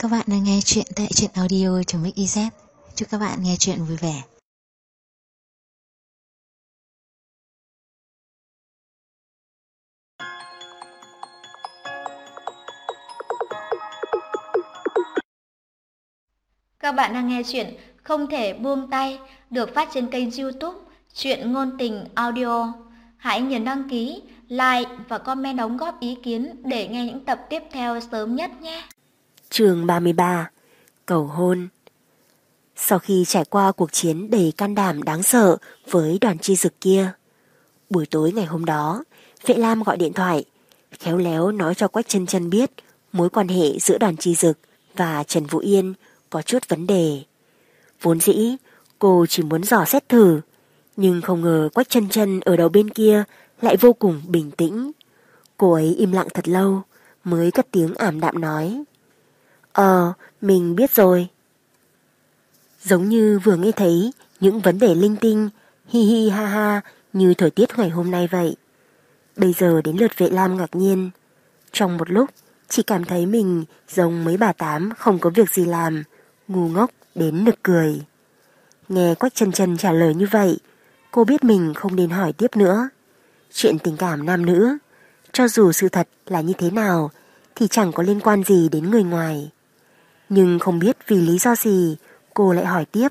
Các bạn đang nghe chuyện tại truyện audio.mix.iz. Chúc các bạn nghe chuyện vui vẻ. Các bạn đang nghe chuyện Không thể buông tay được phát trên kênh YouTube Truyện Ngôn Tình Audio. Hãy nhấn đăng ký, like và comment đóng góp ý kiến để nghe những tập tiếp theo sớm nhất nhé. Chương 33. Cầu hôn. Sau khi trải qua cuộc chiến đầy can đảm đáng sợ với Đoàn Chi Dực kia, buổi tối ngày hôm đó, Vệ Lam gọi điện thoại, khéo léo nói cho Quách Chân Chân biết mối quan hệ giữa Đoàn Chi Dực và Trần Vũ Yên có chút vấn đề. Vốn dĩ, cô chỉ muốn dò xét thử, nhưng không ngờ Quách Chân Chân ở đầu bên kia lại vô cùng bình tĩnh. Cô ấy im lặng thật lâu, mới cất tiếng ảm đạm nói: Mình biết rồi. Giống như vừa nghe thấy những vấn đề linh tinh, hi hi ha ha như thời tiết ngày hôm nay vậy. Bây giờ đến lượt Vệ Lam ngạc nhiên. Trong một lúc, chỉ cảm thấy mình giống mấy bà tám không có việc gì làm, ngu ngốc đến nực cười. Nghe Quách Chân Chân trả lời như vậy, cô biết mình không nên hỏi tiếp nữa. Chuyện tình cảm nam nữ, cho dù sự thật là như thế nào, thì chẳng có liên quan gì đến người ngoài. Nhưng không biết vì lý do gì, cô lại hỏi tiếp.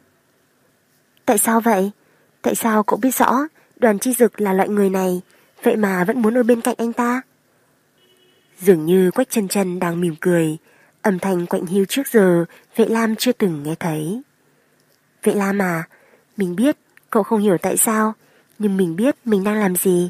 Tại sao vậy? Tại sao cậu biết rõ Đoàn Chi Dực là loại người này, vậy mà vẫn muốn ở bên cạnh anh ta? Dường như Quách Chân Chân đang mỉm cười, âm thanh quạnh hiu trước giờ Vệ Lam chưa từng nghe thấy. Vệ Lam à, mình biết cậu không hiểu tại sao, nhưng mình biết mình đang làm gì.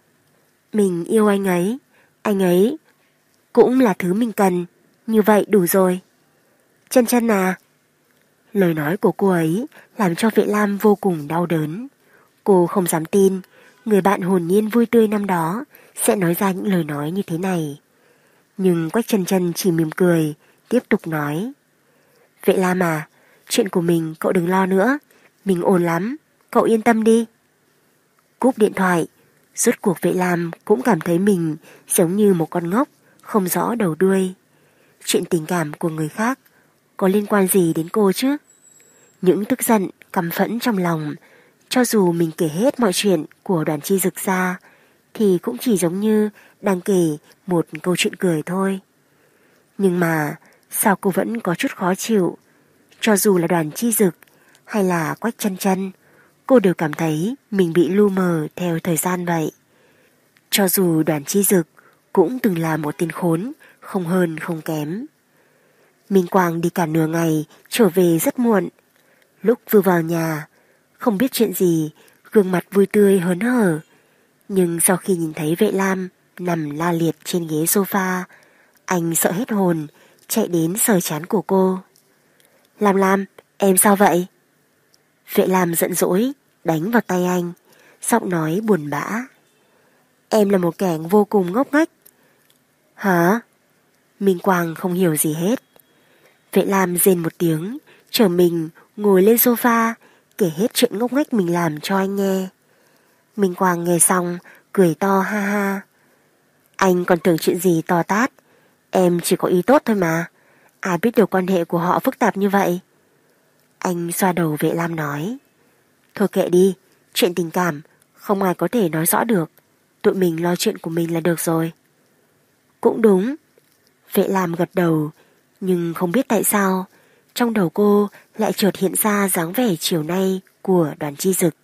Mình yêu anh ấy cũng là thứ mình cần, như vậy đủ rồi. Chân Chân à. Lời nói của cô ấy làm cho Vệ Lam vô cùng đau đớn. Cô không dám tin người bạn hồn nhiên vui tươi năm đó sẽ nói ra những lời nói như thế này. Nhưng Quách Chân Chân chỉ mỉm cười, tiếp tục nói: Vệ Lam à, chuyện của mình cậu đừng lo nữa, mình ổn lắm, cậu yên tâm đi. Cúp điện thoại, rốt cuộc Vệ Lam cũng cảm thấy mình giống như một con ngốc, không rõ đầu đuôi. Chuyện tình cảm của người khác có liên quan gì đến cô chứ? Những tức giận, căm phẫn trong lòng, cho dù mình kể hết mọi chuyện của Đoàn Chi Dực ra, thì cũng chỉ giống như đang kể một câu chuyện cười thôi. Nhưng mà sao cô vẫn có chút khó chịu? Cho dù là Đoàn Chi Dực hay là Quách Chân Chân, cô đều cảm thấy mình bị lu mờ theo thời gian vậy. Cho dù Đoàn Chi Dực cũng từng là một tên khốn, không hơn không kém. Minh Quang đi cả nửa ngày, trở về rất muộn. Lúc vừa vào nhà, không biết chuyện gì, gương mặt vui tươi hớn hở. Nhưng sau khi nhìn thấy Vệ Lam nằm la liệt trên ghế sofa, anh sợ hết hồn, chạy đến sờ trán của cô. Lam, em sao vậy? Vệ Lam giận dỗi, đánh vào tay anh, giọng nói buồn bã. Em là một kẻ vô cùng ngốc nghếch. Hả? Minh Quang không hiểu gì hết. Vệ Lam rên một tiếng, trở mình ngồi lên sofa, kể hết chuyện ngốc nghếch mình làm cho anh nghe. Minh Quang nghe xong, cười to ha ha. Anh còn tưởng chuyện gì to tát, em chỉ có ý tốt thôi mà, ai biết được quan hệ của họ phức tạp như vậy. Anh xoa đầu Vệ Lam nói. Thôi kệ đi, chuyện tình cảm không ai có thể nói rõ được, tụi mình lo chuyện của mình là được rồi. Cũng đúng. Vệ Lam gật đầu, nhưng không biết tại sao trong đầu cô lại chợt hiện ra dáng vẻ chiều nay của Đoàn Chi Dực.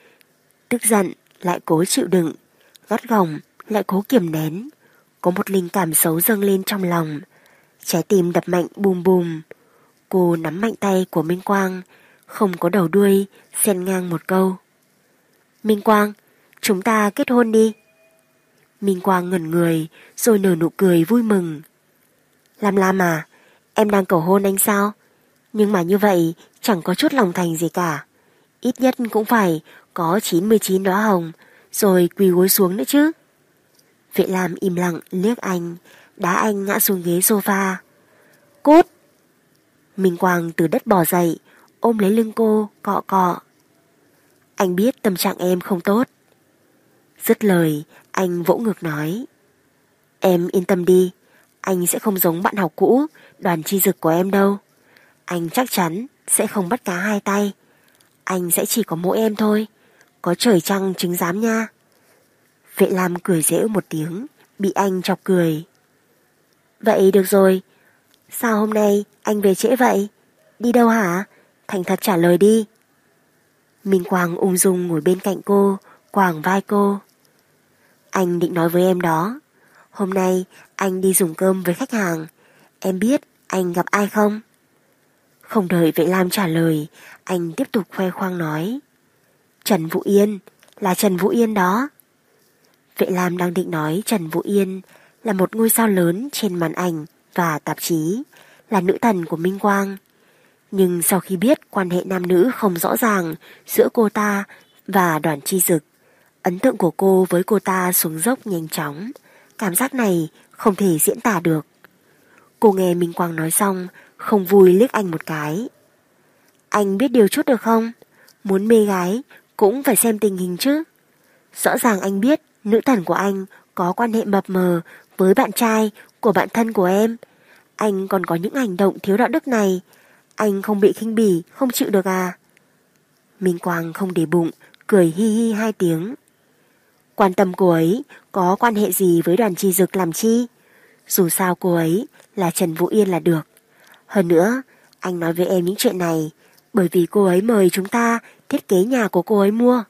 Tức giận lại cố chịu đựng, gắt gỏng lại cố kiềm nén. Có một linh cảm xấu dâng lên trong lòng, trái tim đập mạnh bùm bùm. Cô nắm mạnh tay của Minh Quang, không có đầu đuôi, xen ngang một câu. Minh Quang, chúng ta kết hôn đi. Minh Quang ngẩn người rồi nở nụ cười vui mừng. Lam à, em đang cầu hôn anh sao? Nhưng mà như vậy chẳng có chút lòng thành gì cả. Ít nhất cũng phải có 99 đóa hồng, rồi quỳ gối xuống nữa chứ. Vệ Lam im lặng liếc anh, đá anh ngã xuống ghế sofa. Cút! Minh Quang từ đất bò dậy, ôm lấy lưng cô, cọ cọ. Anh biết tâm trạng em không tốt. Dứt lời, anh vỗ ngực nói. Em yên tâm đi, anh sẽ không giống bạn học cũ Đoàn Chi Dực của em đâu. Anh chắc chắn sẽ không bắt cá hai tay. Anh sẽ chỉ có mỗi em thôi. Có trời trăng chứng giám nha. Vệ Lam cười giễu một tiếng, bị anh chọc cười. Vậy được rồi. Sao hôm nay anh về trễ vậy? Đi đâu hả? Thành thật trả lời đi. Minh Quang ung dung ngồi bên cạnh cô, quàng vai cô. Anh định nói với em đó. Hôm nay anh đi dùng cơm với khách hàng. Em biết anh gặp ai không? Không đợi Vệ Lam trả lời, anh tiếp tục khoe khoang nói. Trần Vũ Yên, là Trần Vũ Yên đó. Vệ Lam đang định nói Trần Vũ Yên là một ngôi sao lớn trên màn ảnh và tạp chí, là nữ thần của Minh Quang. Nhưng sau khi biết quan hệ nam nữ không rõ ràng giữa cô ta và Đoàn Chi Dực, ấn tượng của cô với cô ta xuống dốc nhanh chóng. Cảm giác này không thể diễn tả được. Cô nghe Minh Quang nói xong, không vui liếc anh một cái. Anh biết điều chút được không? Muốn mê gái cũng phải xem tình hình chứ. Rõ ràng anh biết nữ thần của anh có quan hệ mập mờ với bạn trai của bạn thân của em. Anh còn có những hành động thiếu đạo đức này. Anh không bị khinh bỉ, không chịu được à? Minh Quang không để bụng, cười hi hi hai tiếng. Quan tâm cô ấy có quan hệ gì với Đoàn Chi Dực làm chi? Dù sao cô ấy là Trần Vũ Yên là được. Hơn nữa, anh nói với em những chuyện này bởi vì cô ấy mời chúng ta thiết kế nhà của cô ấy mua.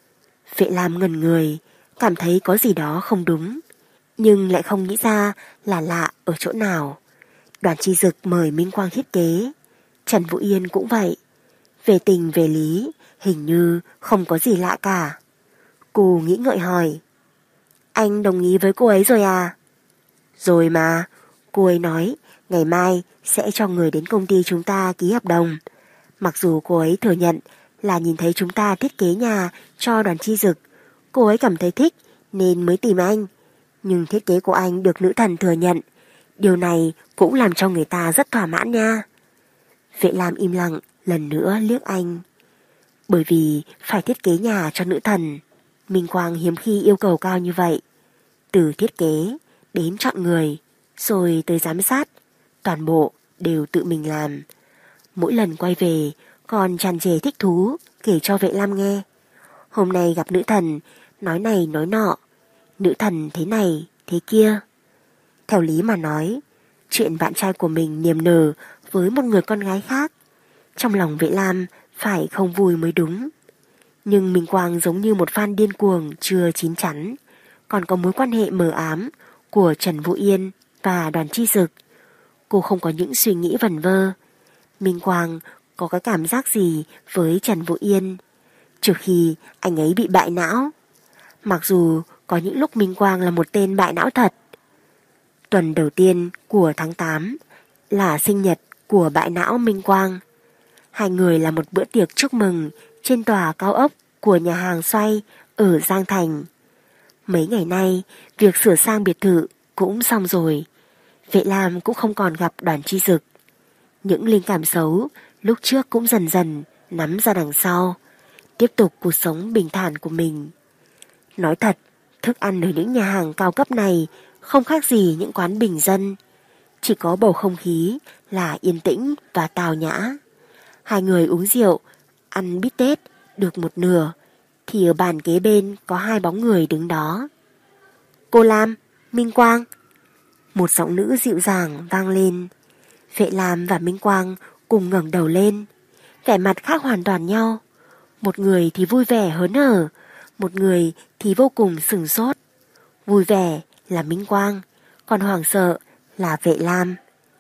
Vệ Lam ngẩn người, cảm thấy có gì đó không đúng, nhưng lại không nghĩ ra là lạ ở chỗ nào. Đoàn Chi Dực mời Minh Quang thiết kế, Trần Vũ Yên cũng vậy. Về tình về lý, hình như không có gì lạ cả. Cô nghĩ ngợi hỏi. Anh đồng ý với cô ấy rồi à? Rồi mà, cô ấy nói ngày mai sẽ cho người đến công ty chúng ta ký hợp đồng. Mặc dù cô ấy thừa nhận là nhìn thấy chúng ta thiết kế nhà cho Đoàn Chi Dực, cô ấy cảm thấy thích nên mới tìm anh. Nhưng thiết kế của anh được nữ thần thừa nhận. Điều này cũng làm cho người ta rất thỏa mãn nha. Vệ Lam im lặng lần nữa liếc anh. Bởi vì phải thiết kế nhà cho nữ thần, Minh Quang hiếm khi yêu cầu cao như vậy. Từ thiết kế đến chọn người, rồi tới giám sát, toàn bộ đều tự mình làm. Mỗi lần quay về còn tràn trề thích thú kể cho Vệ Lam nghe. Hôm nay gặp nữ thần, nói này nói nọ, nữ thần thế này thế kia. Theo lý mà nói, chuyện bạn trai của mình niềm nở với một người con gái khác, trong lòng Vệ Lam phải không vui mới đúng. Nhưng Minh Quang giống như một fan điên cuồng chưa chín chắn, còn có mối quan hệ mờ ám của Trần Vũ Yên và Đoàn Chi Dực. Cô không có những suy nghĩ vẩn vơ. Minh Quang có cái cảm giác gì với Trần Vũ Yên, trừ khi anh ấy bị bại não. Mặc dù có những lúc Minh Quang là một tên bại não thật. Tuần đầu tiên của tháng 8 là sinh nhật của bại não Minh Quang. Hai người làm một bữa tiệc chúc mừng trên tòa cao ốc của nhà hàng Xoay ở Giang Thành. Mấy ngày nay, việc sửa sang biệt thự cũng xong rồi. Vệ Lam cũng không còn gặp Đoàn Chi Dực. Những linh cảm xấu lúc trước cũng dần dần nắm ra đằng sau, tiếp tục cuộc sống bình thản của mình. Nói thật, thức ăn ở những nhà hàng cao cấp này không khác gì những quán bình dân. Chỉ có bầu không khí là yên tĩnh và tào nhã. Hai người uống rượu, ăn bít tết được một nửa, thì ở bàn kế bên có hai bóng người đứng đó. Cô Lam, Minh Quang. Một giọng nữ dịu dàng vang lên. Vệ Lam và Minh Quang cùng ngẩng đầu lên, vẻ mặt khác hoàn toàn nhau. Một người thì vui vẻ hớn hở, một người thì vô cùng sửng sốt. Vui vẻ là Minh Quang, còn hoảng sợ là Vệ Lam.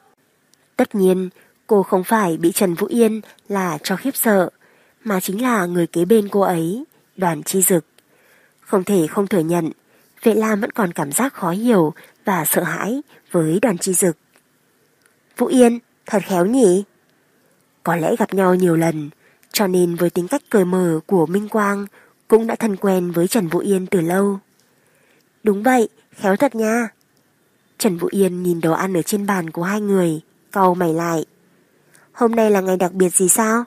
Tất nhiên, cô không phải bị Trần Vũ Yên là cho khiếp sợ, mà chính là người kế bên cô ấy, Đoàn Chi Dực. Không thể không thừa nhận, Vệ Lam vẫn còn cảm giác khó hiểu và sợ hãi với Đoàn Chi Dực. Vũ Yên, thật khéo nhỉ? Có lẽ gặp nhau nhiều lần, cho nên với tính cách cởi mở của Minh Quang cũng đã thân quen với Trần Vũ Yên từ lâu. Đúng vậy, khéo thật nha. Trần Vũ Yên nhìn đồ ăn ở trên bàn của hai người, cau mày lại. Hôm nay là ngày đặc biệt gì sao?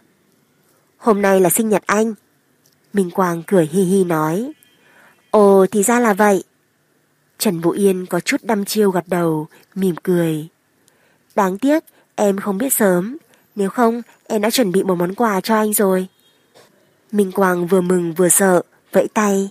Hôm nay là sinh nhật anh. Minh Quang cười hi hi nói. Ồ, thì ra là vậy. Trần Vũ Yên có chút đăm chiêu gật đầu, mỉm cười. Đáng tiếc em không biết sớm, nếu không em đã chuẩn bị một món quà cho anh rồi. Minh Quang vừa mừng vừa sợ, vẫy tay.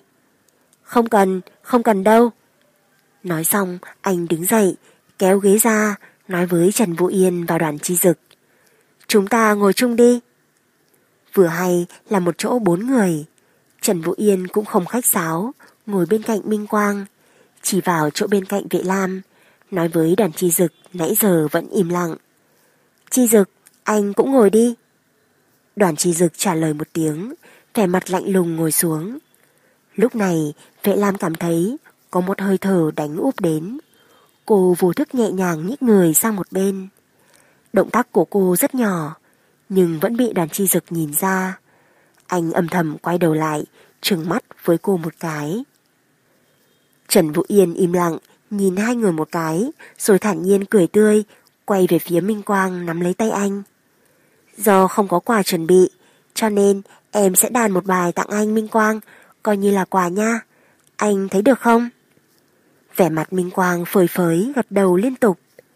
Không cần đâu. Nói xong anh đứng dậy, kéo ghế ra, nói với Trần Vũ Yên và Đoàn Chi Dực. Chúng ta ngồi chung đi. Vừa hay là một chỗ 4 người. Trần Vũ Yên cũng không khách sáo, ngồi bên cạnh Minh Quang, chỉ vào chỗ bên cạnh Vệ Lam, nói với Đoàn Chi Dực nãy giờ vẫn im lặng. Chi Dực, anh cũng ngồi đi. Đoàn Chi Dực trả lời một tiếng, vẻ mặt lạnh lùng ngồi xuống. Lúc này Vệ Lam cảm thấy có một hơi thở đánh úp đến. Cô vô thức nhẹ nhàng nhích người sang một bên. Động tác của cô rất nhỏ, nhưng vẫn bị Đoàn Chi Dực nhìn ra. Anh âm thầm quay đầu lại, trừng mắt với cô một cái. Trần Vũ Yên im lặng, nhìn hai người một cái, rồi thản nhiên cười tươi, quay về phía Minh Quang nắm lấy tay anh. Do không có quà chuẩn bị, cho nên em sẽ đàn một bài tặng anh Minh Quang, coi như là quà nha. Anh thấy được không? Vẻ mặt Minh Quang phơi phới gật đầu liên tục.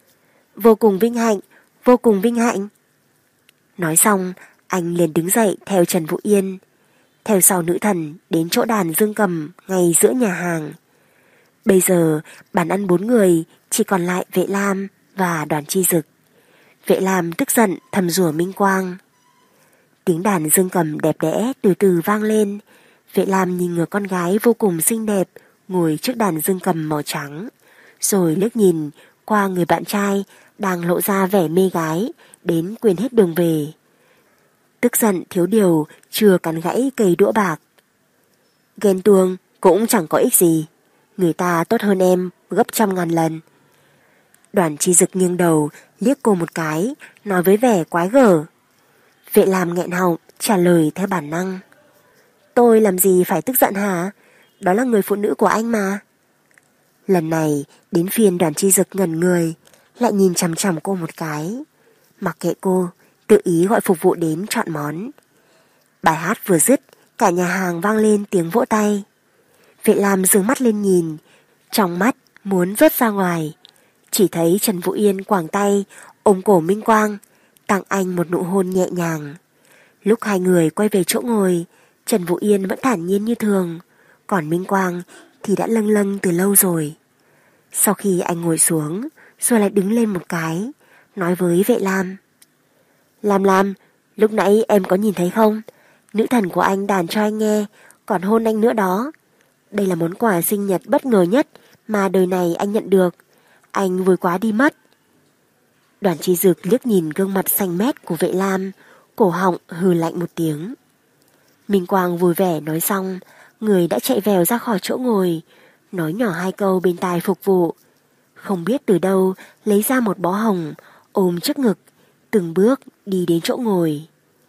Vô cùng vinh hạnh, vô cùng vinh hạnh. Nói xong, anh liền đứng dậy theo Trần Vũ Yên, theo sau nữ thần đến chỗ đàn dương cầm ngay giữa nhà hàng. Bây giờ bàn ăn 4 người chỉ còn lại Vệ Lam và Đoàn Chi Dực. Vệ Lam tức giận thầm rủa Minh Quang. Tiếng đàn dương cầm đẹp đẽ từ từ vang lên. Vệ Lam nhìn người con gái vô cùng xinh đẹp ngồi trước đàn dương cầm màu trắng, rồi liếc nhìn qua người bạn trai đang lộ ra vẻ mê gái đến quên hết đường về. Tức giận thiếu điều chưa cắn gãy cây đũa bạc. Ghen tuông cũng chẳng có ích gì, người ta tốt hơn em gấp 100.000 lần. Đoàn Chi Dực nghiêng đầu liếc cô một cái, nói với vẻ quái gở. Vệ Lam nghẹn họng trả lời theo bản năng. Tôi làm gì phải tức giận hả? Đó là người phụ nữ của anh mà. Lần này đến phiên Đoàn Chi Dực ngẩn người, lại nhìn chằm chằm cô một cái. Mặc kệ cô, tự ý gọi phục vụ đến chọn món. Bài hát vừa dứt, cả nhà hàng vang lên tiếng vỗ tay. Vệ Lam giương mắt lên nhìn, trong mắt muốn rớt ra ngoài. Chỉ thấy Trần Vũ Yên quàng tay ôm cổ Minh Quang, tặng anh một nụ hôn nhẹ nhàng. Lúc hai người quay về chỗ ngồi, Trần Vũ Yên vẫn thản nhiên như thường, còn Minh Quang thì đã lâng lâng từ lâu rồi. Sau khi anh ngồi xuống, rồi lại đứng lên một cái, nói với Vệ Lam. Lam, lúc nãy em có nhìn thấy không? Nữ thần của anh đàn cho anh nghe, còn hôn anh nữa đó. Đây là món quà sinh nhật bất ngờ nhất mà đời này anh nhận được. Anh vui quá đi mất. Đoàn Chi Dực liếc nhìn gương mặt xanh mét của Vệ Lam, cổ họng hừ lạnh một tiếng. Minh Quang vui vẻ nói xong, người đã chạy vèo ra khỏi chỗ ngồi, nói nhỏ 2 câu bên tai phục vụ. Không biết từ đâu lấy ra một bó hồng, ôm trước ngực, từng bước đi đến chỗ ngồi.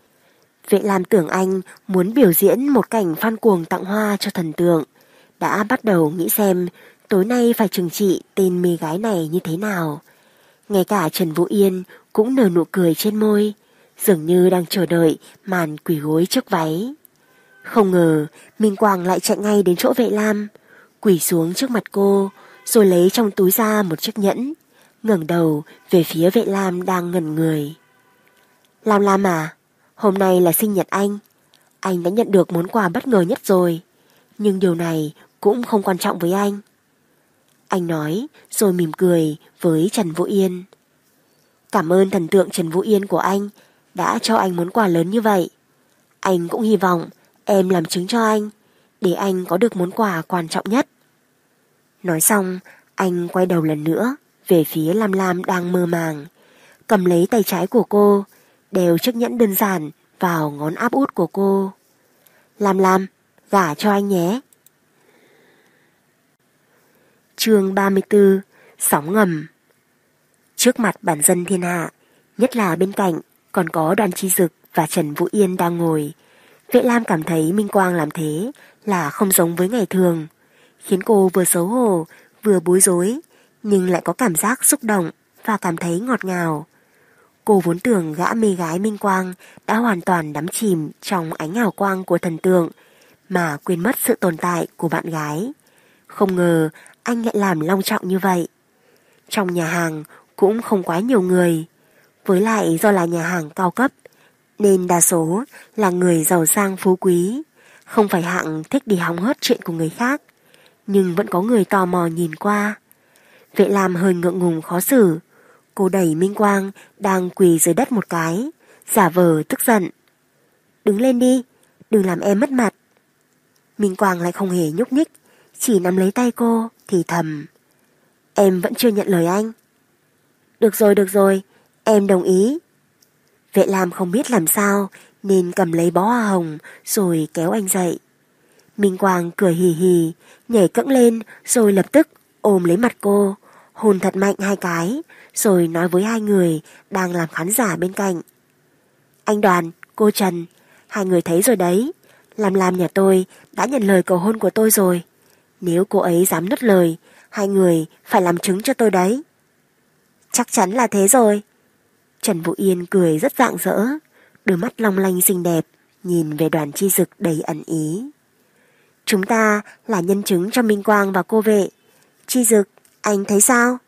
Vệ Lam tưởng anh muốn biểu diễn một cảnh fan cuồng tặng hoa cho thần tượng, đã bắt đầu nghĩ xem tối nay phải trừng trị tên mê gái này như thế nào. Ngay cả Trần Vũ Yên cũng nở nụ cười trên môi, dường như đang chờ đợi màn quỳ gối trước váy. Không ngờ Minh Quang lại chạy ngay đến chỗ Vệ Lam, quỳ xuống trước mặt cô, rồi lấy trong túi ra một chiếc nhẫn, ngẩng đầu về phía Vệ Lam đang ngẩn người. Lam à, hôm nay là sinh nhật anh đã nhận được món quà bất ngờ nhất rồi, nhưng điều này cũng không quan trọng với anh. Anh nói rồi mỉm cười với Trần Vũ Yên. Cảm ơn thần tượng Trần Vũ Yên của anh đã cho anh món quà lớn như vậy. Anh cũng hy vọng em làm chứng cho anh, để anh có được món quà quan trọng nhất. Nói xong, anh quay đầu lần nữa về phía Lam đang mơ màng, cầm lấy tay trái của cô, đeo chiếc nhẫn đơn giản vào ngón áp út của cô. Lam, gả cho anh nhé. Chương 34: Sóng ngầm. Trước mặt bản dân thiên hạ, nhất là bên cạnh còn có Đoàn Chi Dực và Trần Vũ Yên đang ngồi, Vệ Lam cảm thấy Minh Quang làm thế là không giống với ngày thường, khiến cô vừa xấu hổ vừa bối rối, nhưng lại có cảm giác xúc động và cảm thấy ngọt ngào. Cô vốn tưởng gã mê gái Minh Quang đã hoàn toàn đắm chìm trong ánh hào quang của thần tượng, mà quên mất sự tồn tại của bạn gái. Không ngờ anh lại làm long trọng như vậy? Trong nhà hàng cũng không quá nhiều người, với lại do là nhà hàng cao cấp nên đa số là người giàu sang phú quý, không phải hạng thích đi hóng hớt chuyện của người khác, nhưng vẫn có người tò mò nhìn qua. Vệ Lam hơi ngượng ngùng khó xử, cô đẩy Minh Quang đang quỳ dưới đất một cái, giả vờ tức giận. Đứng lên đi, đừng làm em mất mặt. Minh Quang lại không hề nhúc nhích, chỉ nắm lấy tay cô thì thầm. Em vẫn chưa nhận lời anh. Được rồi, em đồng ý. Vệ Lam không biết làm sao nên cầm lấy bó hoa hồng rồi kéo anh dậy. Minh Quang cười hì hì, nhảy cẫng lên rồi lập tức ôm lấy mặt cô, hôn thật mạnh 2 cái, rồi nói với 2 người đang làm khán giả bên cạnh. Anh Đoàn, cô Trần, 2 người thấy rồi đấy, Lam nhà tôi đã nhận lời cầu hôn của tôi rồi. Nếu cô ấy dám nuốt lời, 2 người phải làm chứng cho tôi đấy. Chắc chắn là thế rồi. Trần Vũ Yên cười rất rạng rỡ, đôi mắt long lanh xinh đẹp, nhìn về Đoàn Chi Dực đầy ẩn ý. Chúng ta là nhân chứng cho Minh Quang và cô Vệ. Chi Dực, anh thấy sao?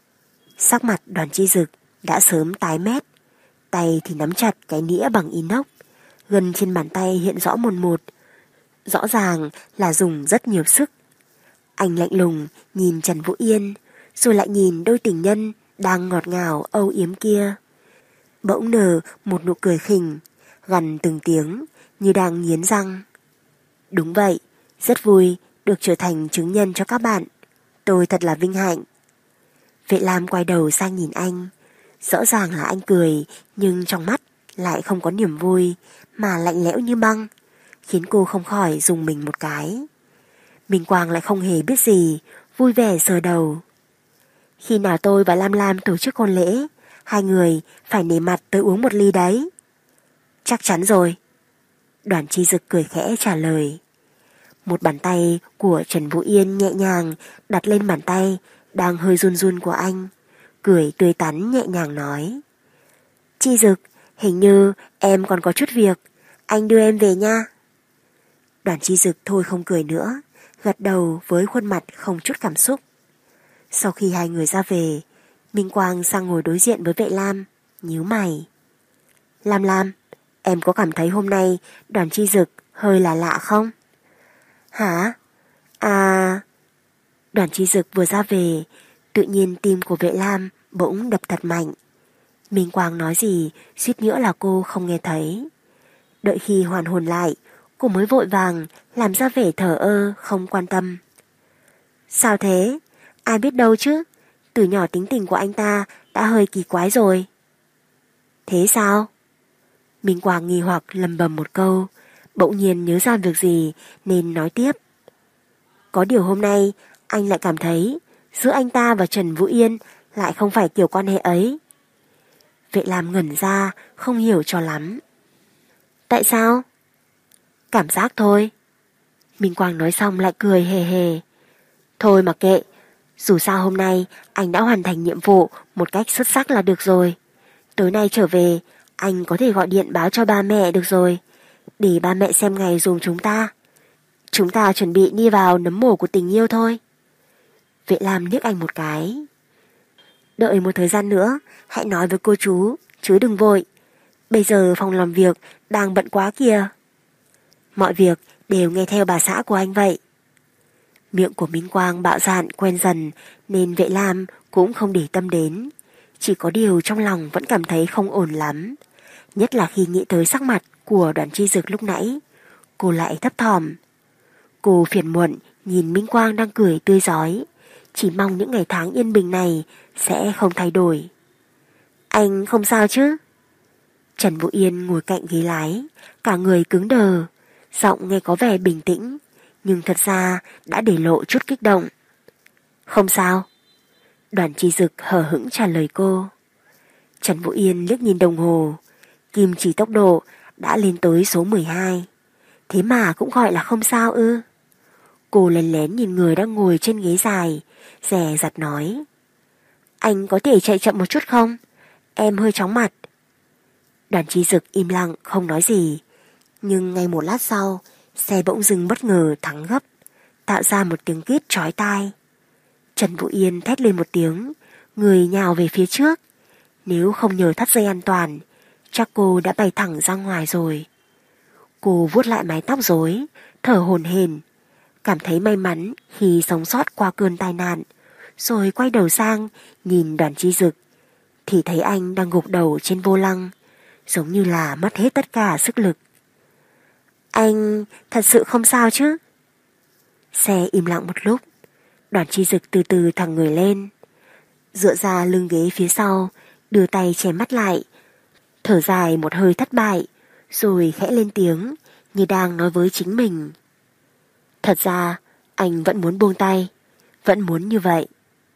Sắc mặt Đoàn Chi Dực đã sớm tái mét, tay thì nắm chặt cái nĩa bằng inox, gân trên bàn tay hiện rõ một, rõ ràng là dùng rất nhiều sức. Anh lạnh lùng nhìn Trần Vũ Yên, rồi lại nhìn đôi tình nhân đang ngọt ngào âu yếm kia. Bỗng nở một nụ cười khỉnh, gằn từng tiếng như đang nghiến răng. Đúng vậy, rất vui được trở thành chứng nhân cho các bạn. Tôi thật là vinh hạnh. Vệ Lam quay đầu sang nhìn anh. Rõ ràng là anh cười, nhưng trong mắt lại không có niềm vui, mà lạnh lẽo như băng, khiến cô không khỏi rùng mình một cái. Minh Quang lại không hề biết gì, vui vẻ sờ đầu. Khi nào tôi và Lam tổ chức hôn lễ, 2 người phải nể mặt tới uống một ly đấy. Chắc chắn rồi. Đoàn Chi Dực cười khẽ trả lời. Một bàn tay của Trần Vũ Yên nhẹ nhàng đặt lên bàn tay đang hơi run run của anh, cười tươi tắn nhẹ nhàng nói. Chi Dực, hình như em còn có chút việc, anh đưa em về nha. Đoàn Chi Dực thôi không cười nữa, gật đầu với khuôn mặt không chút cảm xúc. Sau khi 2 người ra về, Minh Quang sang ngồi đối diện với Vệ Lam, nhíu mày. Lam, em có cảm thấy hôm nay Đoàn Chi Dực hơi là lạ không? Hả? À... Đoàn Chi Dực vừa ra về, tự nhiên tim của Vệ Lam bỗng đập thật mạnh. Minh Quang nói gì suýt nữa là cô không nghe thấy. Đợi khi hoàn hồn lại, cô mới vội vàng làm ra vẻ thờ ơ không quan tâm. Sao thế? Ai biết đâu chứ, từ nhỏ tính tình của anh ta đã hơi kỳ quái rồi. Thế sao? Minh Quang nghi hoặc lầm bầm một câu, bỗng nhiên nhớ ra việc gì nên nói tiếp. Có điều hôm nay anh lại cảm thấy giữa anh ta và Trần Vũ Yên lại không phải kiểu quan hệ ấy. Vệ Lam ngẩn ra, không hiểu cho lắm. Tại sao? Cảm giác thôi. Minh Quang nói xong lại cười hề hề. Thôi mà kệ, dù sao hôm nay anh đã hoàn thành nhiệm vụ một cách xuất sắc là được rồi. Tối nay trở về, anh có thể gọi điện báo cho ba mẹ được rồi, để ba mẹ xem ngày dùm chúng ta. Chúng ta chuẩn bị đi vào nấm mồ của tình yêu thôi. Vệ Lam liếc anh một cái. Đợi một thời gian nữa, hãy nói với cô chú, chứ đừng vội. Bây giờ phòng làm việc đang bận quá kìa. Mọi việc đều nghe theo bà xã của anh vậy. Miệng của Minh Quang bạo dạn quen dần nên Vệ Lam cũng không để tâm đến. Chỉ có điều trong lòng vẫn cảm thấy không ổn lắm. Nhất là khi nghĩ tới sắc mặt của Đoàn Chi Dực lúc nãy, cô lại thấp thỏm. Cô phiền muộn nhìn Minh Quang đang cười tươi rói, chỉ mong những ngày tháng yên bình này sẽ không thay đổi. Anh không sao chứ? Trần Vũ Yên ngồi cạnh ghế lái, cả người cứng đờ, giọng nghe có vẻ bình tĩnh, nhưng thật ra đã để lộ chút kích động. Không sao. Đoàn Chi Dực hờ hững trả lời cô. Trần Vũ Yên liếc nhìn đồng hồ, kim chỉ tốc độ đã lên tới số 12. Thế mà cũng gọi là không sao ư? Cô lén lén nhìn người đang ngồi trên ghế dài, dè dặt nói. Anh có thể chạy chậm một chút không? Em hơi chóng mặt. Đoàn Chi Dực im lặng không nói gì, nhưng ngay một lát sau, xe bỗng dừng bất ngờ thắng gấp, tạo ra một tiếng kít chói tai. Trần Vũ Yên thét lên một tiếng, người nhào về phía trước. Nếu không nhờ thắt dây an toàn, chắc cô đã bay thẳng ra ngoài rồi. Cô vuốt lại mái tóc rối, thở hổn hển, cảm thấy may mắn khi sống sót qua cơn tai nạn, rồi quay đầu sang nhìn Đoàn Chi Dực thì thấy anh đang gục đầu trên vô lăng, giống như là mất hết tất cả sức lực. Anh thật sự không sao chứ? Xe im lặng một lúc, Đoàn Chi Dực từ từ thẳng người lên, dựa ra lưng ghế phía sau, đưa tay che mắt lại, thở dài một hơi thất bại, rồi khẽ lên tiếng như đang nói với chính mình. Thật ra anh vẫn muốn buông tay, vẫn muốn như vậy.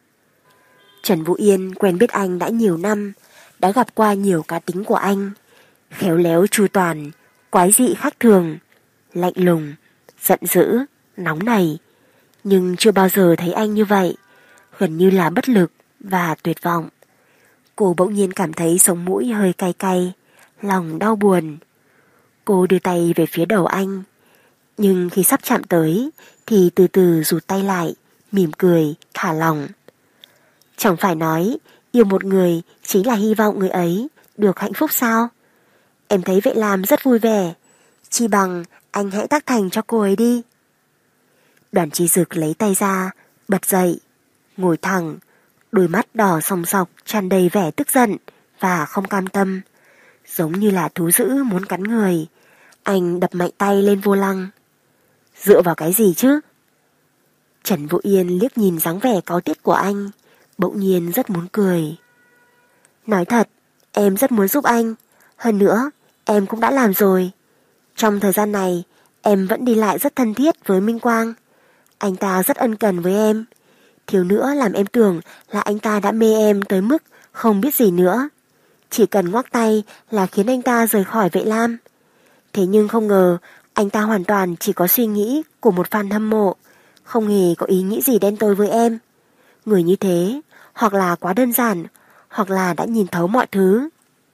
Trần Vũ Yên quen biết anh đã nhiều năm, đã gặp qua nhiều cá tính của anh, khéo léo chu toàn, quái dị khác thường, lạnh lùng, giận dữ, nóng nảy, nhưng chưa bao giờ thấy anh như vậy, gần như là bất lực và tuyệt vọng. Cô bỗng nhiên cảm thấy sống mũi hơi cay cay, lòng đau buồn. Cô đưa tay về phía đầu anh, nhưng khi sắp chạm tới thì từ từ rụt tay lại, mỉm cười, thả lỏng. Chẳng phải nói yêu một người chính là hy vọng người ấy được hạnh phúc sao? Em thấy vậy làm rất vui vẻ, chi bằng anh hãy tác thành cho cô ấy đi. Đoàn Chi Dực lấy tay ra, bật dậy, ngồi thẳng, đôi mắt đỏ sòng sọc tràn đầy vẻ tức giận và không cam tâm, giống như là thú dữ muốn cắn người. Anh đập mạnh tay lên vô lăng. Dựa vào cái gì chứ? Trần Vũ Yên liếc nhìn dáng vẻ cáu tiết của anh, bỗng nhiên rất muốn cười. Nói thật, em rất muốn giúp anh, hơn nữa em cũng đã làm rồi. Trong thời gian này em vẫn đi lại rất thân thiết với Minh Quang. Anh ta rất ân cần với em, thiếu nữa làm em tưởng là anh ta đã mê em tới mức không biết gì nữa. Chỉ cần ngoắc tay là khiến anh ta rời khỏi Vệ Lam. Thế nhưng không ngờ anh ta hoàn toàn chỉ có suy nghĩ của một fan hâm mộ, không hề có ý nghĩ gì đen tối với em. Người như thế hoặc là quá đơn giản, hoặc là đã nhìn thấu mọi thứ.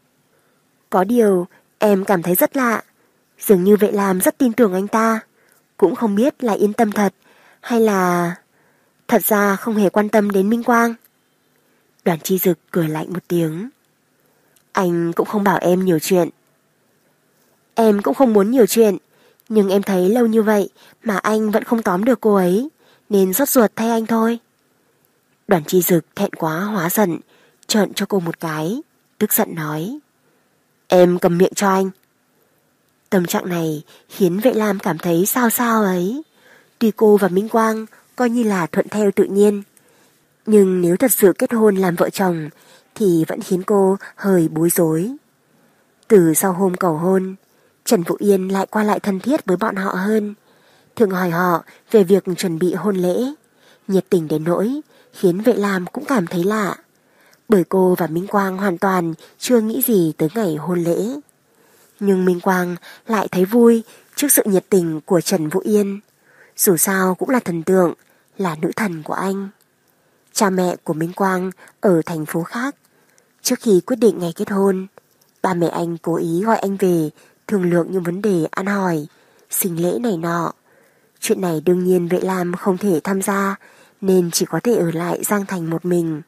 Có điều em cảm thấy rất lạ, dường như Vệ Lam rất tin tưởng anh ta, cũng không biết là yên tâm thật hay là thật ra không hề quan tâm đến Minh Quang. Đoàn Chi Dực cười lạnh một tiếng. Anh cũng không bảo em nhiều chuyện. Em cũng không muốn nhiều chuyện, nhưng em thấy lâu như vậy mà anh vẫn không tóm được cô ấy, nên rót ruột thay anh thôi. Đoàn Chi Dực thẹn quá hóa giận, trợn cho cô một cái, tức giận nói. Em cầm miệng cho anh. Tâm trạng này khiến Vệ Lam cảm thấy sao sao ấy. Tuy cô và Minh Quang coi như là thuận theo tự nhiên, nhưng nếu thật sự kết hôn làm vợ chồng thì vẫn khiến cô hơi bối rối. Từ sau hôm cầu hôn, Trần Vũ Yên lại qua lại thân thiết với bọn họ hơn, thường hỏi họ về việc chuẩn bị hôn lễ, nhiệt tình đến nỗi khiến Vệ Lam cũng cảm thấy lạ, bởi cô và Minh Quang hoàn toàn chưa nghĩ gì tới ngày hôn lễ. Nhưng Minh Quang lại thấy vui trước sự nhiệt tình của Trần Vũ Yên, dù sao cũng là thần tượng, là nữ thần của anh. Cha mẹ của Minh Quang ở thành phố khác. Trước khi quyết định ngày kết hôn, ba mẹ anh cố ý gọi anh về thương lượng những vấn đề ăn hỏi, sinh lễ này nọ. Chuyện này đương nhiên Vệ Lam không thể tham gia, nên chỉ có thể ở lại Giang Thành một mình.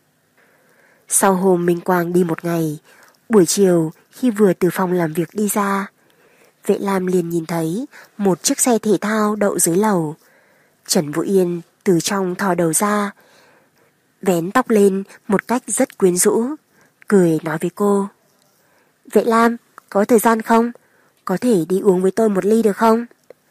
Sau hôm Minh Quang đi một ngày, buổi chiều khi vừa từ phòng làm việc đi ra, Vệ Lam liền nhìn thấy một chiếc xe thể thao đậu dưới lầu. Trần Vũ Yên từ trong thò đầu ra, vén tóc lên một cách rất quyến rũ, cười nói với cô. Vệ Lam, có thời gian không? Có thể đi uống với tôi một ly được không?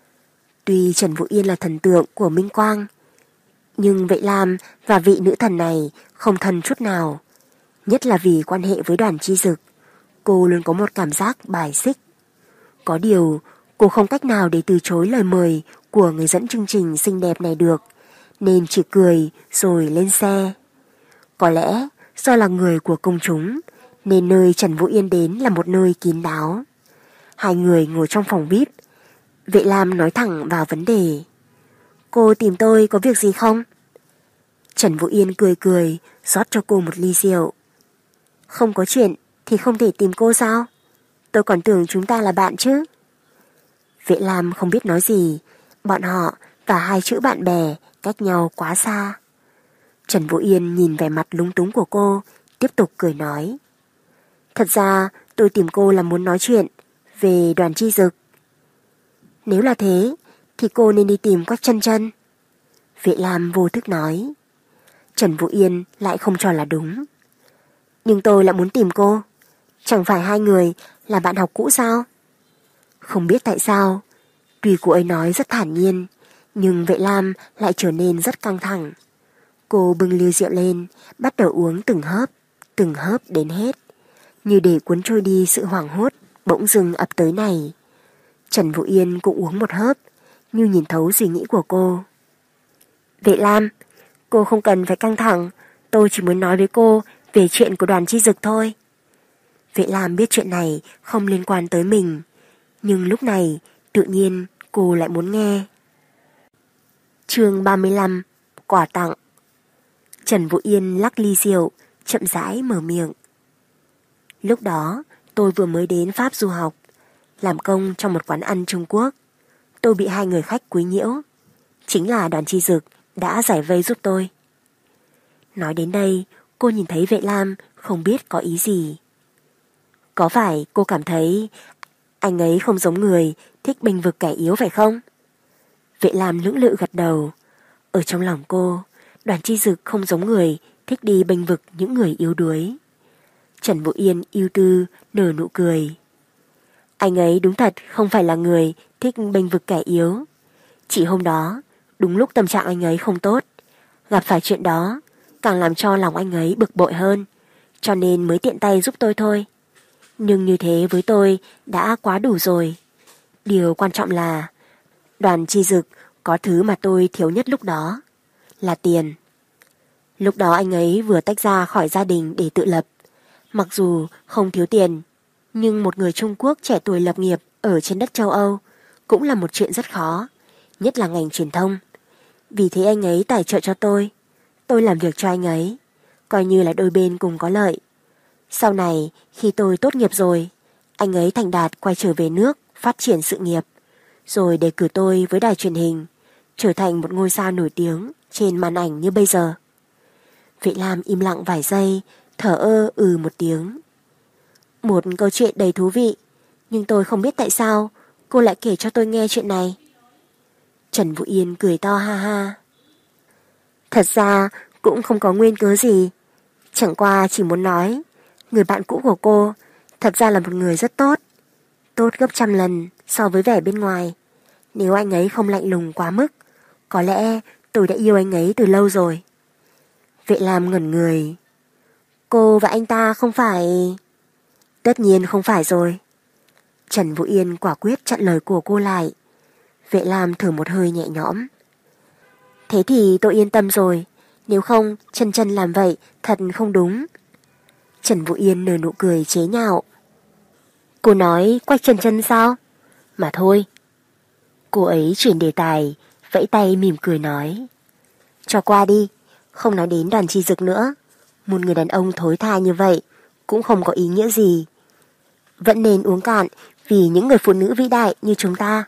Tuy Trần Vũ Yên là thần tượng của Minh Quang, nhưng Vệ Lam và vị nữ thần này không thân chút nào. Nhất là vì quan hệ với Đoàn Chi Dực, cô luôn có một cảm giác bài xích. Có điều, cô không cách nào để từ chối lời mời của người dẫn chương trình xinh đẹp này được, nên chỉ cười rồi lên xe. Có lẽ do là người của công chúng, nên nơi Trần Vũ Yên đến là một nơi kín đáo. Hai người ngồi trong phòng VIP. Vệ Lam nói thẳng vào vấn đề. Cô tìm tôi có việc gì không? Trần Vũ Yên cười cười, rót cho cô một ly rượu. Không có chuyện thì không thể tìm cô sao? Tôi còn tưởng chúng ta là bạn chứ. Vệ Lam không biết nói gì. Bọn họ và hai chữ bạn bè cách nhau quá xa. Trần Vũ Yên nhìn vẻ mặt lúng túng của cô, tiếp tục cười nói. Thật ra tôi tìm cô là muốn nói chuyện về Đoàn Chi Dực. Nếu là thế thì cô nên đi tìm Quách Chân Chân. Vệ Lam vô thức nói. Trần Vũ Yên lại không cho là đúng. Nhưng tôi lại muốn tìm cô. Chẳng phải hai người là bạn học cũ sao? Không biết tại sao, tuy cô ấy nói rất thản nhiên, nhưng Vệ Lam lại trở nên rất căng thẳng. Cô bưng ly rượu lên, bắt đầu uống từng hớp đến hết, như để cuốn trôi đi sự hoảng hốt bỗng dưng ập tới này. Trần Vũ Yên cũng uống một hớp, như nhìn thấu suy nghĩ của cô. Vệ Lam, cô không cần phải căng thẳng, tôi chỉ muốn nói với cô về chuyện của Đoàn Chi Dực thôi. Vệ Lam biết chuyện này không liên quan tới mình, nhưng lúc này tự nhiên cô lại muốn nghe. Chương 35, quà tặng. Trần Vũ Yên lắc ly rượu, chậm rãi mở miệng. Lúc đó tôi vừa mới đến Pháp du học, làm công trong một quán ăn Trung Quốc. Tôi bị hai người khách quấy nhiễu. Chính là Đoàn Chi Dực đã giải vây giúp tôi. Nói đến đây, cô nhìn thấy Vệ Lam không biết có ý gì. Có phải cô cảm thấy anh ấy không giống người thích bênh vực kẻ yếu phải không? Vệ Lam lưỡng lự gật đầu. Ở trong lòng cô, Đoàn Chi Dực không giống người thích đi bênh vực những người yếu đuối. Trần Vũ Yên ưu tư nở nụ cười. Anh ấy đúng thật không phải là người thích bênh vực kẻ yếu. Chỉ hôm đó, đúng lúc tâm trạng anh ấy không tốt, gặp phải chuyện đó càng làm cho lòng anh ấy bực bội hơn, cho nên mới tiện tay giúp tôi thôi. Nhưng như thế với tôi đã quá đủ rồi. Điều quan trọng là Đoàn Chi Dực có thứ mà tôi thiếu nhất lúc đó, là tiền. Lúc đó anh ấy vừa tách ra khỏi gia đình để tự lập. Mặc dù không thiếu tiền, nhưng một người Trung Quốc trẻ tuổi lập nghiệp ở trên đất châu Âu cũng là một chuyện rất khó, nhất là ngành truyền thông. Vì thế anh ấy tài trợ cho tôi làm việc cho anh ấy, coi như là đôi bên cùng có lợi. Sau này khi tôi tốt nghiệp rồi, anh ấy thành đạt quay trở về nước phát triển sự nghiệp, rồi đề cử tôi với đài truyền hình, trở thành một ngôi sao nổi tiếng trên màn ảnh như bây giờ. Vệ Lam im lặng vài giây, thở ơ một tiếng. Một câu chuyện đầy thú vị, nhưng tôi không biết tại sao cô lại kể cho tôi nghe chuyện này. Trần Vũ Yên cười to ha ha. Thật ra cũng không có nguyên cớ gì, chẳng qua chỉ muốn nói người bạn cũ của cô thật ra là một người rất tốt, tốt gấp trăm lần so với vẻ bên ngoài. Nếu anh ấy không lạnh lùng quá mức, có lẽ tôi đã yêu anh ấy từ lâu rồi. Vệ Lam ngẩn người. Cô và anh ta không phải... Tất nhiên không phải rồi. Trần Vũ Yên quả quyết chặn lời của cô lại. Vệ Lam thở một hơi nhẹ nhõm. Thế thì tôi yên tâm rồi, nếu không Chân Chân làm vậy thật không đúng. Trần Vũ Yên nở nụ cười chế nhạo. Cô nói Quách Chân Chân sao? Mà thôi. Cô ấy chuyển đề tài, vẫy tay mỉm cười nói. Cho qua đi, không nói đến Đoàn Chi Dực nữa. Một người đàn ông thối tha như vậy cũng không có ý nghĩa gì. Vẫn nên uống cạn vì những người phụ nữ vĩ đại như chúng ta.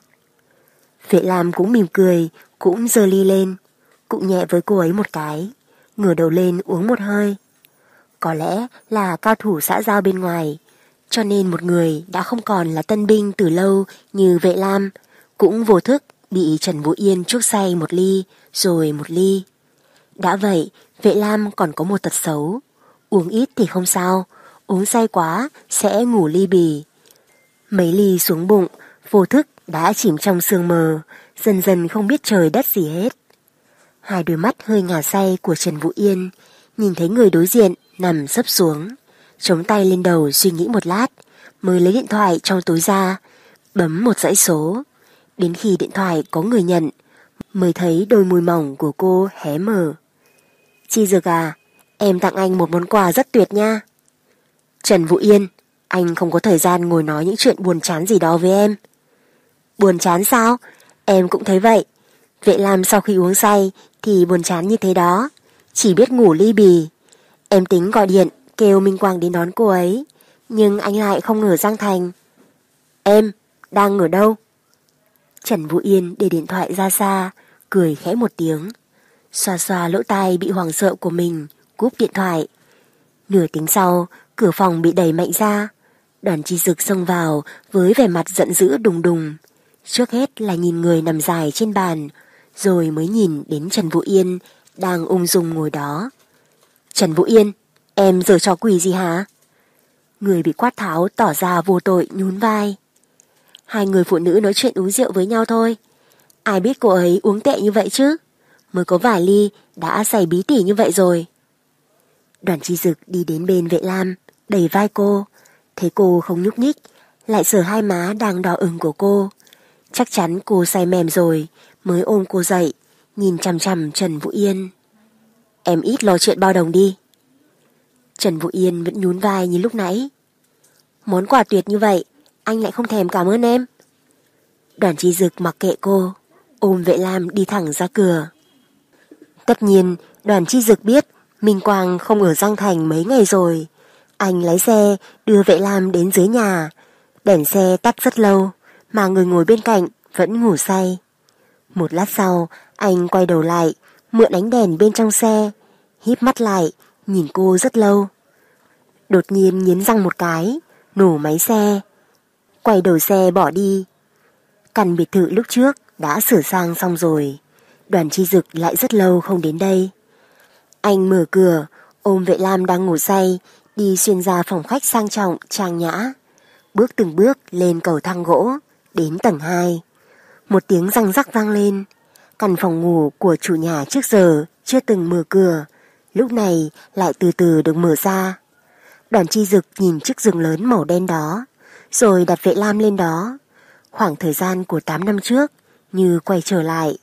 Vệ Lam cũng mỉm cười, cũng giơ ly lên, cũng nhẹ với cô ấy một cái, ngửa đầu lên uống một hơi. Có lẽ là cao thủ xã giao bên ngoài, cho nên một người đã không còn là tân binh từ lâu như Vệ Lam cũng vô thức bị Trần Vũ Yên chuốc say một ly rồi một ly. Đã vậy, Vệ Lam còn có một tật xấu, uống ít thì không sao, uống say quá sẽ ngủ ly bì. Mấy ly xuống bụng, vô thức đã chìm trong sương mờ, dần dần không biết trời đất gì hết. Hai đôi mắt hơi ngả say của Trần Vũ Yên nhìn thấy người đối diện nằm sấp xuống, chống tay lên đầu suy nghĩ một lát, mới lấy điện thoại trong túi ra, bấm một dãy số. Đến khi điện thoại có người nhận, mới thấy đôi môi mỏng của cô hé mở. Chi Dực à, em tặng anh một món quà rất tuyệt nha. Trần Vũ Yên, anh không có thời gian ngồi nói những chuyện buồn chán gì đó với em. Buồn chán sao? Em cũng thấy vậy. Vệ Lam sau khi uống say thì buồn chán như thế đó, chỉ biết ngủ ly bì. Em tính gọi điện kêu Minh Quang đến đón cô ấy, nhưng anh lại không ở Giang Thành. Em đang ở đâu? Trần Vũ Yên để điện thoại ra xa, cười khẽ một tiếng, xoa xoa lỗ tai bị hoảng sợ của mình, cúp điện thoại. Nửa tiếng sau, cửa phòng bị đẩy mạnh ra. Đoàn Chi Dực xông vào với vẻ mặt giận dữ đùng đùng. Trước hết là nhìn người nằm dài trên bàn, rồi mới nhìn đến Trần Vũ Yên đang ung dung ngồi đó. Trần Vũ Yên, em giở trò quỷ gì hả? Người bị quát tháo tỏ ra vô tội nhún vai. Hai người phụ nữ nói chuyện uống rượu với nhau thôi. Ai biết cô ấy uống tệ như vậy chứ? Mới có vài ly đã say bí tỉ như vậy rồi. Đoàn Chi Dực đi đến bên Vệ Lam, đẩy vai cô. Thấy cô không nhúc nhích, lại sờ hai má đang đỏ ửng của cô. Chắc chắn cô say mềm rồi, mới ôm cô dậy, nhìn chằm chằm Trần Vũ Yên. Em ít lo chuyện bao đồng đi. Trần Vũ Yên vẫn nhún vai như lúc nãy. Món quà tuyệt như vậy, anh lại không thèm cảm ơn em. Đoàn Chi Dực mặc kệ cô, ôm Vệ Lam đi thẳng ra cửa. Tất nhiên, Đoàn Chi Dực biết Minh Quang không ở Giang Thành mấy ngày rồi. Anh lái xe đưa Vệ Lam đến dưới nhà. Đèn xe tắt rất lâu, mà người ngồi bên cạnh vẫn ngủ say. Một lát sau, anh quay đầu lại, mượn ánh đèn bên trong xe, híp mắt lại, nhìn cô rất lâu. Đột nhiên nghiến răng một cái, nổ máy xe, quay đầu xe bỏ đi. Căn biệt thự lúc trước đã sửa sang xong rồi. Đoàn Chi Dực lại rất lâu không đến đây. Anh mở cửa, ôm Vệ Lam đang ngủ say, đi xuyên ra phòng khách sang trọng, trang nhã. Bước từng bước lên cầu thang gỗ, đến tầng 2. Một tiếng răng rắc vang lên. Căn phòng ngủ của chủ nhà trước giờ chưa từng mở cửa, lúc này lại từ từ được mở ra. Đoàn Chi Dực nhìn chiếc giường lớn màu đen đó, rồi đặt Vệ Lam lên đó. Khoảng thời gian của 8 năm trước như quay trở lại.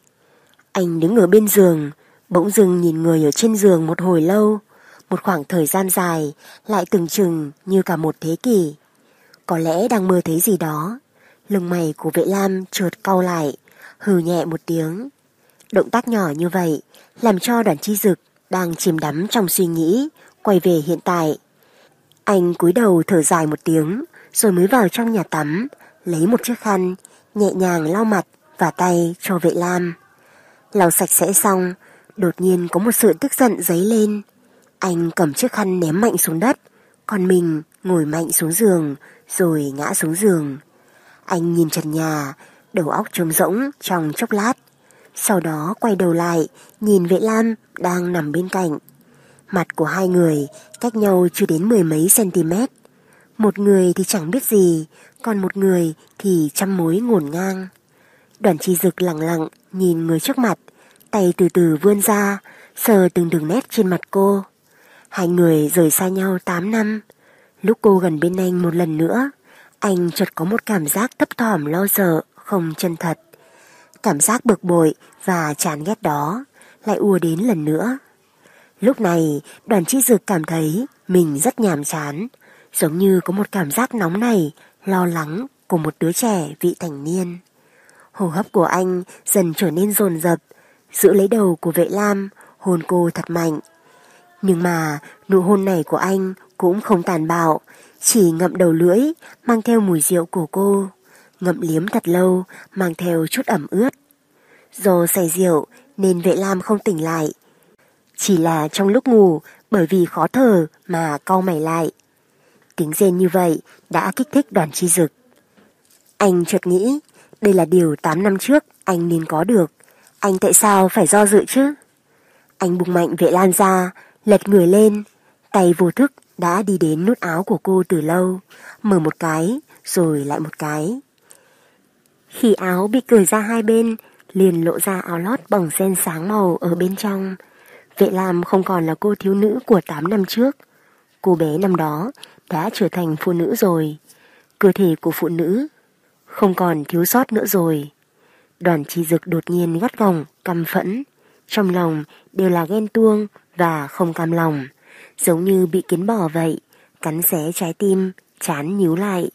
Anh đứng ở bên giường, bỗng dưng nhìn người ở trên giường một hồi lâu, một khoảng thời gian dài, lại tưởng chừng như cả một thế kỷ. Có lẽ đang mơ thấy gì đó. Lông mày của Vệ Lam chợt cau lại, hừ nhẹ một tiếng. Động tác nhỏ như vậy làm cho Đoàn Chi Dực đang chìm đắm trong suy nghĩ quay về hiện tại. Anh cúi đầu thở dài một tiếng, rồi mới vào trong nhà tắm, lấy một chiếc khăn, nhẹ nhàng lau mặt và tay cho Vệ Lam. Lau sạch sẽ xong, đột nhiên có một sự tức giận dấy lên. Anh cầm chiếc khăn ném mạnh xuống đất, còn mình ngồi mạnh xuống giường, rồi ngã xuống giường. Anh nhìn trần nhà, đầu óc trống rỗng trong chốc lát. Sau đó quay đầu lại, nhìn Vệ Lam đang nằm bên cạnh. Mặt của hai người cách nhau chưa đến 10 mấy cm. Một người thì chẳng biết gì, còn một người thì trăm mối ngổn ngang. Đoàn Chi Dực lặng lặng nhìn người trước mặt, tay từ từ vươn ra, sờ từng đường nét trên mặt cô. Hai người rời xa nhau 8 năm. Lúc cô gần bên anh một lần nữa, anh chợt có một cảm giác thấp thỏm lo sợ, không chân thật. Cảm giác bực bội và chán ghét đó lại ùa đến lần nữa. Lúc này, Đoàn Chi Dực cảm thấy mình rất nhàm chán, giống như có một cảm giác nóng nảy, lo lắng của một đứa trẻ vị thành niên. Hô hấp của anh dần trở nên dồn dập, giữ lấy đầu của Vệ Lam, hôn cô thật mạnh. Nhưng mà nụ hôn này của anh cũng không tàn bạo, chỉ ngậm đầu lưỡi, mang theo mùi rượu của cô, ngậm liếm thật lâu, mang theo chút ẩm ướt. Do say rượu nên Vệ Lam không tỉnh lại, chỉ là trong lúc ngủ bởi vì khó thở mà cau mày lại. Tiếng rên như vậy đã kích thích Đoàn Chi Dực. Anh chợt nghĩ đây là điều 8 năm trước anh nên có được. Anh tại sao phải do dự chứ? Anh bung mạnh Vệ Lam ra, lật người lên, tay vô thức đã đi đến nút áo của cô từ lâu, mở một cái rồi lại một cái. Khi áo bị cởi ra hai bên, liền lộ ra áo lót bỏng ren sáng màu ở bên trong. Vệ Lam không còn là cô thiếu nữ của 8 năm trước. Cô bé năm đó đã trở thành phụ nữ rồi. Cơ thể của phụ nữ không còn thiếu sót nữa rồi. Đoàn Chi Dực đột nhiên gắt gỏng, căm phẫn. Trong lòng đều là ghen tuông và không cam lòng, giống như bị kiến bò vậy, cắn xé trái tim, trán nhíu lại.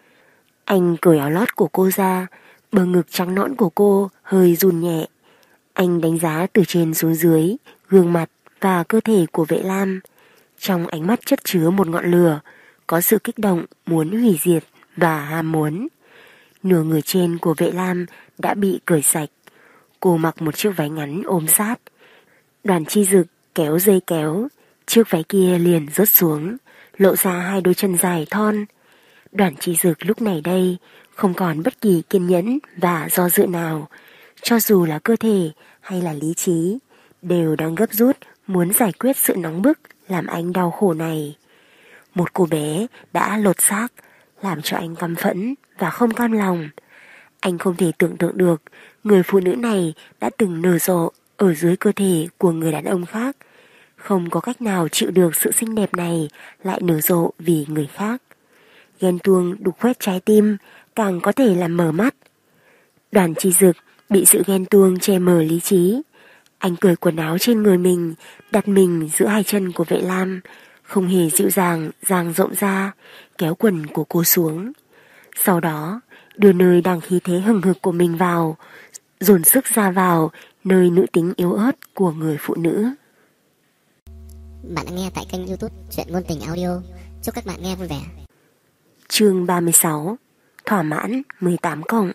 Anh cởi áo lót của cô ra, bờ ngực trắng nõn của cô hơi run nhẹ. Anh đánh giá từ trên xuống dưới, gương mặt và cơ thể của Vệ Lam. Trong ánh mắt chất chứa một ngọn lửa, có sự kích động muốn hủy diệt và ham muốn. Nửa người trên của Vệ Lam đã bị cởi sạch. Cô mặc một chiếc váy ngắn ôm sát. Đoàn Chi Dực kéo dây kéo, chiếc váy kia liền rớt xuống, lộ ra hai đôi chân dài thon. Đoàn Chi Dực lúc này đây không còn bất kỳ kiên nhẫn và do dự nào, cho dù là cơ thể hay là lý trí, đều đang gấp rút muốn giải quyết sự nóng bức làm anh đau khổ này. Một cô bé đã lột xác, làm cho anh căm phẫn và không cam lòng. Anh không thể tưởng tượng được người phụ nữ này đã từng nở rộ ở dưới cơ thể của người đàn ông khác, không có cách nào chịu được sự xinh đẹp này lại nở rộ vì người khác. Ghen tuông đục khoét trái tim, càng có thể làm mờ mắt. Đoàn Chi Dực bị sự ghen tuông che mờ lý trí. Anh cởi quần áo trên người mình, đặt mình giữa hai chân của Vệ Lam, không hề dịu dàng dang rộng ra, kéo quần của cô xuống. Sau đó đưa nơi đang khí thế hừng hực của mình vào, dồn sức ra vào nơi nữ tính yếu ớt của người phụ nữ. Bạn đang nghe tại kênh YouTube Chuyện Ngôn Tình Audio. Chúc các bạn nghe vui vẻ. Chương 36. Thỏa mãn 18+.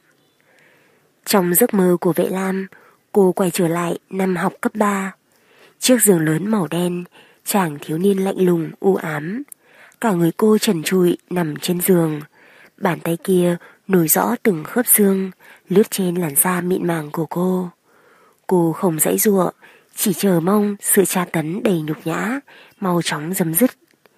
Trong giấc mơ của Vệ Lam, cô quay trở lại năm học cấp 3. Chiếc giường lớn màu đen, chàng thiếu niên lạnh lùng u ám. Cả người cô trần trụi nằm trên giường. Bàn tay kia nổi rõ từng khớp xương, lướt trên làn da mịn màng của cô. Cô không giãy giụa, chỉ chờ mong sự tra tấn đầy nhục nhã mau chóng chấm dứt.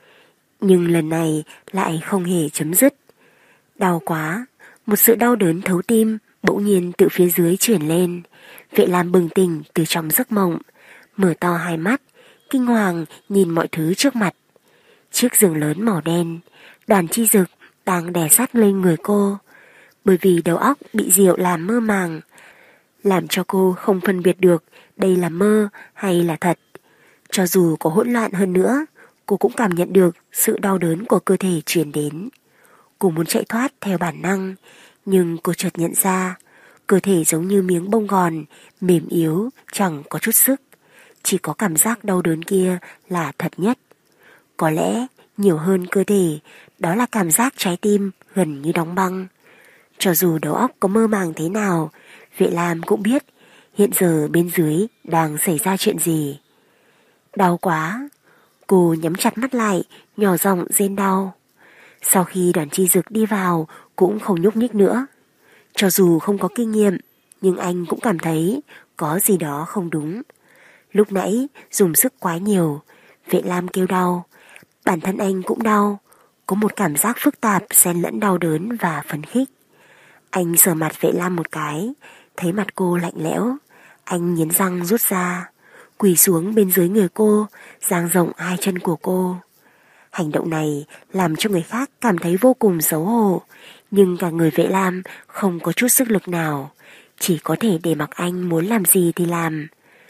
Nhưng lần này lại không hề chấm dứt. Đau quá, một sự đau đớn thấu tim bỗng nhiên từ phía dưới chuyển lên. Vệ Lam bừng tỉnh từ trong giấc mộng, mở to hai mắt, kinh hoàng nhìn mọi thứ trước mặt. Chiếc giường lớn màu đen, Đoàn Chi Dực đang đè sát lên người cô. Bởi vì đầu óc bị rượu làm mơ màng, làm cho cô không phân biệt được đây là mơ hay là thật. Cho dù có hỗn loạn hơn nữa, cô cũng cảm nhận được sự đau đớn của cơ thể truyền đến. Cô muốn chạy thoát theo bản năng, nhưng cô chợt nhận ra cơ thể giống như miếng bông gòn, mềm yếu, chẳng có chút sức. Chỉ có cảm giác đau đớn kia là thật nhất. Có lẽ nhiều hơn cơ thể, đó là cảm giác trái tim gần như đóng băng. Cho dù đầu óc có mơ màng thế nào, Vệ Lam cũng biết hiện giờ bên dưới đang xảy ra chuyện gì. Đau quá. Cô nhắm chặt mắt lại, nhỏ giọng rên đau. Sau khi Đoàn Chi Dực đi vào cũng không nhúc nhích nữa. Cho dù không có kinh nghiệm, nhưng anh cũng cảm thấy có gì đó không đúng. Lúc nãy dùng sức quá nhiều, Vệ Lam kêu đau, bản thân anh cũng đau, có một cảm giác phức tạp xen lẫn đau đớn và phấn khích. Anh sờ mặt Vệ Lam một cái, thấy mặt cô lạnh lẽo, anh nghiến răng rút ra, quỳ xuống bên dưới người cô, dang rộng hai chân của cô. Hành động này làm cho người khác cảm thấy vô cùng xấu hổ, nhưng cả người Vệ Lam không có chút sức lực nào, chỉ có thể để mặc anh muốn làm gì thì làm.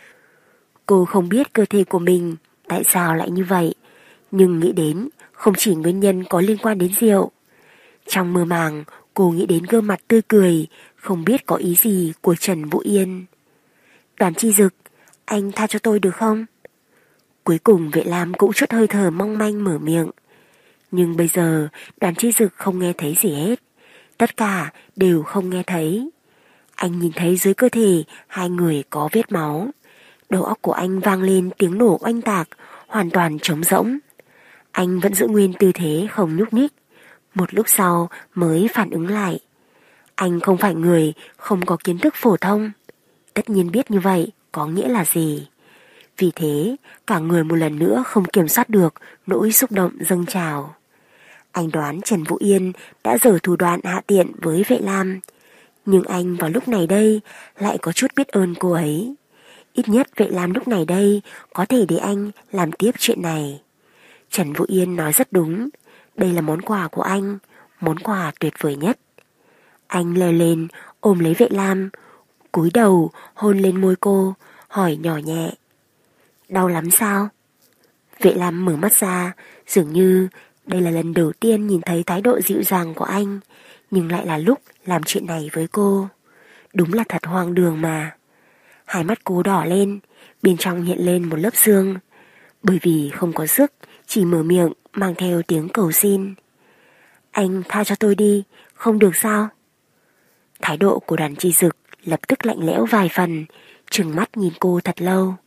Cô không biết cơ thể của mình tại sao lại như vậy, nhưng nghĩ đến không chỉ nguyên nhân có liên quan đến rượu. Trong mơ màng, cô nghĩ đến gương mặt tươi cười, không biết có ý gì của Trần Vũ Yên. Đoàn Chi Dực, anh tha cho tôi được không? Cuối cùng Vệ Lam cũng chút hơi thở mong manh mở miệng. Nhưng bây giờ Đoàn Chi Dực không nghe thấy gì hết. Tất cả đều không nghe thấy. Anh nhìn thấy dưới cơ thể hai người có vết máu. Đầu óc của anh vang lên tiếng nổ oanh tạc, hoàn toàn trống rỗng. Anh vẫn giữ nguyên tư thế không nhúc nhích. Một lúc sau mới phản ứng lại. Anh không phải người không có kiến thức phổ thông. Tất nhiên biết như vậy có nghĩa là gì. Vì thế cả người một lần nữa không kiểm soát được nỗi xúc động dâng trào. Anh đoán Trần Vũ Yên đã giở thủ đoạn hạ tiện với Vệ Lam. Nhưng anh vào lúc này đây lại có chút biết ơn cô ấy. Ít nhất Vệ Lam lúc này đây có thể để anh làm tiếp chuyện này. Trần Vũ Yên nói rất đúng. Đây là món quà của anh, món quà tuyệt vời nhất. Anh leo lên ôm lấy Vệ Lam, cúi đầu hôn lên môi cô, hỏi nhỏ nhẹ. Đau lắm sao? Vệ Lam mở mắt ra, dường như đây là lần đầu tiên nhìn thấy thái độ dịu dàng của anh, nhưng lại là lúc làm chuyện này với cô. Đúng là thật hoang đường mà. Hai mắt cô đỏ lên, bên trong hiện lên một lớp xương. Bởi vì không có sức, chỉ mở miệng mang theo tiếng cầu xin. Anh tha cho tôi đi, không được sao? Thái độ của Đoàn Chi Dực lập tức lạnh lẽo vài phần, trừng mắt nhìn cô thật lâu.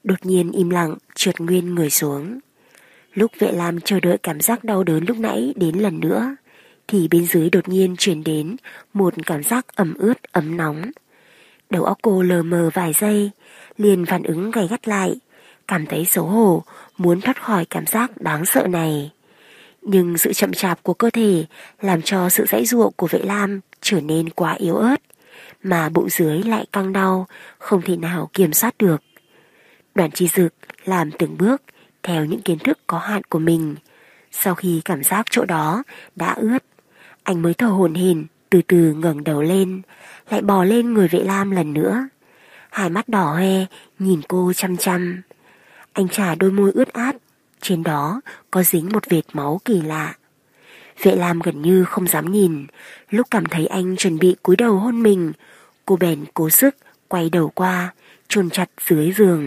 đột nhiên im lặng trượt nguyên người xuống. Lúc Vệ Lam chờ đợi cảm giác đau đớn lúc nãy đến lần nữa, thì bên dưới đột nhiên truyền đến một cảm giác ẩm ướt ấm nóng. Đầu óc cô lờ mờ vài giây, liền phản ứng gay gắt lại, cảm thấy xấu hổ, muốn thoát khỏi cảm giác đáng sợ này. Nhưng sự chậm chạp của cơ thể làm cho sự giãy giụa của Vệ Lam trở nên quá yếu ớt, mà bụng dưới lại căng đau, không thể nào kiểm soát được. Đoàn Chi Dực làm từng bước theo những kiến thức có hạn của mình. Sau khi cảm giác chỗ đó đã ướt, anh mới thở hổn hển từ từ ngẩng đầu lên, lại bò lên người Vệ Lam lần nữa. Hai mắt đỏ hoe nhìn cô chăm chăm. Anh chà đôi môi ướt át, trên đó có dính một vệt máu kỳ lạ. Vệ Lam gần như không dám nhìn. Lúc cảm thấy anh chuẩn bị cúi đầu hôn mình, cô bèn cố sức quay đầu qua, chôn chặt dưới giường.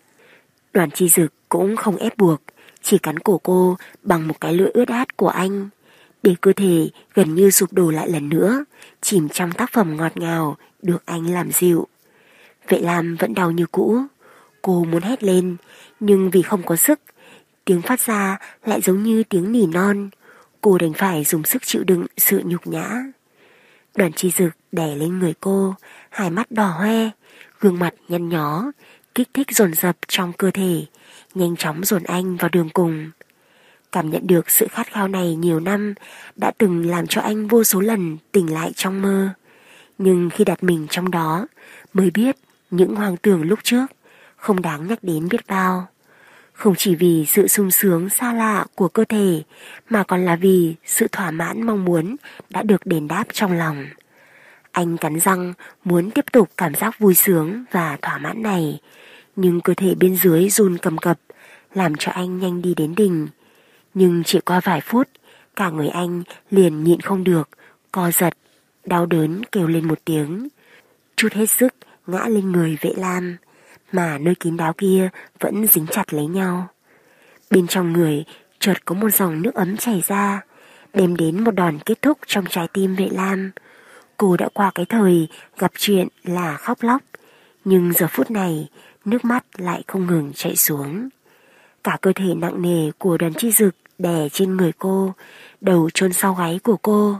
Đoàn Chi Dực cũng không ép buộc, chỉ cắn cổ cô bằng một cái lưỡi ướt át của anh, để cơ thể gần như sụp đổ lại lần nữa, chìm trong tác phẩm ngọt ngào được anh làm dịu. Vệ Lam vẫn đau như cũ. Cô muốn hét lên, nhưng vì không có sức, tiếng phát ra lại giống như tiếng nỉ non. Cô đành phải dùng sức chịu đựng sự nhục nhã. Đoàn Chi Dực đè lên người cô, hai mắt đỏ hoe, gương mặt nhăn nhó, kích thích dồn dập trong cơ thể, nhanh chóng dồn anh vào đường cùng. Cảm nhận được sự khát khao này nhiều năm đã từng làm cho anh vô số lần tỉnh lại trong mơ. Nhưng khi đặt mình trong đó mới biết những hoang tưởng lúc trước không đáng nhắc đến biết bao. Không chỉ vì sự sung sướng xa lạ của cơ thể, mà còn là vì sự thỏa mãn mong muốn đã được đền đáp trong lòng. Anh cắn răng muốn tiếp tục cảm giác vui sướng và thỏa mãn này, nhưng cơ thể bên dưới run cầm cập, làm cho anh nhanh đi đến đỉnh. Nhưng chỉ qua vài phút, cả người anh liền nhịn không được, co giật, đau đớn kêu lên một tiếng, chút hết sức ngã lên người Vệ Lam, mà nơi kín đáo kia vẫn dính chặt lấy nhau. Bên trong người chợt có một dòng nước ấm chảy ra, đem đến một đòn kết thúc trong trái tim Vệ Lam. Cô đã qua cái thời gặp chuyện là khóc lóc, nhưng giờ phút này nước mắt lại không ngừng chảy xuống. Cả cơ thể nặng nề của Đoàn Chi Dực đè trên người cô, đầu chôn sau gáy của cô.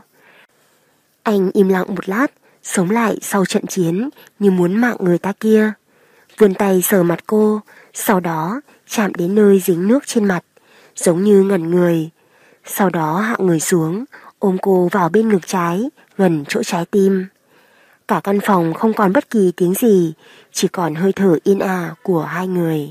Anh im lặng một lát, sống lại sau trận chiến như muốn mạng người ta kia. Vươn tay sờ mặt cô, sau đó chạm đến nơi dính nước trên mặt, giống như ngẩn người. Sau đó hạ người xuống, ôm cô vào bên ngực trái, gần chỗ trái tim. Cả căn phòng không còn bất kỳ tiếng gì, chỉ còn hơi thở yên ả của hai người.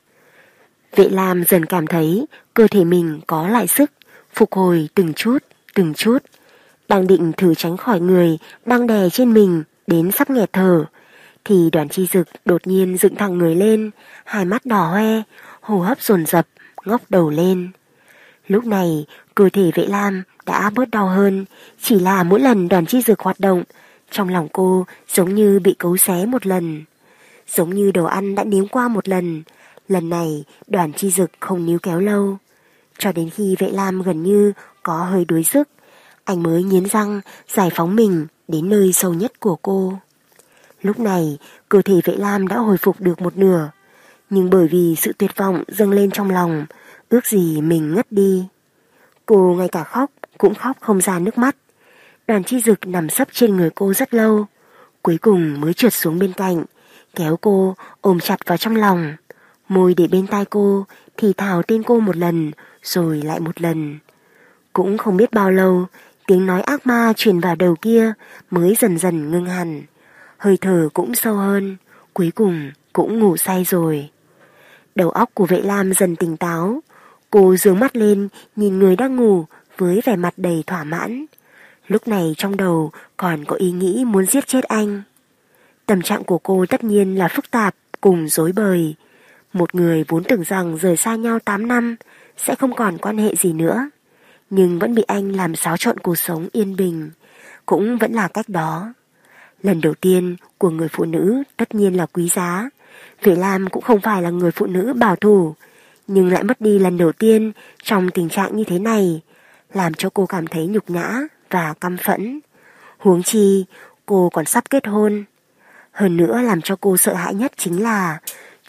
Vệ Lam dần cảm thấy cơ thể mình có lại sức, phục hồi từng chút. Đang định thử tránh khỏi người đang đè trên mình đến sắp nghẹt thở, thì Đoàn Chi Dực đột nhiên dựng thẳng người lên, hai mắt đỏ hoe, hô hấp dồn dập, ngóc đầu lên. Lúc này cơ thể Vệ Lam đã bớt đau hơn, chỉ là mỗi lần Đoàn Chi Dực hoạt động, trong lòng cô giống như bị cấu xé một lần, giống như đồ ăn đã nếm qua một lần. Lần này Đoàn Chi Dực không níu kéo lâu, cho đến khi Vệ Lam gần như có hơi đuối sức, anh mới nghiến răng giải phóng mình đến nơi sâu nhất của cô. Lúc này cơ thể Vệ Lam đã hồi phục được một nửa, nhưng bởi vì sự tuyệt vọng dâng lên trong lòng, ước gì mình ngất đi. Cô ngay cả khóc cũng khóc không ra nước mắt. Đoàn Chi Dực nằm sấp trên người cô rất lâu, cuối cùng mới trượt xuống bên cạnh, kéo cô ôm chặt vào trong lòng, môi để bên tai cô, thì thào tên cô một lần rồi lại một lần. Cũng không biết bao lâu, tiếng nói ác ma truyền vào đầu kia mới dần dần ngưng hẳn, hơi thở cũng sâu hơn, cuối cùng cũng ngủ say rồi. Đầu óc của Vệ Lam dần tỉnh táo, cô giương mắt lên nhìn người đang ngủ với vẻ mặt đầy thỏa mãn. Lúc này trong đầu còn có ý nghĩ muốn giết chết anh. Tâm trạng của cô tất nhiên là phức tạp cùng rối bời. Một người vốn tưởng rằng rời xa nhau 8 năm sẽ không còn quan hệ gì nữa, nhưng vẫn bị anh làm xáo trộn cuộc sống yên bình, cũng vẫn là cách đó. Lần đầu tiên của người phụ nữ tất nhiên là quý giá. Vệ Lam cũng không phải là người phụ nữ bảo thủ, nhưng lại mất đi lần đầu tiên trong tình trạng như thế này, làm cho cô cảm thấy nhục nhã và căm phẫn. Huống chi cô còn sắp kết hôn. Hơn nữa làm cho cô sợ hãi nhất chính là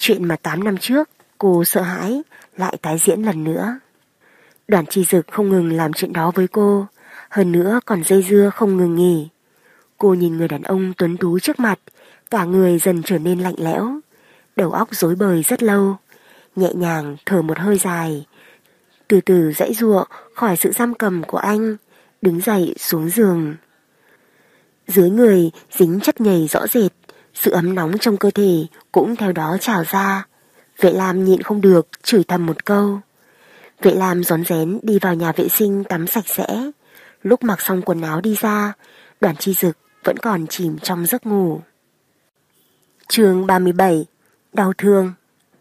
Chuyện mà 8 năm trước cô sợ hãi lại tái diễn lần nữa. Đoàn Chi Dực không ngừng làm chuyện đó với cô, hơn nữa còn dây dưa không ngừng nghỉ. Cô nhìn người đàn ông tuấn tú trước mặt, cả người dần trở nên lạnh lẽo, đầu óc rối bời rất lâu, nhẹ nhàng thở một hơi dài, từ từ giãy giụa khỏi sự giam cầm của anh, đứng dậy xuống giường. Dưới người dính chất nhầy rõ rệt, sự ấm nóng trong cơ thể cũng theo đó trào ra. Vệ Lam nhịn không được chửi thầm một câu. Vệ Lam rón rén đi vào nhà vệ sinh tắm sạch sẽ. Lúc mặc xong quần áo đi ra, Đoàn Chi Dực vẫn còn chìm trong giấc ngủ. Chương 37. Đau thương.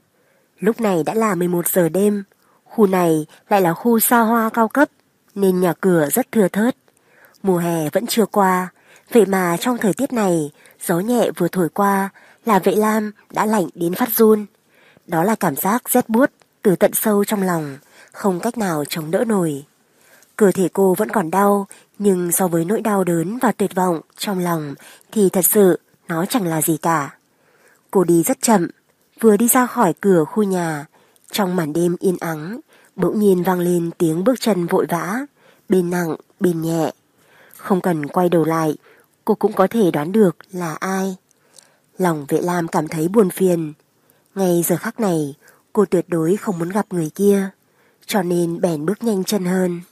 Lúc này đã là 11 giờ đêm. Khu này lại là khu xa hoa cao cấp, nên nhà cửa rất thưa thớt. Mùa hè vẫn chưa qua, vậy mà trong thời tiết này, gió nhẹ vừa thổi qua là Vệ Lam đã lạnh đến phát run. Đó là cảm giác rét buốt từ tận sâu trong lòng, không cách nào chống đỡ nổi. Cơ thể cô vẫn còn đau, nhưng so với nỗi đau đớn và tuyệt vọng trong lòng thì thật sự nó chẳng là gì cả. Cô đi rất chậm, vừa đi ra khỏi cửa khu nhà, trong màn đêm yên ắng, bỗng nhiên vang lên tiếng bước chân vội vã, bên nặng bên nhẹ. Không cần quay đầu lại, cô cũng có thể đoán được là ai. Lòng Vệ Lam cảm thấy buồn phiền. Ngay giờ khắc này, cô tuyệt đối không muốn gặp người kia, cho nên bèn bước nhanh chân hơn.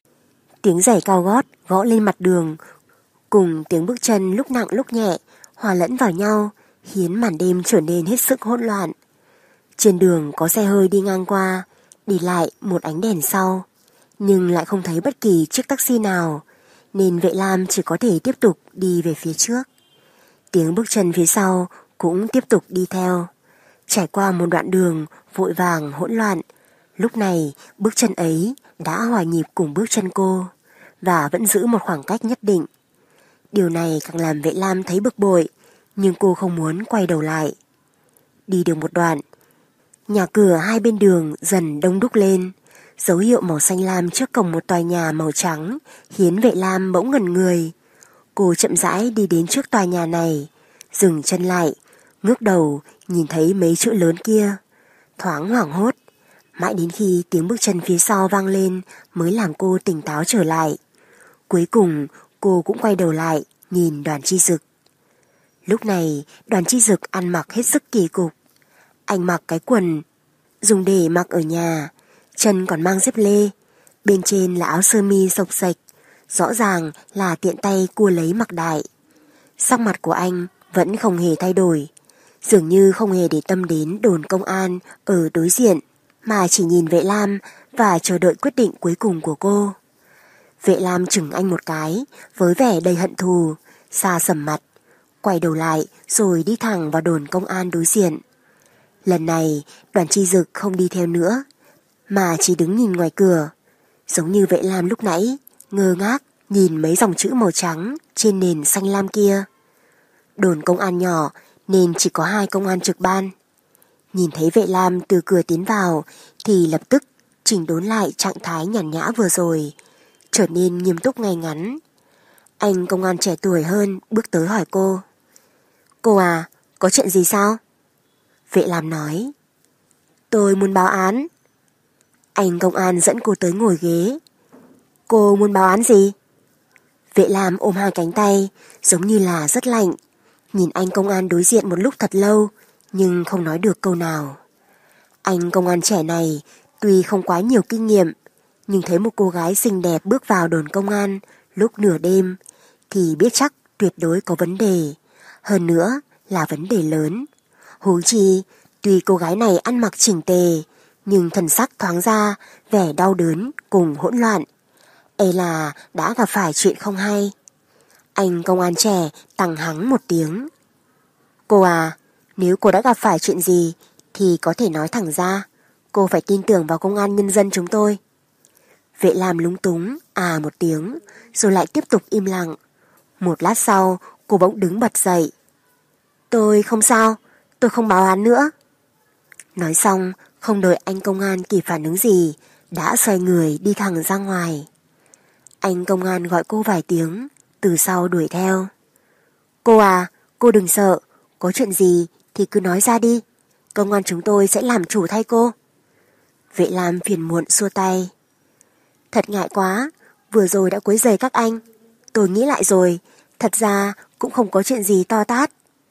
Tiếng giày cao gót gõ lên mặt đường, cùng tiếng bước chân lúc nặng lúc nhẹ, hòa lẫn vào nhau, khiến màn đêm trở nên hết sức hỗn loạn. Trên đường có xe hơi đi ngang qua, đi lại một ánh đèn sau, nhưng lại không thấy bất kỳ chiếc taxi nào, nên Vệ Lam chỉ có thể tiếp tục đi về phía trước. Tiếng bước chân phía sau cũng tiếp tục đi theo. Trải qua một đoạn đường vội vàng hỗn loạn, lúc này bước chân ấy đã hòa nhịp cùng bước chân cô, và vẫn giữ một khoảng cách nhất định. Điều này càng làm Vệ Lam thấy bực bội, nhưng cô không muốn quay đầu lại. Đi được một đoạn, nhà cửa hai bên đường dần đông đúc lên. Dấu hiệu màu xanh lam trước cổng một tòa nhà màu trắng khiến Vệ Lam bỗng ngẩn người. Cô chậm rãi đi đến trước tòa nhà này, dừng chân lại, ngước đầu nhìn thấy mấy chữ lớn kia, thoáng hoảng hốt. Mãi đến khi tiếng bước chân phía sau vang lên mới làm cô tỉnh táo trở lại. Cuối cùng cô cũng quay đầu lại nhìn Đoàn Chi Dực. Lúc này Đoàn Chi Dực ăn mặc hết sức kỳ cục. Anh mặc cái quần dùng để mặc ở nhà, chân còn mang dép lê, bên trên là áo sơ mi xộc xệch, rõ ràng là tiện tay cua lấy mặc đại. Sắc mặt của anh vẫn không hề thay đổi, dường như không hề để tâm đến đồn công an ở đối diện, mà chỉ nhìn Vệ Lam và chờ đợi quyết định cuối cùng của cô. Vệ Lam chừng anh một cái với vẻ đầy hận thù, xa sầm mặt, quay đầu lại rồi đi thẳng vào đồn công an đối diện. Lần này Đoàn Chi Dực không đi theo nữa, mà chỉ đứng nhìn ngoài cửa, giống như Vệ Lam lúc nãy, ngơ ngác nhìn mấy dòng chữ màu trắng trên nền xanh lam kia. Đồn công an nhỏ nên chỉ có 2 công an trực ban. Nhìn thấy Vệ Lam từ cửa tiến vào thì lập tức chỉnh đốn lại trạng thái nhàn nhã vừa rồi, trở nên nghiêm túc ngay ngắn. Anh công an trẻ tuổi hơn bước tới hỏi cô. Cô à, có chuyện gì sao? Vệ Lam nói. Tôi muốn báo án. Anh công an dẫn cô tới ngồi ghế. Cô muốn báo án gì? Vệ Lam ôm 2 cánh tay, giống như là rất lạnh, nhìn anh công an đối diện một lúc thật lâu, nhưng không nói được câu nào. Anh công an trẻ này tuy không quá nhiều kinh nghiệm, nhưng thấy một cô gái xinh đẹp bước vào đồn công an lúc nửa đêm thì biết chắc tuyệt đối có vấn đề, hơn nữa là vấn đề lớn. Huống chi, tuy cô gái này ăn mặc chỉnh tề, nhưng thần sắc thoáng ra vẻ đau đớn cùng hỗn loạn. E là đã gặp phải chuyện không hay. Anh công an trẻ tằng hắng một tiếng. Cô à, nếu cô đã gặp phải chuyện gì thì có thể nói thẳng ra. Cô phải tin tưởng vào công an nhân dân chúng tôi. Vệ Lam lúng túng một tiếng, rồi lại tiếp tục im lặng. Một lát sau cô bỗng đứng bật dậy. Tôi không sao, tôi không báo án nữa. Nói xong, không đợi anh công an kịp phản ứng gì, đã xoay người đi thẳng ra ngoài. Anh công an gọi cô vài tiếng, từ sau đuổi theo. Cô à, cô đừng sợ, có chuyện gì thì cứ nói ra đi. công an chúng tôi sẽ làm chủ thay cô. Vệ Lam phiền muộn xua tay. Thật ngại quá, vừa rồi đã quấy rầy các anh. Tôi nghĩ lại rồi, thật ra cũng không có chuyện gì to tát.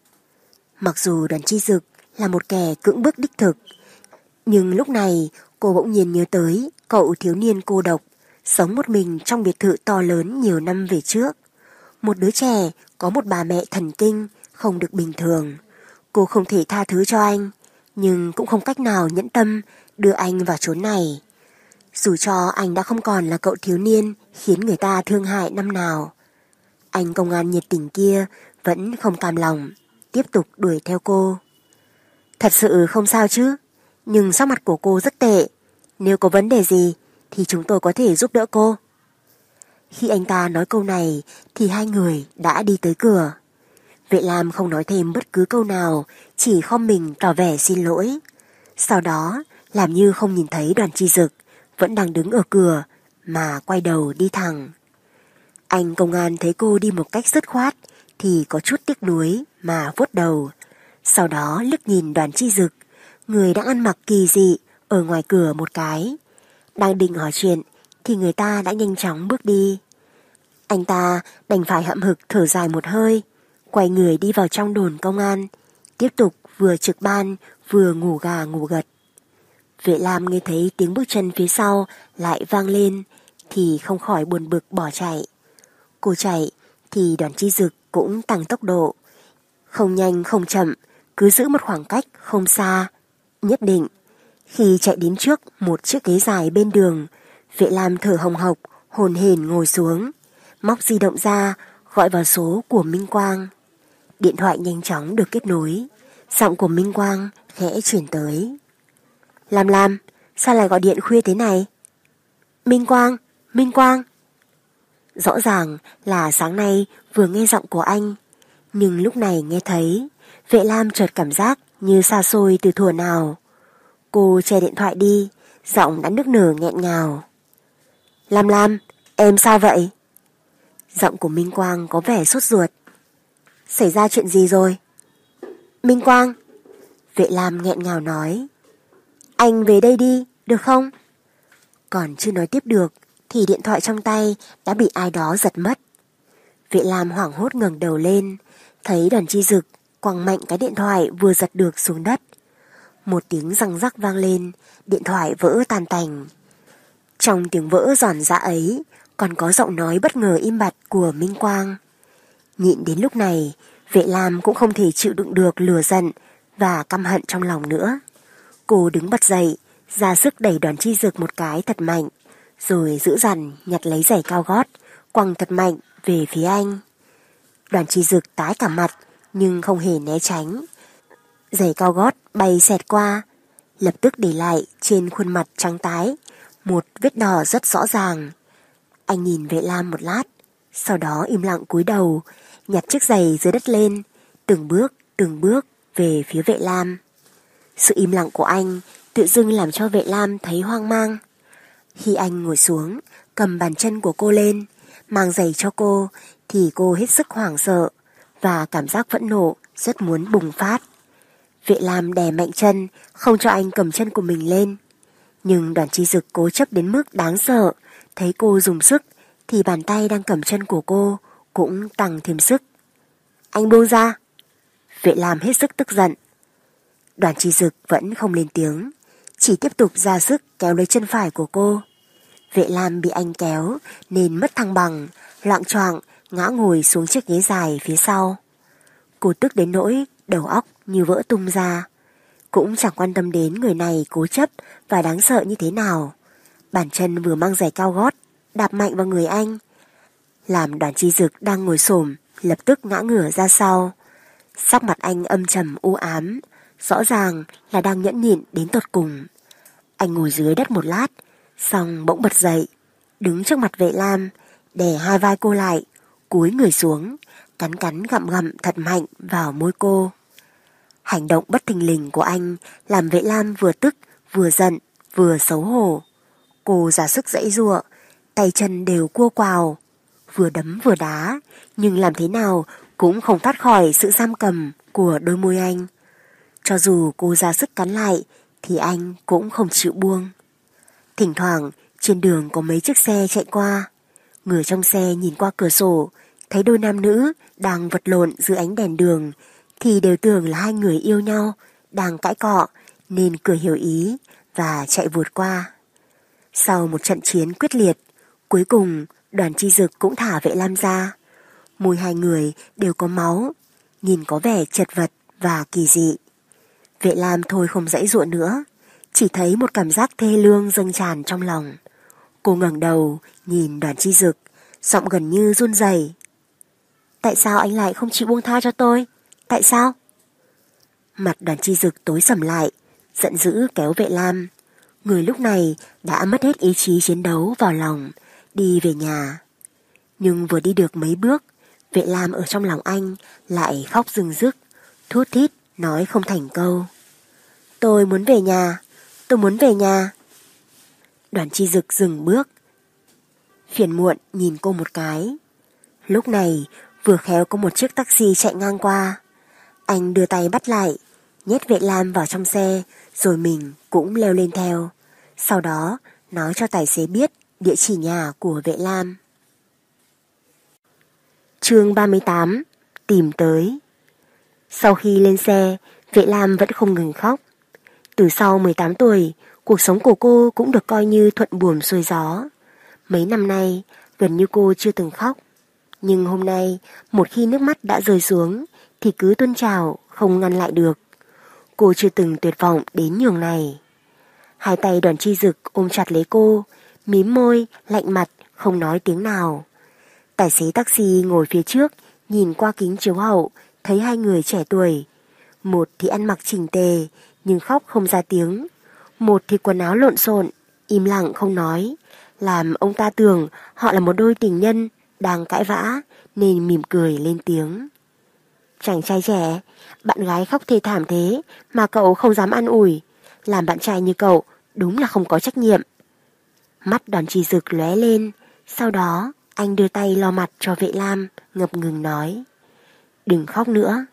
Mặc dù Đoàn Chi Dực là một kẻ cưỡng bức đích thực, nhưng lúc này cô bỗng nhiên nhớ tới cậu thiếu niên cô độc, sống một mình trong biệt thự to lớn nhiều năm về trước. Một đứa trẻ có một bà mẹ thần kinh, không được bình thường. Cô không thể tha thứ cho anh, nhưng cũng không cách nào nhẫn tâm đưa anh vào chốn này. Dù cho anh đã không còn là cậu thiếu niên khiến người ta thương hại năm nào, anh công an nhiệt tình kia vẫn không cam lòng, tiếp tục đuổi theo cô. Thật sự không sao chứ, nhưng sắc mặt của cô rất tệ. Nếu có vấn đề gì thì chúng tôi có thể giúp đỡ cô. Khi anh ta nói câu này thì hai người đã đi tới cửa. Vệ Lam không nói thêm bất cứ câu nào, chỉ khom mình tỏ vẻ xin lỗi. Sau đó làm như không nhìn thấy Đoàn Chi Dực vẫn đang đứng ở cửa mà quay đầu đi thẳng. Anh công an thấy cô đi một cách dứt khoát thì có chút tiếc nuối mà vuốt đầu. Sau đó liếc nhìn Đoàn Chi Dực, người đang ăn mặc kỳ dị ở ngoài cửa một cái. Đang định hỏi chuyện thì người ta đã nhanh chóng bước đi. Anh ta đành phải hậm hực thở dài một hơi, quay người đi vào trong đồn công an, tiếp tục vừa trực ban vừa ngủ gà ngủ gật. Vệ Lam nghe thấy tiếng bước chân phía sau lại vang lên thì không khỏi buồn bực bỏ chạy. Cô chạy thì Đoàn Chi Dực cũng tăng tốc độ, không nhanh không chậm, cứ giữ một khoảng cách không xa nhất định. Khi chạy đến trước một chiếc ghế dài bên đường, Vệ Lam thở hồng hộc, hồn hển ngồi xuống, móc di động ra gọi vào số của Minh Quang. Điện thoại nhanh chóng được kết nối, giọng của Minh Quang khẽ chuyển tới. Lam, sao lại gọi điện khuya thế này? Minh Quang. Rõ ràng là sáng nay vừa nghe giọng của anh, nhưng lúc này nghe thấy, Vệ Lam chợt cảm giác như xa xôi từ thuở nào. Cô che điện thoại đi, giọng đã nức nở nghẹn ngào. Lam, em sao vậy? Giọng của Minh Quang có vẻ sốt ruột. Xảy ra chuyện gì rồi? Minh Quang, Vệ Lam nghẹn ngào nói. Anh về đây đi, được không? Còn chưa nói tiếp được thì điện thoại trong tay đã bị ai đó giật mất. Vệ Lam hoảng hốt ngẩng đầu lên, thấy Đoàn Chi Dực quăng mạnh cái điện thoại vừa giật được xuống đất. Một tiếng răng rắc vang lên, điện thoại vỡ tan tành. Trong tiếng vỡ giòn giã ấy còn có giọng nói bất ngờ im bặt của Minh Quang. Nhịn đến lúc này, Vệ Lam cũng không thể chịu đựng được lửa giận và căm hận trong lòng nữa. Cô đứng bật dậy, ra sức đẩy Đoàn Chi Dực một cái thật mạnh, rồi giữ dằn nhặt lấy giày cao gót, quăng thật mạnh về phía anh. Đoàn Chi Dực tái cả mặt nhưng không hề né tránh. Giày cao gót bay xẹt qua, lập tức để lại trên khuôn mặt trắng tái một vết đỏ rất rõ ràng. Anh nhìn Vệ Lam một lát, sau đó im lặng cúi đầu, nhặt chiếc giày dưới đất lên, từng bước về phía Vệ Lam. Sự im lặng của anh tự dưng làm cho Vệ Lam thấy hoang mang. Khi anh ngồi xuống, cầm bàn chân của cô lên, mang giày cho cô, thì cô hết sức hoảng sợ và cảm giác phẫn nộ rất muốn bùng phát. Vệ Lam đè mạnh chân, không cho anh cầm chân của mình lên. Nhưng Đoàn Chi Dực cố chấp đến mức đáng sợ, thấy cô dùng sức thì bàn tay đang cầm chân của cô cũng tăng thêm sức. Anh buông ra. Vệ Lam hết sức tức giận. Đoàn Chi Dực vẫn không lên tiếng, chỉ tiếp tục ra sức kéo lấy chân phải của cô. Vệ Lam bị anh kéo nên mất thăng bằng, loạng choạng ngã ngồi xuống chiếc ghế dài phía sau. Cô tức đến nỗi đầu óc như vỡ tung ra, cũng chẳng quan tâm đến người này cố chấp và đáng sợ như thế nào. Bàn chân vừa mang giày cao gót đạp mạnh vào người anh, làm Đoàn Chi Dực đang ngồi xổm lập tức ngã ngửa ra sau. Sắc mặt anh âm trầm u ám, rõ ràng là đang nhẫn nhịn đến tột cùng. Anh ngồi dưới đất một lát, xong bỗng bật dậy, đứng trước mặt Vệ Lam, đè hai vai cô lại, cúi người xuống, cắn gặm thật mạnh vào môi cô. Hành động bất thình lình của anh làm Vệ Lam vừa tức, vừa giận, vừa xấu hổ. Cô ra sức giãy giụa, tay chân đều cua quào, vừa đấm vừa đá, nhưng làm thế nào cũng không thoát khỏi sự giam cầm của đôi môi anh. Cho dù cô ra sức cắn lại thì anh cũng không chịu buông. Thỉnh thoảng trên đường có mấy chiếc xe chạy qua. Người trong xe nhìn qua cửa sổ, thấy đôi nam nữ đang vật lộn dưới ánh đèn đường thì đều tưởng là hai người yêu nhau đang cãi cọ, nên cười hiểu ý và chạy vụt qua. Sau một trận chiến quyết liệt, cuối cùng Đoàn Chi Dực cũng thả Vệ Lam ra. Môi hai người đều có máu, nhìn có vẻ chật vật và kỳ dị. Vệ Lam thôi không giãy giụa nữa, chỉ thấy một cảm giác thê lương dâng tràn trong lòng. Cô ngẩng đầu nhìn Đoàn Chi Dực, giọng gần như run rẩy. Tại sao anh lại không chịu buông tha cho tôi? Tại sao? Mặt Đoàn Chi Dực tối sầm lại, giận dữ kéo Vệ Lam. Người lúc này đã mất hết ý chí chiến đấu vào lòng, đi về nhà. Nhưng vừa đi được mấy bước, Vệ Lam ở trong lòng anh lại khóc rưng rức, thút thít nói không thành câu. Tôi muốn về nhà, tôi muốn về nhà. Đoàn Chi Dực dừng bước, phiền muộn nhìn cô một cái. Lúc này vừa khéo có một chiếc taxi chạy ngang qua. Anh đưa tay bắt lại, nhét Vệ Lam vào trong xe, rồi mình cũng leo lên theo. Sau đó nói cho tài xế biết địa chỉ nhà của Vệ Lam. Chương 38. Tìm tới. Sau khi lên xe, Vệ Lam vẫn không ngừng khóc. Từ sau 18 tuổi, cuộc sống của cô cũng được coi như thuận buồm xuôi gió. Mấy năm nay, gần như cô chưa từng khóc. Nhưng hôm nay, một khi nước mắt đã rơi xuống, thì cứ tuôn trào, không ngăn lại được. Cô chưa từng tuyệt vọng đến nhường này. Hai tay Đoàn Chi Dực ôm chặt lấy cô, mím môi, lạnh mặt, không nói tiếng nào. Tài xế taxi ngồi phía trước, nhìn qua kính chiếu hậu, thấy hai người trẻ tuổi. Một thì ăn mặc chỉnh tề, nhưng khóc không ra tiếng. Một thì quần áo lộn xộn, im lặng không nói, làm ông ta tưởng họ là một đôi tình nhân đang cãi vã, nên mỉm cười lên tiếng. Chàng trai trẻ, bạn gái khóc thê thảm thế mà cậu không dám an ủi. Làm bạn trai như cậu đúng là không có trách nhiệm. Mắt Đoàn Chi Dực lóe lên, sau đó anh đưa tay lau mặt cho Vệ Lam, ngập ngừng nói. Đừng khóc nữa.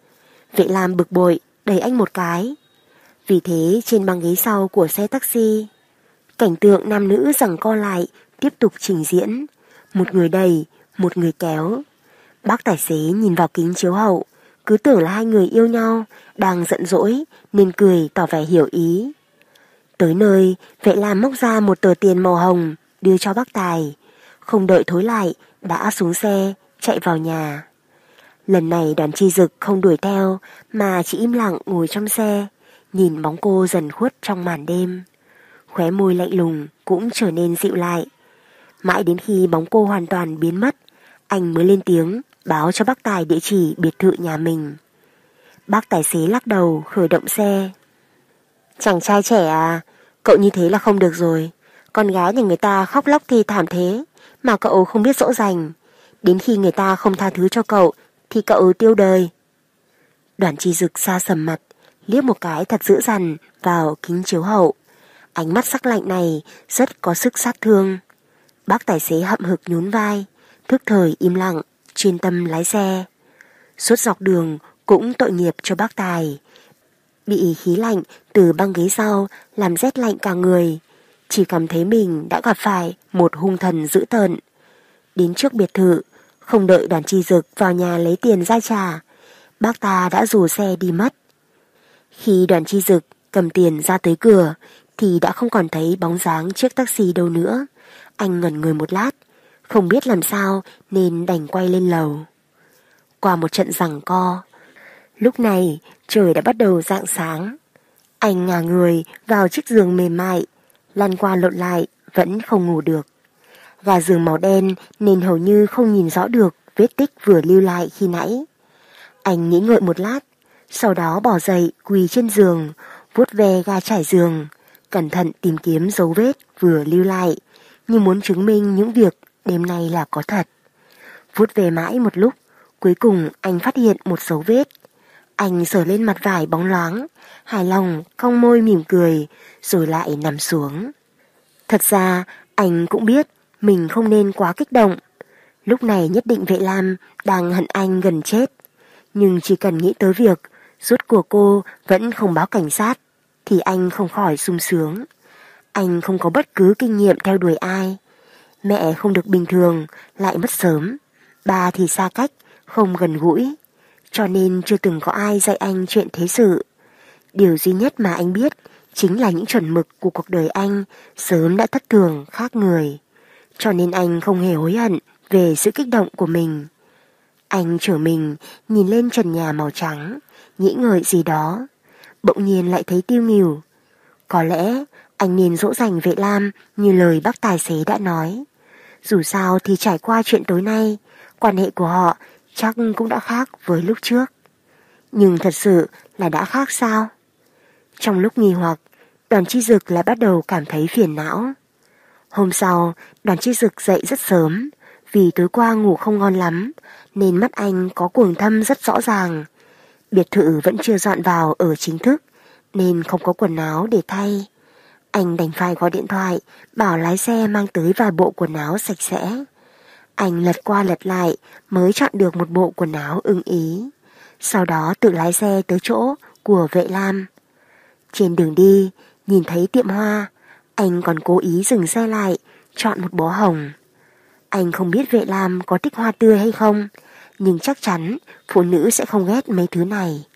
Vệ Lam bực bội, đẩy anh một cái. Vì thế trên băng ghế sau của xe taxi, cảnh tượng nam nữ giằng co lại tiếp tục trình diễn. Một người đẩy, một người kéo. Bác tài xế nhìn vào kính chiếu hậu, cứ tưởng là hai người yêu nhau, đang giận dỗi nên cười tỏ vẻ hiểu ý. Tới nơi, Vệ Lam móc ra một tờ tiền màu hồng đưa cho bác tài. Không đợi thối lại, đã xuống xe, chạy vào nhà. Lần này Đoàn Chi Dực không đuổi theo, mà chỉ im lặng ngồi trong xe, nhìn bóng cô dần khuất trong màn đêm. Khóe môi lạnh lùng cũng trở nên dịu lại. Mãi đến khi bóng cô hoàn toàn biến mất, anh mới lên tiếng báo cho bác tài địa chỉ biệt thự nhà mình. Bác tài xế lắc đầu khởi động xe. Chàng trai trẻ à, cậu như thế là không được rồi. Con gái nhà người ta khóc lóc thê thảm thế mà cậu không biết dỗ dành. Đến khi người ta không tha thứ cho cậu thì cậu tiêu đời. Đoàn Chi Dực xa sầm mặt, liếc một cái thật dữ dằn vào kính chiếu hậu. Ánh mắt sắc lạnh này rất có sức sát thương. Bác tài xế hậm hực nhún vai, thức thời im lặng, chuyên tâm lái xe. Suốt dọc đường cũng tội nghiệp cho bác tài. Bị khí lạnh từ băng ghế sau làm rét lạnh cả người, chỉ cảm thấy mình đã gặp phải một hung thần dữ tợn. Đến trước biệt thự, không đợi Đoàn Chi Dực vào nhà lấy tiền ra trả, bác ta đã rủ xe đi mất. Khi Đoàn Chi Dực cầm tiền ra tới cửa thì đã không còn thấy bóng dáng chiếc taxi đâu nữa. Anh ngẩn người một lát, không biết làm sao nên đành quay lên lầu. Qua một trận giằng co, lúc này trời đã bắt đầu rạng sáng. Anh ngả người vào chiếc giường mềm mại, lăn qua lộn lại vẫn không ngủ được. Gà giường màu đen nên hầu như không nhìn rõ được vết tích vừa lưu lại khi nãy. Anh nghĩ ngợi một lát, sau đó bỏ dậy quỳ trên giường, vuốt ve ga trải giường, cẩn thận tìm kiếm dấu vết vừa lưu lại, như muốn chứng minh những việc đêm nay là có thật. Vuốt về mãi một lúc, cuối cùng anh phát hiện một dấu vết. Anh sờ lên mặt vải bóng loáng, hài lòng cong môi mỉm cười, rồi lại nằm xuống. Thật ra anh cũng biết mình không nên quá kích động. Lúc này nhất định Vệ Lam đang hận anh gần chết. Nhưng chỉ cần nghĩ tới việc Rốt cuộc cô vẫn không báo cảnh sát, thì anh không khỏi sung sướng. Anh không có bất cứ kinh nghiệm theo đuổi ai. Mẹ không được bình thường, lại mất sớm. Ba thì xa cách, không gần gũi. Cho nên chưa từng có ai dạy anh chuyện thế sự. Điều duy nhất mà anh biết chính là những chuẩn mực của cuộc đời anh sớm đã thất thường khác người. Cho nên anh không hề hối hận về sự kích động của mình. Anh trở mình nhìn lên trần nhà màu trắng, nghĩ ngợi gì đó. Bỗng nhiên lại thấy tiêu nghỉu. Có lẽ anh nên dỗ dành Vệ Lam như lời bác tài xế đã nói. Dù sao thì trải qua chuyện tối nay, quan hệ của họ chắc cũng đã khác với lúc trước. Nhưng thật sự là đã khác sao? Trong lúc nghi hoặc, Đoàn Chi Dực lại bắt đầu cảm thấy phiền não. Hôm sau, Đoàn Chi Dực dậy rất sớm, vì tối qua ngủ không ngon lắm, nên mắt anh có quầng thâm rất rõ ràng. Biệt thự vẫn chưa dọn vào ở chính thức, nên không có quần áo để thay. Anh đành phải gọi điện thoại, bảo lái xe mang tới vài bộ quần áo sạch sẽ. Anh lật qua lật lại mới chọn được một bộ quần áo ưng ý. Sau đó tự lái xe tới chỗ của Vệ Lam. Trên đường đi, nhìn thấy tiệm hoa, anh còn cố ý dừng xe lại, chọn một bó hồng. Anh không biết Vệ Lam có thích hoa tươi hay không, nhưng chắc chắn phụ nữ sẽ không ghét mấy thứ này.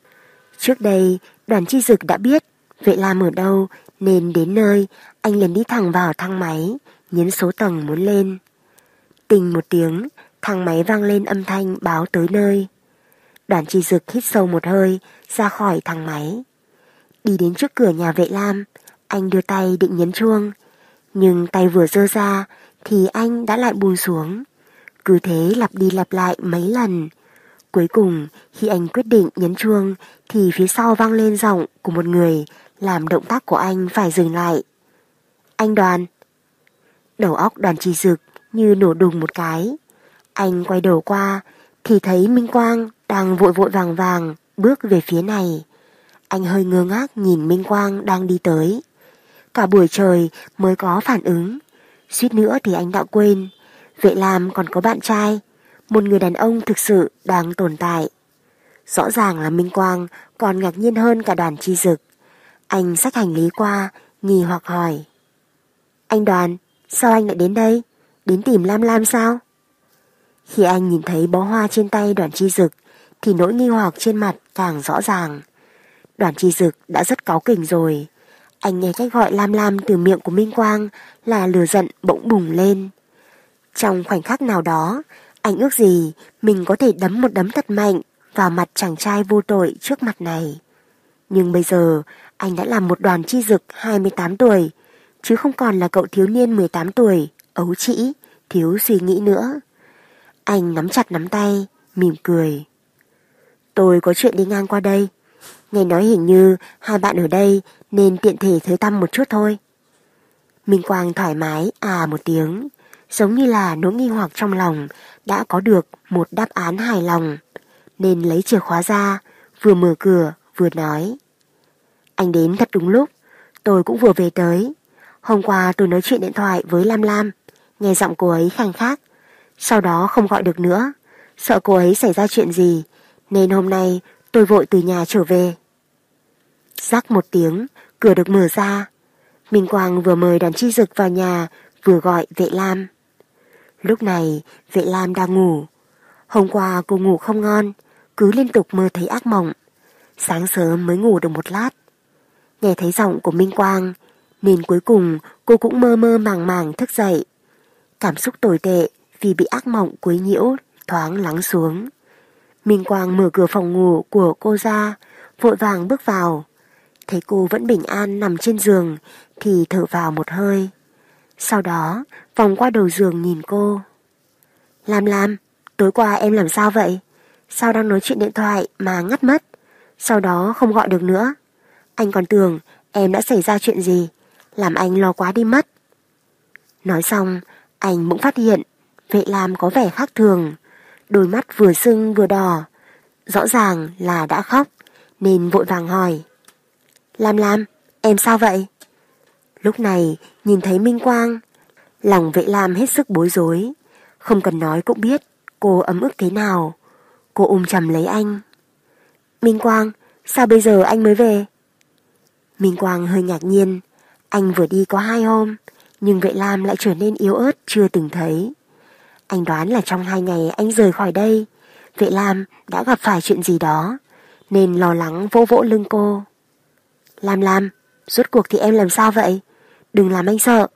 Trước đây, Đoàn Chi Dực đã biết Vệ Lam ở đâu, nên đến nơi, anh liền đi thẳng vào thang máy, nhấn số tầng muốn lên. Tình một tiếng, thang máy vang lên âm thanh báo tới nơi. Đoàn Chi Dực hít sâu một hơi, ra khỏi thang máy. Đi đến trước cửa nhà Vệ Lam, anh đưa tay định nhấn chuông, nhưng tay vừa giơ ra thì anh đã lại buông xuống. Cứ thế lặp đi lặp lại mấy lần. Cuối cùng, khi anh quyết định nhấn chuông thì phía sau vang lên giọng của một người làm động tác của anh phải dừng lại. Anh Đoàn. Đầu óc Đoàn Chi Dực như nổ đùng một cái. Anh quay đầu qua thì thấy Minh Quang đang vội vội vàng vàng bước về phía này. Anh hơi ngơ ngác nhìn Minh Quang đang đi tới. Cả buổi trời mới có phản ứng. Suýt nữa thì anh đã quên. Vệ Lam còn có bạn trai, một người đàn ông thực sự đang tồn tại. Rõ ràng là Minh Quang còn ngạc nhiên hơn cả Đoàn Chi Dực. Anh xách hành lý qua, nghi hoặc hỏi. Anh Đoàn, sao anh lại đến đây? Đến tìm Lam Lam sao? Khi anh nhìn thấy bó hoa trên tay Đoàn Chi Dực thì nỗi nghi hoặc trên mặt càng rõ ràng. Đoàn Chi Dực đã rất cáu kỉnh rồi. Anh nghe cách gọi Lam Lam từ miệng của Minh Quang là lửa giận bỗng bùng lên. Trong khoảnh khắc nào đó, anh ước gì mình có thể đấm một đấm thật mạnh vào mặt chàng trai vô tội trước mặt này. Nhưng bây giờ, anh đã là một Đoàn Chi Dực 28 tuổi, chứ không còn là cậu thiếu niên 18 tuổi, ấu trĩ, thiếu suy nghĩ nữa. Anh nắm chặt nắm tay, mỉm cười. Tôi có chuyện đi ngang qua đây. Nghe nói hình như hai bạn ở đây nên tiện thể tới thăm một chút thôi. Minh Quang thoải mái một tiếng, giống như là nỗi nghi hoặc trong lòng đã có được một đáp án hài lòng, nên lấy chìa khóa ra, vừa mở cửa vừa nói. Anh đến thật đúng lúc, tôi cũng vừa về tới. Hôm qua tôi nói chuyện điện thoại với Lam Lam, nghe giọng cô ấy khang khác, sau đó không gọi được nữa, sợ cô ấy xảy ra chuyện gì, nên hôm nay tôi vội từ nhà trở về. Rắc một tiếng, cửa được mở ra. Minh Quang vừa mời Đoàn Chi Dực vào nhà, vừa gọi Vệ Lam. Lúc này, Vệ Lam đang ngủ. Hôm qua cô ngủ không ngon, cứ liên tục mơ thấy ác mộng. Sáng sớm mới ngủ được một lát. Nghe thấy giọng của Minh Quang, nên cuối cùng cô cũng mơ mơ màng màng thức dậy. Cảm xúc tồi tệ vì bị ác mộng quấy nhiễu thoáng lắng xuống. Minh Quang mở cửa phòng ngủ của cô ra, vội vàng bước vào. Thấy cô vẫn bình an nằm trên giường thì thở vào một hơi. Sau đó vòng qua đầu giường nhìn cô. Lam Lam, tối qua em làm sao vậy? Sao đang nói chuyện điện thoại mà ngắt mất? Sau đó không gọi được nữa. Anh còn tưởng em đã xảy ra chuyện gì, làm anh lo quá đi mất. Nói xong, anh bỗng phát hiện Vệ Lam có vẻ khác thường. Đôi mắt vừa sưng vừa đỏ, rõ ràng là đã khóc, nên vội vàng hỏi. Lam Lam, em sao vậy? Lúc này nhìn thấy Minh Quang, lòng Vệ Lam hết sức bối rối. Không cần nói cũng biết cô ấm ức thế nào. Cô ôm chầm lấy anh. Minh Quang, sao bây giờ anh mới về? Minh Quang hơi ngạc nhiên. Anh vừa đi có 2 hôm, nhưng Vệ Lam lại trở nên yếu ớt chưa từng thấy. Anh đoán là trong 2 ngày anh rời khỏi đây, Vệ Lam đã gặp phải chuyện gì đó, nên lo lắng vỗ vỗ lưng cô. Lam, rốt cuộc thì em làm sao vậy? Đừng làm anh sợ.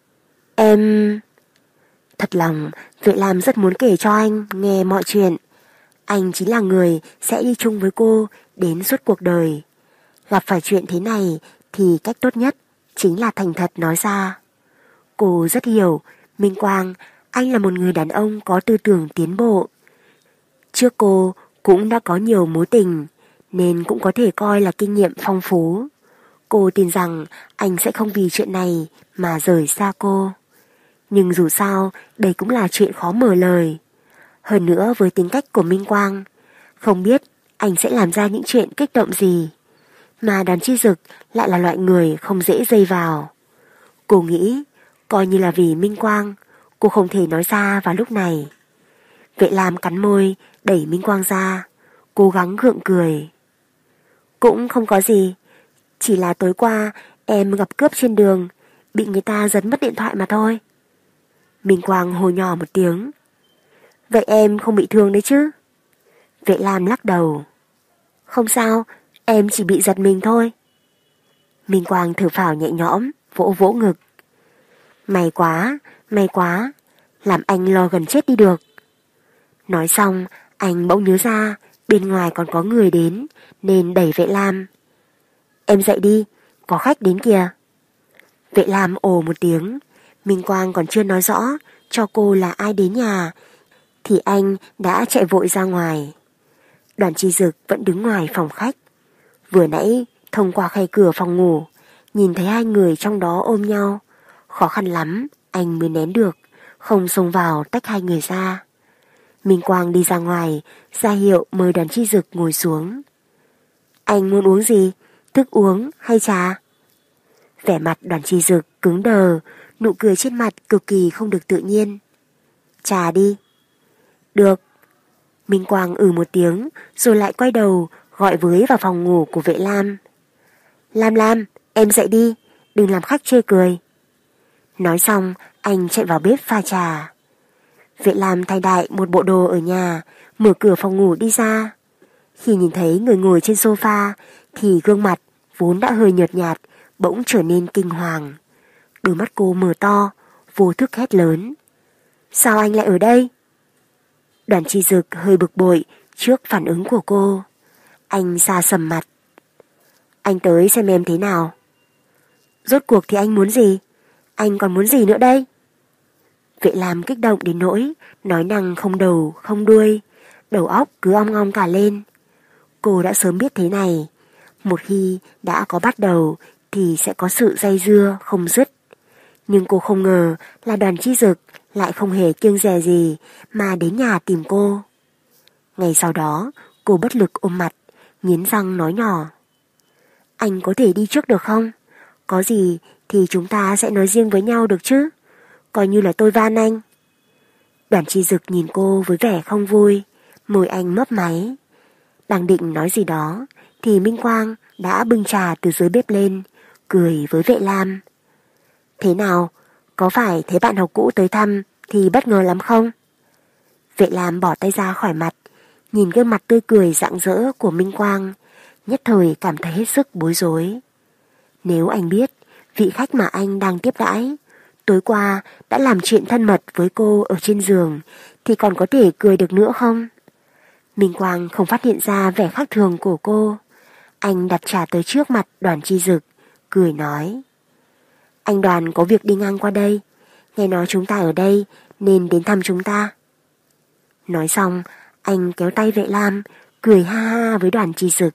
Em... Thật lòng, Vệ Lam rất muốn kể cho anh nghe mọi chuyện. Anh chính là người sẽ đi chung với cô đến suốt cuộc đời. Gặp phải chuyện thế này thì cách tốt nhất chính là thành thật nói ra. Cô rất hiểu, Minh Quang, anh là một người đàn ông có tư tưởng tiến bộ. Trước cô cũng đã có nhiều mối tình, nên cũng có thể coi là kinh nghiệm phong phú. Cô tin rằng anh sẽ không vì chuyện này mà rời xa cô. Nhưng dù sao, đây cũng là chuyện khó mở lời. Hơn nữa với tính cách của Minh Quang, không biết anh sẽ làm ra những chuyện kích động gì. Mà Đoàn Chi Dực lại là loại người không dễ dây vào. Cô nghĩ, coi như là vì Minh Quang, cô không thể nói ra vào lúc này. Vệ Lam cắn môi, đẩy Minh Quang ra, cố gắng gượng cười. Cũng không có gì, chỉ là tối qua em gặp cướp trên đường, bị người ta giật mất điện thoại mà thôi. Minh Quang hô nhỏ một tiếng. Vậy em không bị thương đấy chứ? Vệ Lam lắc đầu. Không sao, em chỉ bị giật mình thôi. Minh Quang thở phào nhẹ nhõm, vỗ vỗ ngực. May quá, làm anh lo gần chết đi được. Nói xong, anh bỗng nhớ ra bên ngoài còn có người đến, nên đẩy Vệ Lam. Em dậy đi, có khách đến kìa. Vệ Lam ồ một tiếng. Minh Quang còn chưa nói rõ cho cô là ai đến nhà, thì anh đã chạy vội ra ngoài. Đoàn Chi Dực vẫn đứng ngoài phòng khách. Vừa nãy thông qua khe cửa phòng ngủ, nhìn thấy 2 người trong đó ôm nhau. Khó khăn lắm anh mới nén được, không xông vào tách 2 người ra. Minh Quang đi ra ngoài, ra hiệu mời Đoàn Chi Dực ngồi xuống. Anh muốn uống gì? Thức uống hay trà? Vẻ mặt Đoàn Chi Dực cứng đờ, nụ cười trên mặt cực kỳ không được tự nhiên. Trà đi. Được. Minh Quang một tiếng, rồi lại quay đầu gọi với vào phòng ngủ của Vệ Lam. Lam, em dậy đi, đừng làm khách chê cười. Nói xong, anh chạy vào bếp pha trà. Vệ Lam thay đại một bộ đồ ở nhà, mở cửa phòng ngủ đi ra. Khi nhìn thấy người ngồi trên sofa, thì gương mặt vốn đã hơi nhợt nhạt, bỗng trở nên kinh hoàng. Đôi mắt cô mở to, vô thức hét lớn. Sao anh lại ở đây? Đoàn Chi Dực hơi bực bội trước phản ứng của cô. Anh xa sầm mặt. Anh tới xem em thế nào. Rốt cuộc thì anh muốn gì? Anh còn muốn gì nữa đây? Vệ Lam kích động đến nỗi nói năng không đầu không đuôi, đầu óc cứ ong ong cả lên. Cô đã sớm biết thế này, một khi đã có bắt đầu thì sẽ có sự dây dưa không dứt. Nhưng cô không ngờ là Đoàn Chi Dực lại không hề kiêng dè gì mà đến nhà tìm cô. Ngày sau đó, cô bất lực ôm mặt, nghiến răng nói nhỏ. Anh có thể đi trước được không? Có gì thì chúng ta sẽ nói riêng với nhau được chứ? Coi như là tôi van anh. Đoàn Chi Dực nhìn cô với vẻ không vui, môi anh mấp máy. Đang định nói gì đó thì Minh Quang đã bưng trà từ dưới bếp lên, cười với Vệ Lam. Thế nào? Có phải thấy bạn học cũ tới thăm thì bất ngờ lắm không? Vệ Lam bỏ tay ra khỏi mặt, nhìn gương mặt tươi cười rạng rỡ của Minh Quang, nhất thời cảm thấy hết sức bối rối. Nếu anh biết vị khách mà anh đang tiếp đãi tối qua đã làm chuyện thân mật với cô ở trên giường thì còn có thể cười được nữa không? Minh Quang không phát hiện ra vẻ khác thường của cô. Anh đặt trà tới trước mặt Đoàn Chi Dực, cười nói. Anh Đoàn có việc đi ngang qua đây, nghe nói chúng ta ở đây nên đến thăm chúng ta. Nói xong, anh kéo tay Vệ Lam, cười ha ha với Đoàn Chi Dực.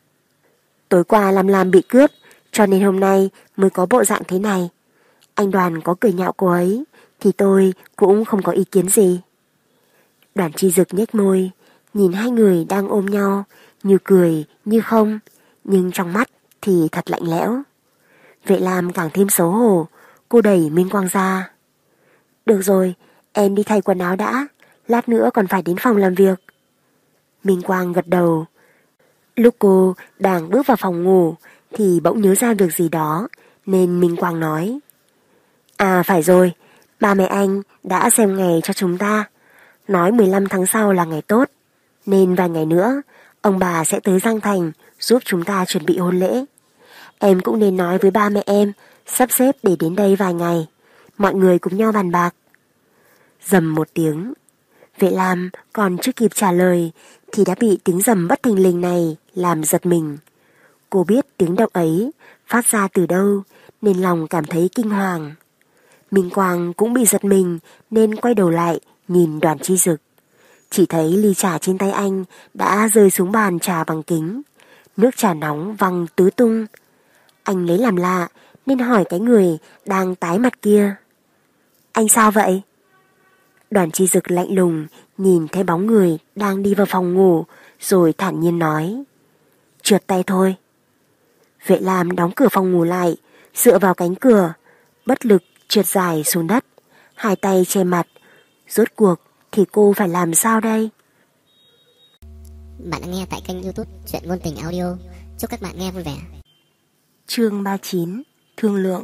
Tối qua Lam bị cướp, cho nên hôm nay mới có bộ dạng thế này. Anh Đoàn có cười nhạo cô ấy thì tôi cũng không có ý kiến gì. Đoàn Chi Dực nhếch môi, nhìn 2 người đang ôm nhau, như cười như không, nhưng trong mắt thì thật lạnh lẽo. Vệ Lam càng thêm xấu hổ, cô đẩy Minh Quang ra. Được rồi, em đi thay quần áo đã, lát nữa còn phải đến phòng làm việc. Minh Quang gật đầu. Lúc cô đang bước vào phòng ngủ thì bỗng nhớ ra việc gì đó, nên Minh Quang nói: À phải rồi, ba mẹ anh đã xem ngày cho chúng ta, nói 15 tháng sau là ngày tốt, nên vài ngày nữa ông bà sẽ tới Giang Thành giúp chúng ta chuẩn bị hôn lễ. Em cũng nên nói với ba mẹ em sắp xếp để đến đây vài ngày, mọi người cùng nhau bàn bạc. Rầm một tiếng, Vệ Lam còn chưa kịp trả lời thì đã bị tiếng rầm bất thình lình này làm giật mình. Cô biết tiếng động ấy phát ra từ đâu nên lòng cảm thấy kinh hoàng. Minh Quang cũng bị giật mình nên quay đầu lại nhìn Đoàn Chi Dực. Chỉ thấy ly trà trên tay anh đã rơi xuống bàn trà bằng kính, nước trà nóng văng tứ tung. Anh lấy làm lạ nên hỏi cái người đang tái mặt kia: Anh sao vậy? Đoàn Chi Dực lạnh lùng nhìn thấy bóng người đang đi vào phòng ngủ rồi thản nhiên nói: Trượt tay thôi. Vệ Lam đóng cửa phòng ngủ lại, dựa vào cánh cửa, bất lực trượt dài xuống đất, hai tay che mặt. Rốt cuộc thì cô phải làm sao đây? Bạn đã nghe tại kênh YouTube Truyện Ngôn Tình Audio. Chúc các bạn nghe vui vẻ. Chương 39: Thương lượng.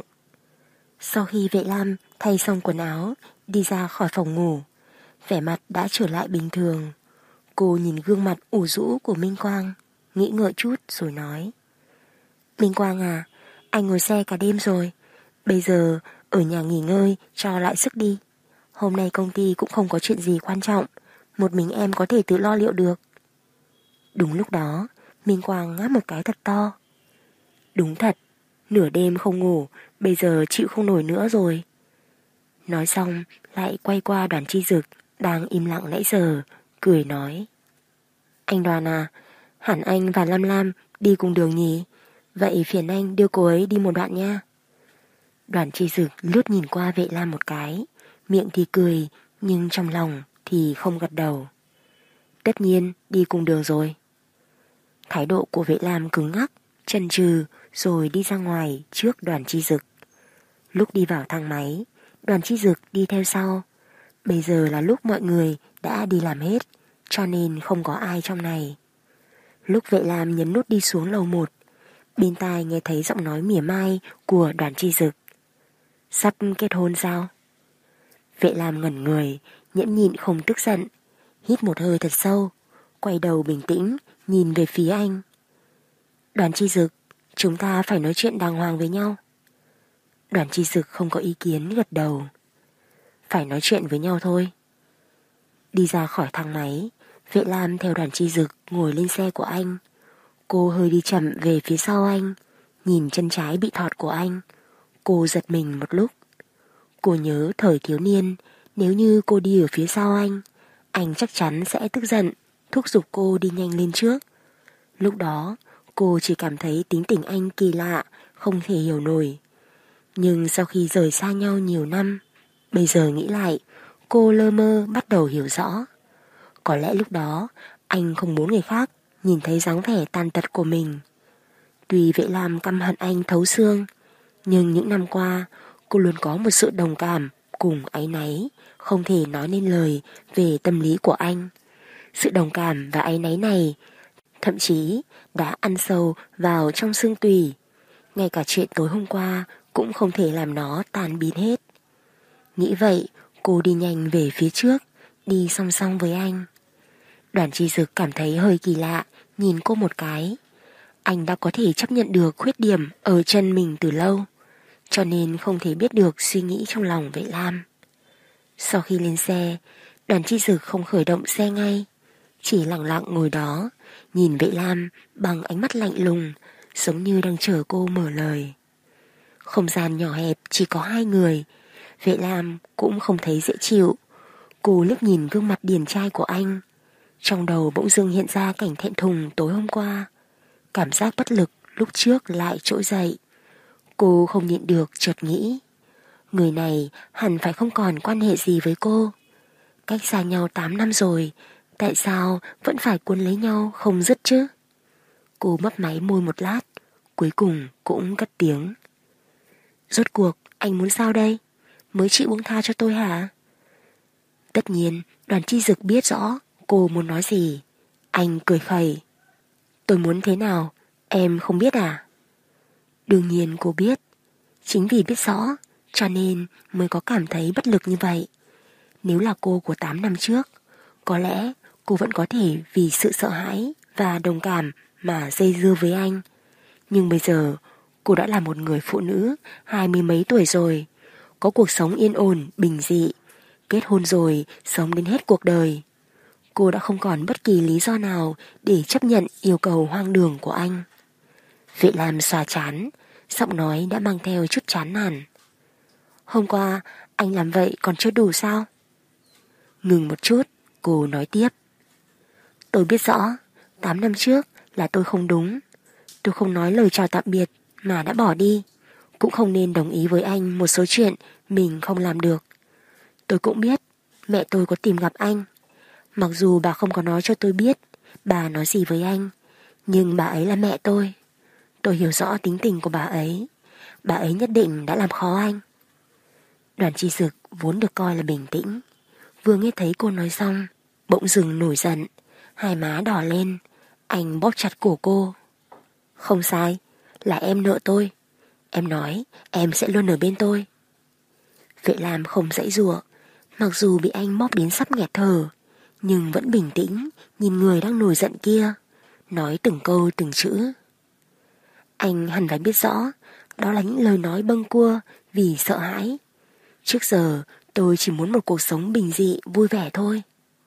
Sau khi Vệ Lam thay xong quần áo, đi ra khỏi phòng ngủ, vẻ mặt đã trở lại bình thường. Cô nhìn gương mặt ủ rũ của Minh Quang, nghĩ ngợi chút rồi nói: Minh Quang à, anh ngồi xe cả đêm rồi, bây giờ ở nhà nghỉ ngơi cho lại sức đi. Hôm nay công ty cũng không có chuyện gì quan trọng, một mình em có thể tự lo liệu được. Đúng lúc đó, Minh Quang ngáp một cái thật to. Đúng thật, nửa đêm không ngủ, bây giờ chịu không nổi nữa rồi. Nói xong lại quay qua Đoàn Chi Dực đang im lặng nãy giờ, cười nói: Anh Đoàn à, hẳn anh và Lam Lam đi cùng đường nhỉ? Vậy phiền anh đưa cô ấy đi một đoạn nha. Đoàn Chi Dực lướt nhìn qua Vệ Lam một cái, miệng thì cười nhưng trong lòng thì không gật đầu. Tất nhiên đi cùng đường rồi. Thái độ của Vệ Lam cứng ngắc, chần chừ rồi đi ra ngoài trước Đoàn Chi Dực. Lúc đi vào thang máy, Đoàn Chi Dực đi theo sau. Bây giờ là lúc mọi người đã đi làm hết, cho nên không có ai trong này. Lúc Vệ Lam nhấn nút đi xuống lầu 1, bên tai nghe thấy giọng nói mỉa mai của Đoàn Chi Dực: Sắp kết hôn sao? Vệ Lam ngẩn người, nhẫn nhịn không tức giận, hít một hơi thật sâu, quay đầu bình tĩnh nhìn về phía anh. Đoàn Chi Dực, chúng ta phải nói chuyện đàng hoàng với nhau. Đoàn Chi Dực không có ý kiến, gật đầu. Phải nói chuyện với nhau thôi. Đi ra khỏi thang máy, Vệ Lam theo Đoàn Chi Dực ngồi lên xe của anh. Cô hơi đi chậm về phía sau anh, nhìn chân trái bị thọt của anh. Cô giật mình một lúc. Cô nhớ thời thiếu niên, nếu như cô đi ở phía sau anh chắc chắn sẽ tức giận, thúc giục cô đi nhanh lên trước. Lúc đó, cô chỉ cảm thấy tính tình anh kỳ lạ, không thể hiểu nổi. Nhưng sau khi rời xa nhau nhiều năm, bây giờ nghĩ lại, cô lơ mơ bắt đầu hiểu rõ. Có lẽ lúc đó, anh không muốn người khác nhìn thấy dáng vẻ tàn tật của mình. Tuy Vệ Lam căm hận anh thấu xương, nhưng những năm qua, cô luôn có một sự đồng cảm cùng áy náy, không thể nói nên lời về tâm lý của anh. Sự đồng cảm và áy náy này thậm chí đã ăn sâu vào trong xương tủy. Ngay cả chuyện tối hôm qua cũng không thể làm nó tan biến hết. Nghĩ vậy, cô đi nhanh về phía trước, đi song song với anh. Đoàn Chi Dực cảm thấy hơi kỳ lạ, nhìn cô một cái. Anh đã có thể chấp nhận được khuyết điểm ở chân mình từ lâu, cho nên không thể biết được suy nghĩ trong lòng Vệ Lam. Sau khi lên xe, Đoàn Chi Dực không khởi động xe ngay, chỉ lặng lặng ngồi đó, nhìn Vệ Lam bằng ánh mắt lạnh lùng, giống như đang chờ cô mở lời. Không gian nhỏ hẹp chỉ có hai người, Vệ Lam cũng không thấy dễ chịu. Cô liếc nhìn gương mặt điển trai của anh, trong đầu bỗng dưng hiện ra cảnh thẹn thùng tối hôm qua. Cảm giác bất lực lúc trước lại trỗi dậy. Cô không nhịn được chợt nghĩ, người này hẳn phải không còn quan hệ gì với cô. Cách xa nhau 8 năm rồi, tại sao vẫn phải cuốn lấy nhau không dứt chứ? Cô mấp máy môi một lát, cuối cùng cũng cất tiếng. Rốt cuộc anh muốn sao đây? Mới chịu buông tha cho tôi hả? Tất nhiên Đoàn Chi Dực biết rõ cô muốn nói gì. Anh cười khẩy. Tôi muốn thế nào, em không biết à? Đương nhiên cô biết. Chính vì biết rõ cho nên mới có cảm thấy bất lực như vậy. Nếu là cô của 8 năm trước, có lẽ cô vẫn có thể vì sự sợ hãi và đồng cảm mà dây dưa với anh. Nhưng bây giờ cô đã là một người phụ nữ 20 mấy tuổi rồi, có cuộc sống yên ổn, bình dị, kết hôn rồi, sống đến hết cuộc đời. Cô đã không còn bất kỳ lý do nào để chấp nhận yêu cầu hoang đường của anh. Vệ Lam xòa trán, giọng nói đã mang theo chút chán nản. Hôm qua anh làm vậy còn chưa đủ sao? Ngừng một chút, cô nói tiếp. Tôi biết rõ, 8 năm trước là tôi không đúng. Tôi không nói lời chào tạm biệt mà đã bỏ đi. Cũng không nên đồng ý với anh một số chuyện mình không làm được. Tôi cũng biết mẹ tôi có tìm gặp anh. Mặc dù bà không có nói cho tôi biết bà nói gì với anh, nhưng bà ấy là mẹ tôi. Tôi hiểu rõ tính tình của bà ấy. Bà ấy nhất định đã làm khó anh. Đoàn Chi Dực vốn được coi là bình tĩnh, vừa nghe thấy cô nói xong bỗng dừng nổi giận, hai má đỏ lên. Anh bóp chặt cổ cô. Không sai, là em nợ tôi. Em nói em sẽ luôn ở bên tôi. Vệ Lam không giãy giụa, mặc dù bị anh bóp đến sắp nghẹt thở, nhưng vẫn bình tĩnh nhìn người đang nổi giận kia, nói từng câu từng chữ. Anh hẳn phải biết rõ đó là những lời nói bâng cua vì sợ hãi. Trước giờ tôi chỉ muốn một cuộc sống bình dị vui vẻ thôi.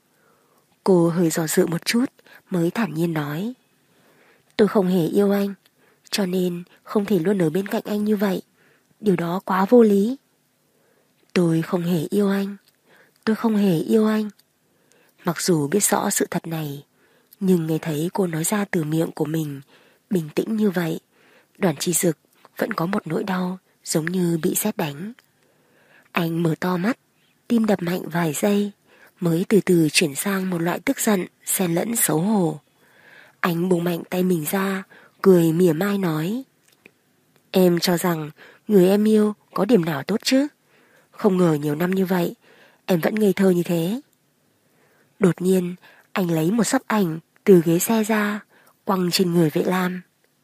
Cô hơi do dự một chút mới thản nhiên nói. Tôi không hề yêu anh, cho nên không thể luôn ở bên cạnh anh như vậy. Điều đó quá vô lý. Tôi không hề yêu anh. Tôi không hề yêu anh. Mặc dù biết rõ sự thật này, nhưng nghe thấy cô nói ra từ miệng của mình bình tĩnh như vậy, Đoàn Chi Dực vẫn có một nỗi đau giống như bị sét đánh. Anh mở to mắt, tim đập mạnh vài giây, mới từ từ chuyển sang một loại tức giận xen lẫn xấu hổ. Anh buông mạnh tay mình ra, cười mỉa mai nói. Em cho rằng người em yêu có điểm nào tốt chứ? Không ngờ nhiều năm như vậy em vẫn ngây thơ như thế. Đột nhiên anh lấy một xấp ảnh từ ghế xe ra, quăng trên người Vệ Lam.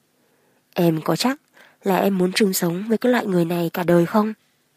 Em có chắc là em muốn chung sống với cái loại người này cả đời không?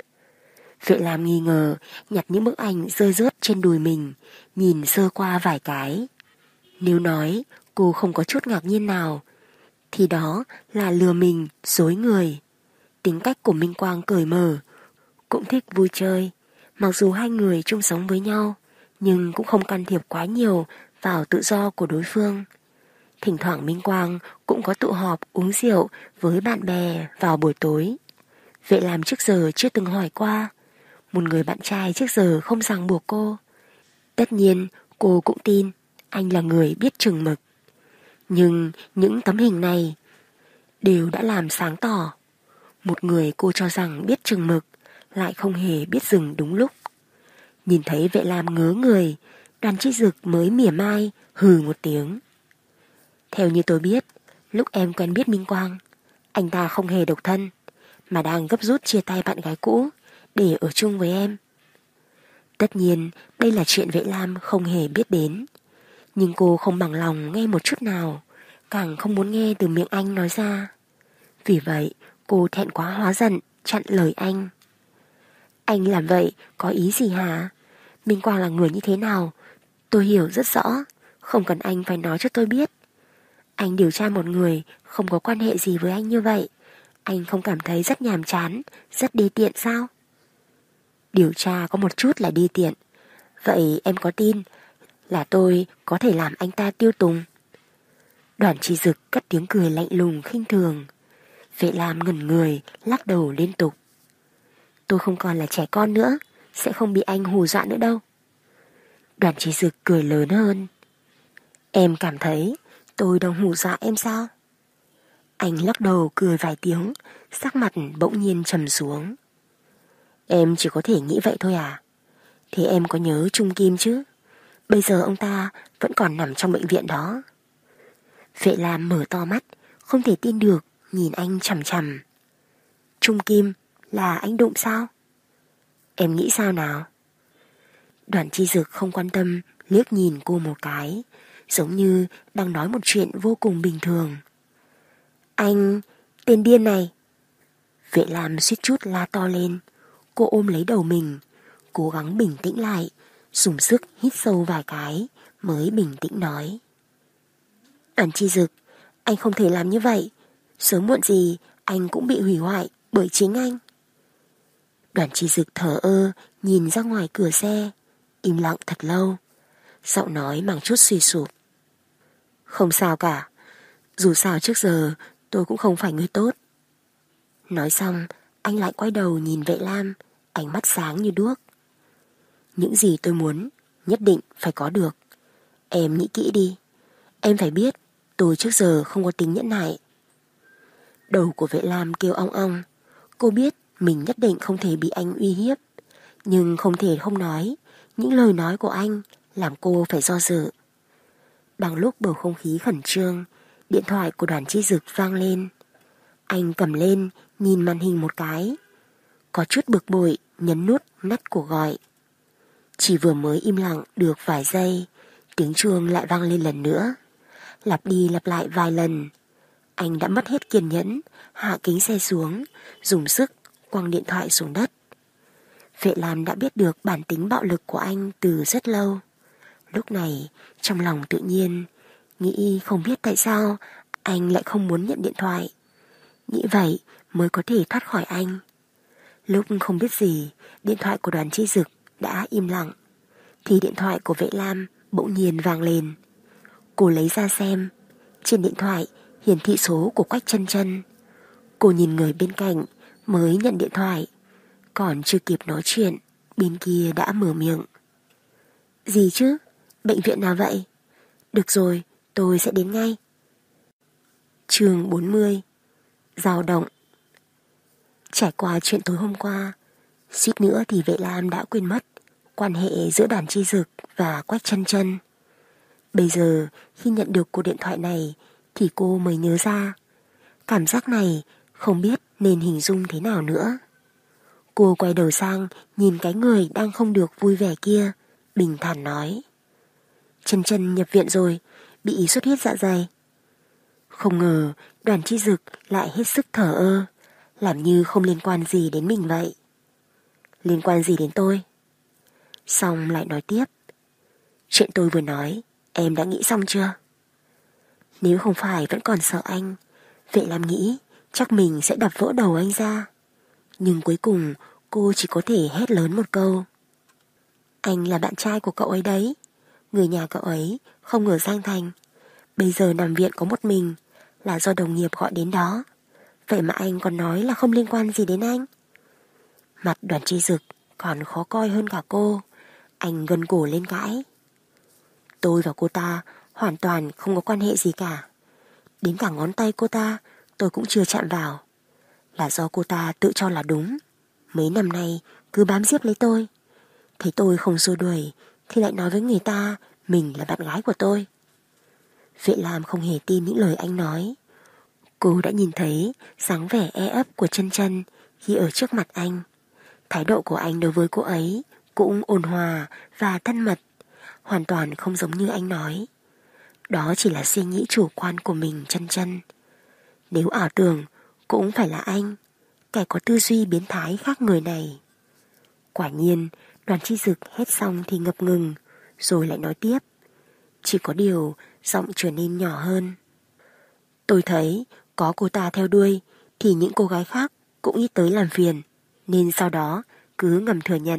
Vệ Lam nghi ngờ nhặt những bức ảnh rơi rớt trên đùi mình, nhìn sơ qua vài cái. Nếu nói cô không có chút ngạc nhiên nào, thì đó là lừa mình, dối người. Tính cách của Minh Quang cởi mở, cũng thích vui chơi. Mặc dù hai người chung sống với nhau, nhưng cũng không can thiệp quá nhiều vào tự do của đối phương. Thỉnh thoảng Minh Quang cũng có tụ họp uống rượu với bạn bè vào buổi tối. Vệ Lam trước giờ chưa từng hỏi qua. Một người bạn trai trước giờ không ràng buộc cô. Tất nhiên cô cũng tin anh là người biết chừng mực. Nhưng những tấm hình này đều đã làm sáng tỏ một người cô cho rằng biết chừng mực lại không hề biết dừng đúng lúc. Nhìn thấy Vệ Lam ngớ người, Đoàn Chi Dực mới mỉa mai hừ một tiếng. Theo như tôi biết, lúc em quen biết Minh Quang, anh ta không hề độc thân, mà đang gấp rút chia tay bạn gái cũ để ở chung với em. Tất nhiên đây là chuyện Vệ Lam không hề biết đến, nhưng cô không bằng lòng nghe một chút nào, càng không muốn nghe từ miệng anh nói ra. Vì vậy cô thẹn quá hóa giận, chặn lời anh. Anh làm vậy có ý gì hả? Minh Quang là người như thế nào tôi hiểu rất rõ, không cần anh phải nói cho tôi biết. Anh điều tra một người không có quan hệ gì với anh như vậy, anh không cảm thấy rất nhàm chán, rất đê tiện sao? Điều tra có một chút là đê tiện. Vậy em có tin là tôi có thể làm anh ta tiêu tùng? Đoàn Chi Dực cất tiếng cười lạnh lùng khinh thường. Vệ Lam ngẩn người, lắc đầu liên tục. Tôi không còn là trẻ con nữa, sẽ không bị anh hù dọa nữa đâu. Đoàn Chi Dực cười lớn hơn. Em cảm thấy tôi đang hù dọa em sao? Anh lắc đầu cười vài tiếng, sắc mặt bỗng nhiên trầm xuống. Em chỉ có thể nghĩ vậy thôi à? Thế em có nhớ Trung Kim chứ? Bây giờ ông ta vẫn còn nằm trong bệnh viện đó. Vệ Lam mở to mắt, không thể tin được, nhìn anh chằm chằm. Trung Kim là anh đụng sao? Em nghĩ sao nào? Đoàn Chi Dực không quan tâm, liếc nhìn cô một cái, giống như đang nói một chuyện vô cùng bình thường. Anh, tên điên này! Vệ Lam suýt chút la to lên. Cô ôm lấy đầu mình, cố gắng bình tĩnh lại, dùng sức hít sâu vài cái mới bình tĩnh nói. Đoàn Chi Dực, anh không thể làm như vậy. Sớm muộn gì anh cũng bị hủy hoại bởi chính anh. Đoàn Chi Dực thở ơ nhìn ra ngoài cửa xe, im lặng thật lâu, giọng nói mang chút suy sụp. Không sao cả, dù sao trước giờ tôi cũng không phải người tốt. Nói xong, anh lại quay đầu nhìn Vệ Lam, ánh mắt sáng như đuốc. Những gì tôi muốn, nhất định phải có được. Em nghĩ kỹ đi. Em phải biết, tôi trước giờ không có tính nhẫn nại. Đầu của Vệ Lam kêu ong ong. Cô biết mình nhất định không thể bị anh uy hiếp, nhưng không thể không nói. Những lời nói của anh làm cô phải do dự. Đang lúc bầu không khí khẩn trương, điện thoại của Đoàn Chi Dực vang lên. Anh cầm lên, nhìn màn hình một cái. Có chút bực bội, nhấn nút ngắt cuộc gọi. Chỉ vừa mới im lặng được vài giây, tiếng chuông lại vang lên lần nữa. Lặp đi lặp lại vài lần. Anh đã mất hết kiên nhẫn, hạ kính xe xuống, dùng sức quăng điện thoại xuống đất. Vệ Lam đã biết được bản tính bạo lực của anh từ rất lâu. Lúc này, trong lòng tự nhiên, nghĩ không biết tại sao anh lại không muốn nhận điện thoại. Nghĩ vậy mới có thể thoát khỏi anh. Lúc không biết gì, điện thoại của Đoàn Chi Dực đã im lặng, thì điện thoại của Vệ Lam bỗng nhiên vang lên. Cô lấy ra xem. Trên điện thoại hiển thị số của Quách Chân Chân. Cô nhìn người bên cạnh mới nhận điện thoại. Còn chưa kịp nói chuyện, bên kia đã mở miệng. Gì chứ? Bệnh viện nào vậy? Được rồi, tôi sẽ đến ngay. Chương 40. Dao động. Trải qua chuyện tối hôm qua, suýt nữa thì Vệ Lam đã quên mất quan hệ giữa Đoàn Chi Dực và Quách Chân Chân. Bây giờ khi nhận được cuộc điện thoại này thì cô mới nhớ ra. Cảm giác này không biết nên hình dung thế nào nữa. Cô quay đầu sang nhìn cái người đang không được vui vẻ kia, bình thản nói. Chân Chân nhập viện rồi, bị xuất huyết dạ dày. Không ngờ Đoàn Chi Dực lại hết sức thờ ơ, làm như không liên quan gì đến mình vậy. Liên quan gì đến tôi? Xong lại nói tiếp. Chuyện tôi vừa nói, em đã nghĩ xong chưa? Nếu không phải vẫn còn sợ anh, Vệ Lam nghĩ chắc mình sẽ đập vỡ đầu anh ra. Nhưng cuối cùng cô chỉ có thể hét lớn một câu. Anh là bạn trai của cậu ấy đấy. Người nhà cậu ấy không ở Giang Thành. Bây giờ nằm viện có một mình, là do đồng nghiệp gọi đến đó. Vậy mà anh còn nói là không liên quan gì đến anh. Mặt Đoàn Chi Dực còn khó coi hơn cả cô. Anh gân cổ lên cãi. Tôi và cô ta hoàn toàn không có quan hệ gì cả. Đến cả ngón tay cô ta tôi cũng chưa chạm vào. Là do cô ta tự cho là đúng. Mấy năm nay cứ bám giết lấy tôi. Thấy tôi không xua đuổi thì lại nói với người ta mình là bạn gái của tôi. Vệ Lam không hề tin những lời anh nói. Cô đã nhìn thấy dáng vẻ e ấp của Chân Chân khi ở trước mặt anh. Thái độ của anh đối với cô ấy cũng ôn hòa và thân mật, hoàn toàn không giống như anh nói. Đó chỉ là suy nghĩ chủ quan của mình. Chân Chân. Nếu ảo tưởng cũng phải là anh, kẻ có tư duy biến thái khác người này. Quả nhiên Đoàn Chi Dực hét xong thì ngập ngừng, rồi lại nói tiếp. Chỉ có điều giọng trở nên nhỏ hơn. Tôi thấy có cô ta theo đuôi thì những cô gái khác cũng nghĩ tới làm phiền, nên sau đó cứ ngầm thừa nhận.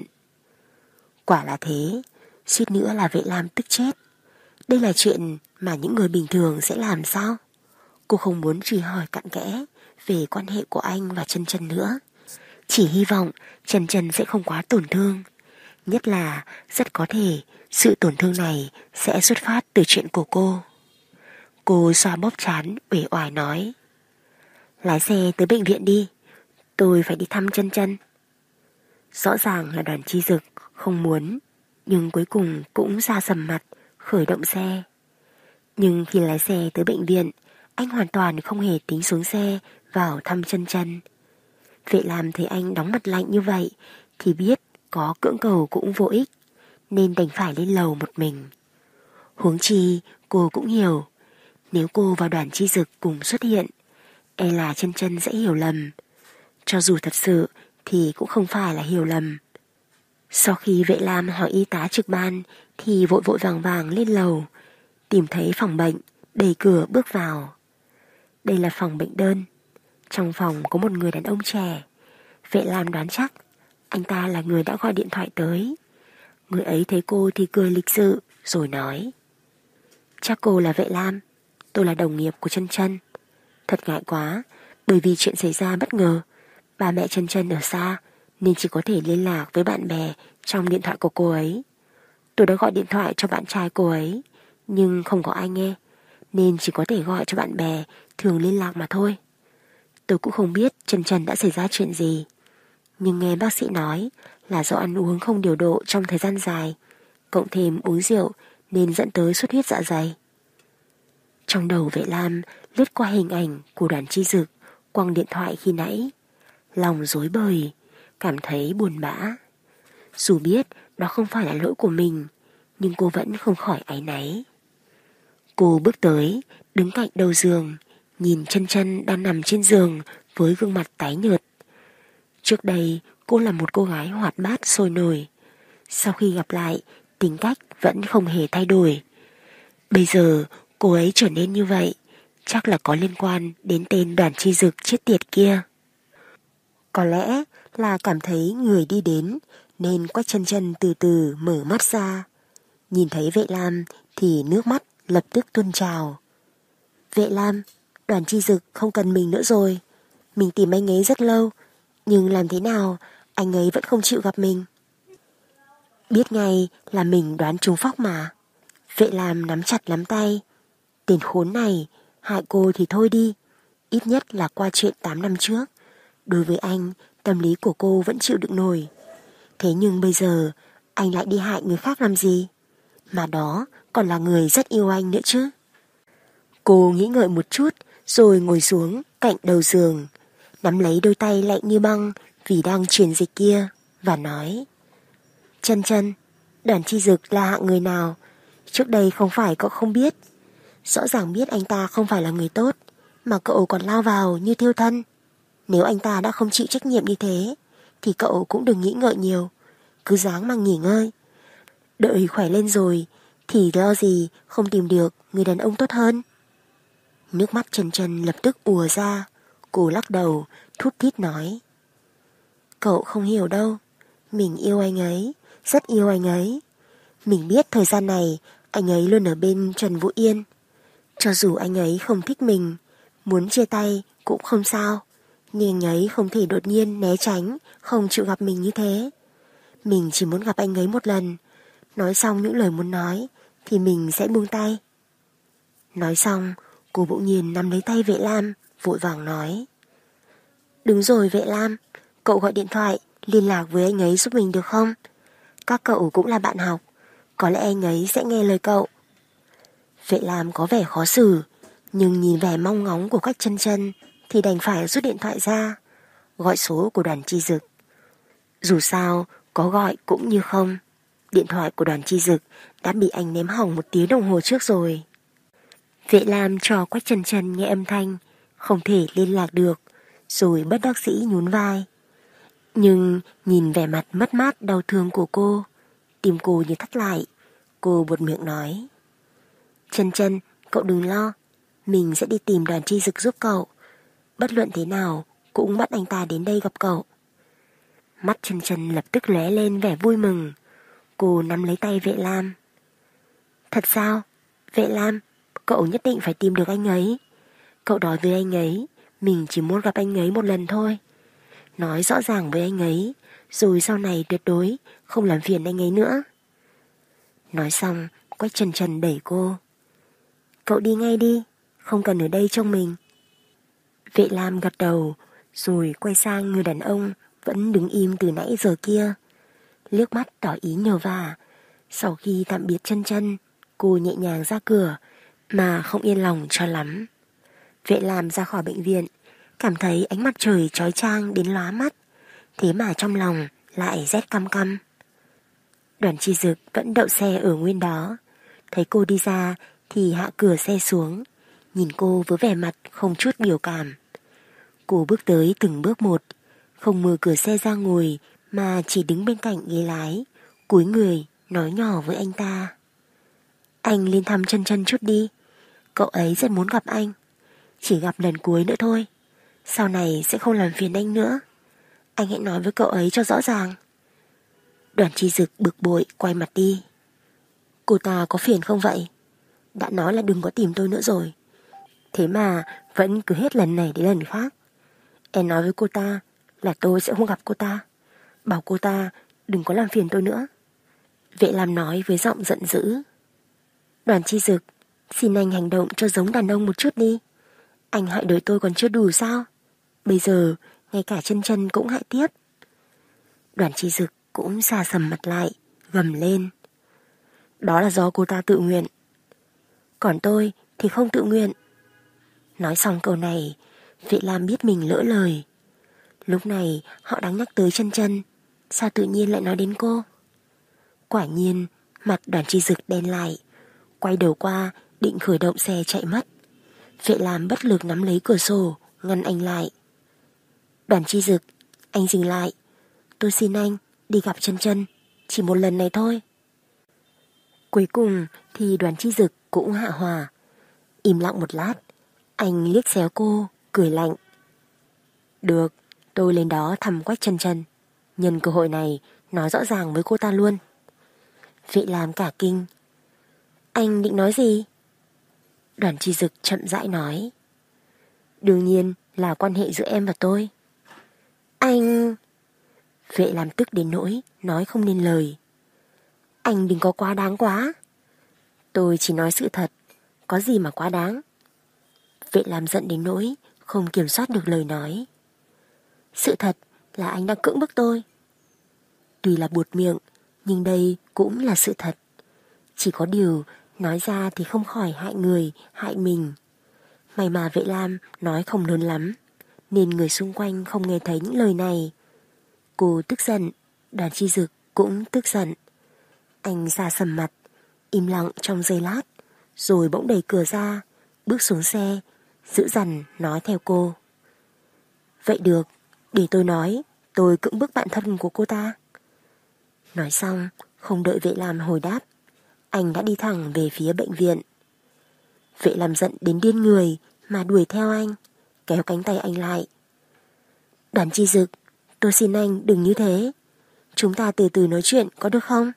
Quả là thế, suýt nữa là Vệ Lam tức chết. Đây là chuyện mà những người bình thường sẽ làm sao? Cô không muốn truy hỏi cặn kẽ về quan hệ của anh và Chân Chân nữa. Chỉ hy vọng Chân Chân sẽ không quá tổn thương. Nhất là rất có thể sự tổn thương này sẽ xuất phát từ chuyện của cô. Cô xoa bóp trán uể oải nói. Lái xe tới bệnh viện đi, tôi phải đi thăm Chân Chân. Rõ ràng là Đoàn Chi Dực không muốn, nhưng cuối cùng cũng ra sầm mặt khởi động xe. Nhưng khi lái xe tới bệnh viện, anh hoàn toàn không hề tính xuống xe vào thăm Chân Chân. Vệ Lam thấy anh đóng mặt lạnh như vậy thì biết có cưỡng cầu cũng vô ích, nên đành phải lên lầu một mình. Huống chi cô cũng hiểu, nếu cô và Đoàn Chi Dực cùng xuất hiện, e là Chân Chân sẽ hiểu lầm. Cho dù thật sự thì cũng không phải là hiểu lầm. Sau khi Vệ Lam hỏi y tá trực ban thì vội vội vàng vàng lên lầu, tìm thấy phòng bệnh, đẩy cửa bước vào. Đây là phòng bệnh đơn. Trong phòng có một người đàn ông trẻ. Vệ Lam đoán chắc anh ta là người đã gọi điện thoại tới. Người ấy thấy cô thì cười lịch sự rồi nói: Chắc cô là Vệ Lam, tôi là đồng nghiệp của Chân Chân. Thật ngại quá, bởi vì chuyện xảy ra bất ngờ, ba mẹ Chân Chân ở xa nên chỉ có thể liên lạc với bạn bè trong điện thoại của cô ấy. Tôi đã gọi điện thoại cho bạn trai cô ấy, nhưng không có ai nghe, nên chỉ có thể gọi cho bạn bè thường liên lạc mà thôi. Tôi cũng không biết Chân Chân đã xảy ra chuyện gì, nhưng nghe bác sĩ nói là do ăn uống không điều độ trong thời gian dài, cộng thêm uống rượu nên dẫn tới xuất huyết dạ dày. Trong đầu Vệ Lam lướt qua hình ảnh của Đoàn Chi Dực quăng điện thoại khi nãy, lòng rối bời, cảm thấy buồn bã. Dù biết đó không phải là lỗi của mình, nhưng cô vẫn không khỏi áy náy. Cô bước tới, đứng cạnh đầu giường, nhìn Chân Chân đang nằm trên giường với gương mặt tái nhợt. Trước đây cô là một cô gái hoạt bát sôi nổi, sau khi gặp lại tính cách vẫn không hề thay đổi. Bây giờ cô ấy trở nên như vậy, chắc là có liên quan đến tên Đoàn Chi Dực chết tiệt kia. Có lẽ là cảm thấy người đi đến nên Quách Chân Chân từ từ mở mắt ra. Nhìn thấy Vệ Lam thì nước mắt lập tức tuôn trào. Vệ Lam, Đoàn Chi Dực không cần mình nữa rồi. Mình tìm anh ấy rất lâu, nhưng làm thế nào anh ấy vẫn không chịu gặp mình. Biết ngay là mình đoán trúng phóc mà. Vệ Lam nắm chặt nắm tay. Tên khốn này hại cô thì thôi đi, ít nhất là qua chuyện 8 năm trước, đối với anh tâm lý của cô vẫn chịu đựng nổi. Thế nhưng bây giờ anh lại đi hại người khác làm gì? Mà đó còn là người rất yêu anh nữa chứ. Cô nghĩ ngợi một chút rồi ngồi xuống cạnh đầu giường, nắm lấy đôi tay lạnh như băng vì đang truyền dịch kia và nói: Chân Chân, Đoàn Chi Dực là hạng người nào? Trước đây không phải cậu không biết. Rõ ràng biết anh ta không phải là người tốt, mà cậu còn lao vào như thiêu thân. Nếu anh ta đã không chịu trách nhiệm như thế thì cậu cũng đừng nghĩ ngợi nhiều, cứ ráng mà nghỉ ngơi. Đợi khỏe lên rồi thì lo gì không tìm được người đàn ông tốt hơn. Nước mắt Chân Chân lập tức ùa ra. Cô lắc đầu thút thít nói: Cậu không hiểu đâu, mình yêu anh ấy, rất yêu anh ấy. Mình biết thời gian này anh ấy luôn ở bên Trần Vũ Yên. Cho dù anh ấy không thích mình, muốn chia tay cũng không sao, nhưng anh ấy không thể đột nhiên né tránh, không chịu gặp mình như thế. Mình chỉ muốn gặp anh ấy một lần, nói xong những lời muốn nói thì mình sẽ buông tay. Nói xong, cô bỗng nhiên nắm lấy tay Vệ Lam, vội vàng nói: Đúng rồi Vệ Lam, cậu gọi điện thoại liên lạc với anh ấy giúp mình được không? Các cậu cũng là bạn học, có lẽ anh ấy sẽ nghe lời cậu. Vệ Lam có vẻ khó xử, nhưng nhìn vẻ mong ngóng của Quách Chân Chân thì đành phải rút điện thoại ra, gọi số của Đoàn Chi Dực. Dù sao, có gọi cũng như không, điện thoại của Đoàn Chi Dực đã bị anh ném hỏng 1 tiếng đồng hồ trước rồi. Vệ Lam cho Quách Chân Chân nghe âm thanh, không thể liên lạc được, rồi bất đắc dĩ nhún vai. Nhưng nhìn vẻ mặt mất mát đau thương của cô, tim cô như thắt lại. Cô buột miệng nói: Chân Chân, cậu đừng lo, mình sẽ đi tìm Đoàn Chi Dực giúp cậu. Bất luận thế nào cũng bắt anh ta đến đây gặp cậu. Mắt Chân Chân lập tức lóe lên vẻ vui mừng. Cô nắm lấy tay Vệ Lam. Thật sao? Vệ Lam, cậu nhất định phải tìm được anh ấy. Cậu nói với anh ấy mình chỉ muốn gặp anh ấy một lần thôi. Nói rõ ràng với anh ấy, rồi sau này tuyệt đối không làm phiền anh ấy nữa. Nói xong, Quách Chân Chân đẩy cô. Cậu đi ngay đi, không cần ở đây trông mình. Vệ Lam gật đầu, rồi quay sang người đàn ông vẫn đứng im từ nãy giờ kia, liếc mắt tỏ ý nhờ vả. Sau khi tạm biệt Chân Chân, cô nhẹ nhàng ra cửa mà không yên lòng cho lắm. Vệ Lam ra khỏi bệnh viện, cảm thấy ánh mặt trời chói chang đến lóa mắt, thế mà trong lòng lại rét căm căm. Đoàn Chi Dực vẫn đậu xe ở nguyên đó. Thấy cô đi ra thì hạ cửa xe xuống, nhìn cô với vẻ mặt không chút biểu cảm. Cô bước tới từng bước một, không mở cửa xe ra ngồi mà chỉ đứng bên cạnh ghế lái, cúi người nói nhỏ với anh ta. Anh lên thăm Chân Chân chút đi, cậu ấy rất muốn gặp anh. Chỉ gặp lần cuối nữa thôi, sau này sẽ không làm phiền anh nữa. Anh hãy nói với cậu ấy cho rõ ràng. Đoàn Chi Dực bực bội quay mặt đi. Cô ta có phiền không vậy? Đã nói là đừng có tìm tôi nữa rồi, thế mà vẫn cứ hết lần này đến lần khác. Em nói với cô ta là tôi sẽ không gặp cô ta, bảo cô ta đừng có làm phiền tôi nữa. Vệ Lam nói với giọng giận dữ. Đoàn Chi Dực, xin anh hành động cho giống đàn ông một chút đi. Anh hại đời tôi còn chưa đủ sao? Bây giờ ngay cả Chân Chân cũng hại tiếp. Đoàn Chi Dực cũng xa sầm mặt lại, gầm lên. Đó là do cô ta tự nguyện, còn tôi thì không tự nguyện. Nói xong câu này, Vệ Lam biết mình lỡ lời. Lúc này họ đang nhắc tới Chân Chân, sao tự nhiên lại nói đến cô? Quả nhiên mặt Đoàn Chi Dực đen lại, quay đầu qua định khởi động xe chạy mất. Vệ Lam bất lực nắm lấy cửa sổ, ngăn anh lại. Đoàn Chi Dực, anh dừng lại. Tôi xin anh đi gặp Chân Chân, chỉ một lần này thôi. Cuối cùng thì Đoàn Chi Dực cũng hạ hòa. Im lặng một lát, anh liếc xéo cô, cười lạnh. Được, tôi lên đó thăm Quách Chân Chân, nhân cơ hội này nói rõ ràng với cô ta luôn. Vệ Lam cả kinh. Anh định nói gì? Đoàn Chi Dực chậm rãi nói. Đương nhiên là quan hệ giữa em và tôi. Anh... Vệ Lam tức đến nỗi nói không nên lời. Anh đừng có quá đáng quá. Tôi chỉ nói sự thật, có gì mà quá đáng. Vệ Lam giận đến nỗi không kiểm soát được lời nói. Sự thật là anh đang cưỡng bức tôi. Tuy là buột miệng, nhưng đây cũng là sự thật. Chỉ có điều nói ra thì không khỏi hại người, hại mình. May mà Vệ Lam nói không lớn lắm, nên người xung quanh không nghe thấy những lời này. Cô tức giận, Đoàn Chi Dực cũng tức giận. Anh xa sầm mặt, im lặng trong giây lát, rồi bỗng đẩy cửa ra, bước xuống xe, dữ dằn nói theo cô. Vậy được, để tôi nói, tôi cưỡng bức bạn thân của cô ta. Nói xong, không đợi Vệ Lam hồi đáp, anh đã đi thẳng về phía bệnh viện. Vệ Lam giận đến điên người mà đuổi theo anh, kéo cánh tay anh lại. Đoàn Chi Dực, tôi xin anh đừng như thế. Chúng ta từ từ nói chuyện có được không?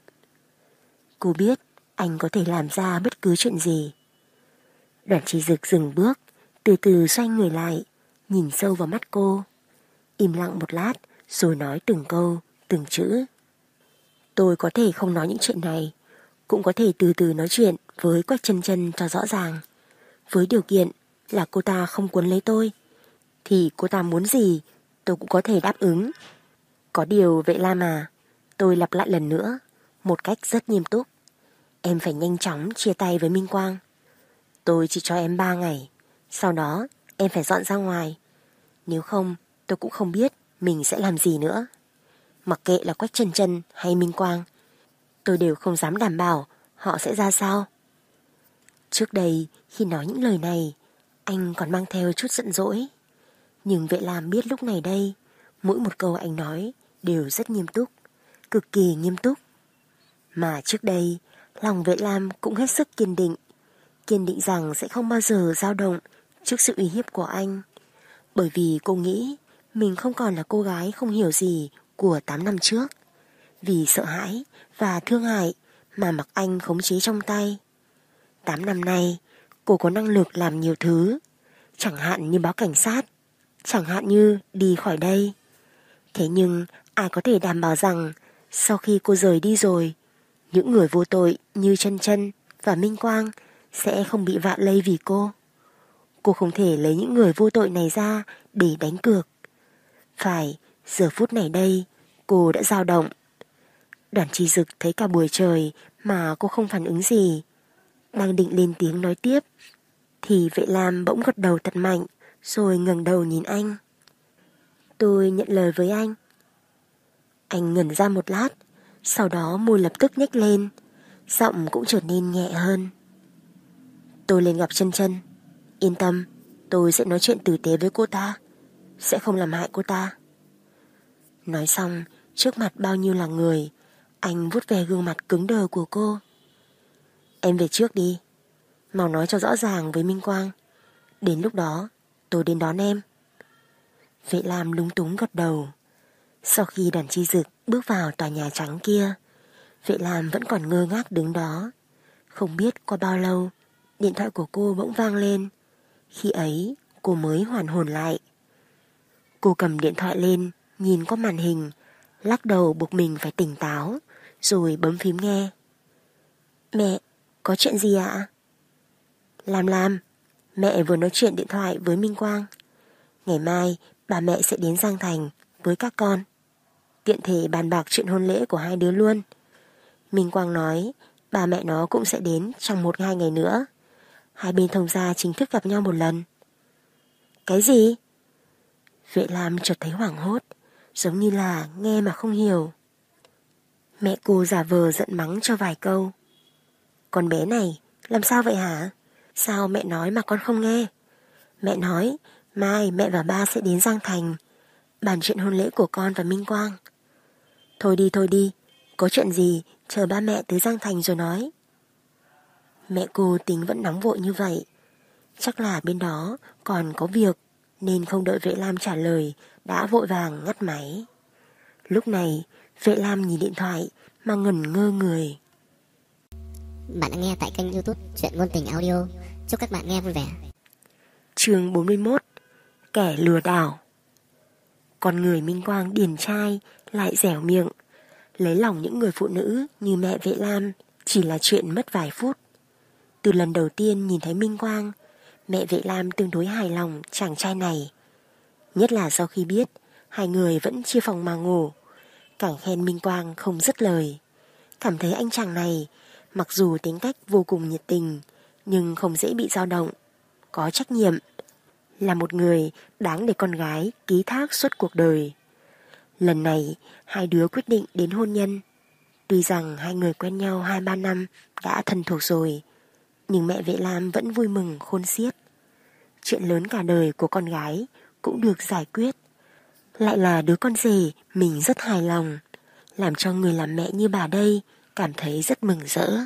Cô biết anh có thể làm ra bất cứ chuyện gì. Đoàn Chi Dực dừng bước, từ từ xoay người lại, nhìn sâu vào mắt cô. Im lặng một lát rồi nói từng câu, từng chữ. Tôi có thể không nói những chuyện này, cũng có thể từ từ nói chuyện với Quách Chân Chân cho rõ ràng. Với điều kiện là cô ta không cuốn lấy tôi, thì cô ta muốn gì tôi cũng có thể đáp ứng. Có điều Vệ Lam à, tôi lặp lại lần nữa, một cách rất nghiêm túc. Em phải nhanh chóng chia tay với Minh Quang. Tôi chỉ cho em 3 ngày, sau đó em phải dọn ra ngoài. Nếu không, tôi cũng không biết mình sẽ làm gì nữa. Mặc kệ là Quách Chân Chân hay Minh Quang, tôi đều không dám đảm bảo họ sẽ ra sao. Trước đây, khi nói những lời này, anh còn mang theo chút giận dỗi. Nhưng Vệ Lam biết lúc này đây, mỗi một câu anh nói đều rất nghiêm túc, cực kỳ nghiêm túc. Mà trước đây, lòng Vệ Lam cũng hết sức kiên định rằng sẽ không bao giờ dao động trước sự uy hiếp của anh. Bởi vì cô nghĩ mình không còn là cô gái không hiểu gì của 8 năm trước. Vì sợ hãi và thương hại mà mặc anh khống chế trong tay. 8 năm nay, cô có năng lực làm nhiều thứ, chẳng hạn như báo cảnh sát, chẳng hạn như đi khỏi đây. Thế nhưng ai có thể đảm bảo rằng sau khi cô rời đi rồi, những người vô tội như Chân Chân và Minh Quang sẽ không bị vạ lây vì cô. Cô không thể lấy những người vô tội này ra để đánh cược. Phải, giờ phút này đây, cô đã dao động. Đoàn Chi Dực thấy cả buổi trời mà cô không phản ứng gì. Đang định lên tiếng nói tiếp, thì Vệ Lam bỗng gật đầu thật mạnh, rồi ngẩng đầu nhìn anh. Tôi nhận lời với anh. Anh ngẩn ra một lát, sau đó môi lập tức nhếch lên. giọng cũng trở nên nhẹ hơn. Tôi lên gặp Chân Chân. Yên tâm, tôi sẽ nói chuyện tử tế với cô ta, sẽ không làm hại cô ta. Nói xong, trước mặt bao nhiêu là người, anh vuốt về gương mặt cứng đờ của cô. Em về trước đi, mau nói cho rõ ràng với Minh Quang. Đến lúc đó, tôi đến đón em. Vệ Lam lúng túng gật đầu. Sau khi Đoàn Chi Dực bước vào tòa nhà trắng kia, Vệ Lam vẫn còn ngơ ngác đứng đó. Không biết qua bao lâu, điện thoại của cô bỗng vang lên. Khi ấy, cô mới hoàn hồn lại. Cô cầm điện thoại lên, nhìn qua màn hình, lắc đầu buộc mình phải tỉnh táo, rồi bấm phím nghe. Mẹ, có chuyện gì ạ? Lam, mẹ vừa nói chuyện điện thoại với Minh Quang. Ngày mai, bà mẹ sẽ đến Giang Thành với các con. Tiện thể bàn bạc chuyện hôn lễ của hai đứa luôn. Minh Quang nói, bà mẹ nó cũng sẽ đến trong 1-2 ngày nữa. Hai bên thông gia chính thức gặp nhau một lần. Cái gì? Vệ Lam chợt thấy hoảng hốt, giống như là nghe mà không hiểu. Mẹ cô giả vờ giận mắng cho vài câu. Con bé này, làm sao vậy hả? Sao mẹ nói mà con không nghe? Mẹ nói, mai mẹ và ba sẽ đến Giang Thành, bàn chuyện hôn lễ của con và Minh Quang. Thôi đi, có chuyện gì, chờ ba mẹ tới Giang Thành rồi nói. Mẹ cô tính vẫn nóng vội như vậy. Chắc là bên đó còn có việc, nên không đợi Vệ Lam trả lời, đã vội vàng ngắt máy. Lúc này, Vệ Lam nhìn điện thoại mà ngẩn ngơ người. Bạn đã nghe tại kênh YouTube Chuyện Ngôn Tình Audio. Chúc các bạn nghe vui vẻ. Chương 41. Kẻ lừa đảo. Con người Minh Quang điển trai lại dẻo miệng, lấy lòng những người phụ nữ như mẹ Vệ Lam chỉ là chuyện mất vài phút. Từ lần đầu tiên nhìn thấy Minh Quang, mẹ Vệ Lam tương đối hài lòng chàng trai này. Nhất là sau khi biết hai người vẫn chia phòng mà ngủ, càng khen Minh Quang không dứt lời. Cảm thấy anh chàng này mặc dù tính cách vô cùng nhiệt tình, nhưng không dễ bị dao động, có trách nhiệm, là một người đáng để con gái ký thác suốt cuộc đời. Lần này hai đứa quyết định đến hôn nhân. Tuy rằng hai người quen nhau 2-3 năm đã thân thuộc rồi, nhưng mẹ Vệ Lam vẫn vui mừng khôn xiết. Chuyện lớn cả đời của con gái cũng được giải quyết, lại là đứa con rể mình rất hài lòng, làm cho người làm mẹ như bà đây cảm thấy rất mừng rỡ.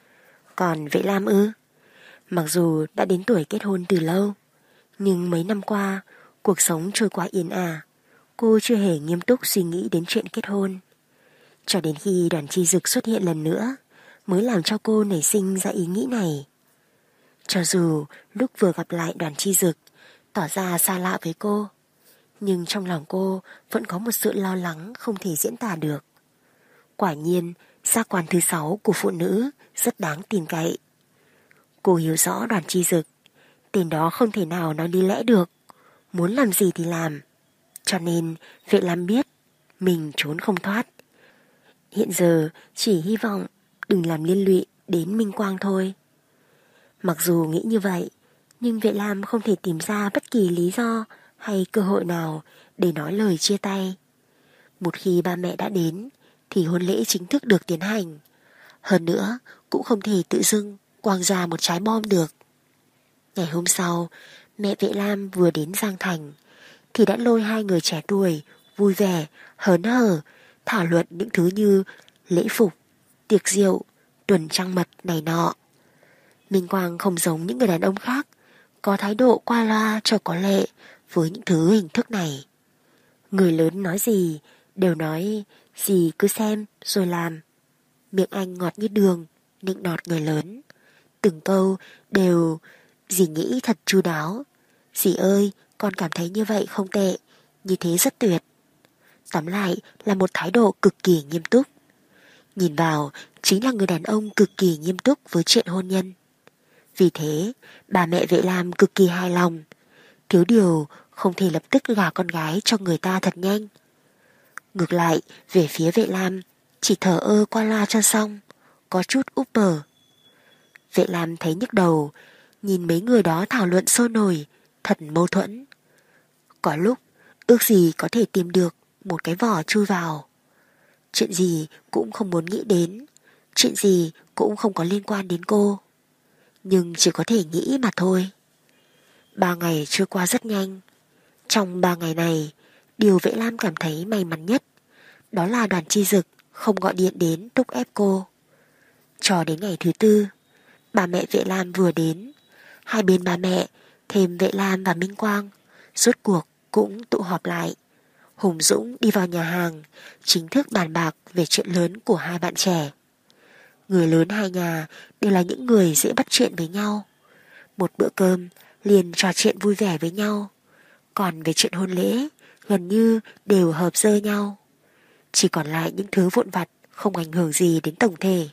Còn Vệ Lam ư? Mặc dù đã đến tuổi kết hôn từ lâu, nhưng mấy năm qua cuộc sống trôi qua yên ả, cô chưa hề nghiêm túc suy nghĩ đến chuyện kết hôn. Cho đến khi Đoàn Chi Dực xuất hiện lần nữa mới làm cho cô nảy sinh ra ý nghĩ này. Cho dù lúc vừa gặp lại Đoàn Chi Dực tỏ ra xa lạ với cô, nhưng trong lòng cô vẫn có một sự lo lắng không thể diễn tả được. Quả nhiên, giác quan thứ 6 của phụ nữ rất đáng tin cậy. Cô hiểu rõ Đoàn Chi Dực, tên đó không thể nào nói đi lẽ được, muốn làm gì thì làm. Cho nên Vệ Lam biết mình trốn không thoát. Hiện giờ chỉ hy vọng đừng làm liên lụy đến Minh Quang thôi. Mặc dù nghĩ như vậy, nhưng Vệ Lam không thể tìm ra bất kỳ lý do hay cơ hội nào để nói lời chia tay. Một khi ba mẹ đã đến thì hôn lễ chính thức được tiến hành. Hơn nữa cũng không thể tự dưng quăng ra một trái bom được. Ngày hôm sau, mẹ Vệ Lam vừa đến Giang Thành thì đã lôi hai người trẻ tuổi vui vẻ, hớn hở thảo luận những thứ như lễ phục, tiệc rượu, tuần trăng mật này nọ. Minh Quang không giống những người đàn ông khác có thái độ qua loa cho có lệ với những thứ hình thức này. Người lớn nói gì đều nói dì cứ xem rồi làm. Miệng anh ngọt như đường, nịnh nọt người lớn. Từng câu đều dì nghĩ thật chu đáo. Dì ơi, con cảm thấy như vậy không tệ, như thế rất tuyệt. Tóm lại là một thái độ cực kỳ nghiêm túc. Nhìn vào chính là người đàn ông cực kỳ nghiêm túc với chuyện hôn nhân. Vì thế, bà mẹ Vệ Lam cực kỳ hài lòng. Thiếu điều không thể lập tức gả con gái cho người ta thật nhanh. Ngược lại, về phía Vệ Lam chỉ thờ ơ qua loa cho xong, có chút úp bờ. Vệ Lam thấy nhức đầu, nhìn mấy người đó thảo luận sôi nổi, thật mâu thuẫn. Có lúc, ước gì có thể tìm được một cái vỏ chui vào. Chuyện gì cũng không muốn nghĩ đến, chuyện gì cũng không có liên quan đến cô. Nhưng chỉ có thể nghĩ mà thôi. 3 ngày trôi qua rất nhanh. Trong 3 ngày này, điều Vệ Lam cảm thấy may mắn nhất đó là Đoàn Chi Dực không gọi điện đến thúc ép cô. Cho đến ngày thứ 4, bà mẹ Vệ Lam vừa đến. Hai bên bà mẹ thêm Vệ Lam và Minh Quang rốt cuộc cũng tụ họp lại. Hùng Dũng đi vào nhà hàng chính thức bàn bạc về chuyện lớn của hai bạn trẻ. Người lớn hai nhà đều là những người dễ bắt chuyện với nhau. Một bữa cơm liền trò chuyện vui vẻ với nhau. Còn về chuyện hôn lễ gần như đều hợp dơ nhau. Chỉ còn lại những thứ vụn vặt không ảnh hưởng gì đến tổng thể.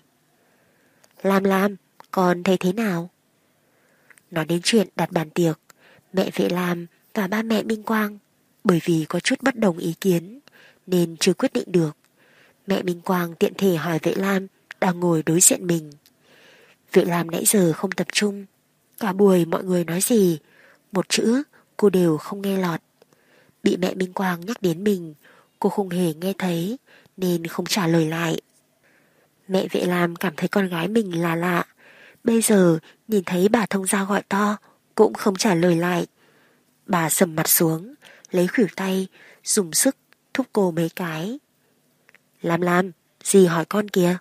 Lam, con thấy thế nào? Nói đến chuyện đặt bàn tiệc, mẹ Vệ Lam và ba mẹ Minh Quang bởi vì có chút bất đồng ý kiến nên chưa quyết định được. Mẹ Minh Quang tiện thể hỏi Vệ Lam đang ngồi đối diện mình. Vệ Lam nãy giờ không tập trung. Cả buổi mọi người nói gì, một chữ cô đều không nghe lọt. Bị mẹ Minh Quang nhắc đến mình, cô không hề nghe thấy nên không trả lời lại. Mẹ Vệ Lam cảm thấy con gái mình là lạ. Bây giờ nhìn thấy bà thông gia gọi to cũng không trả lời lại. Bà sầm mặt xuống, lấy khuỷu tay dùng sức thúc cô mấy cái. Lam, dì hỏi con kìa.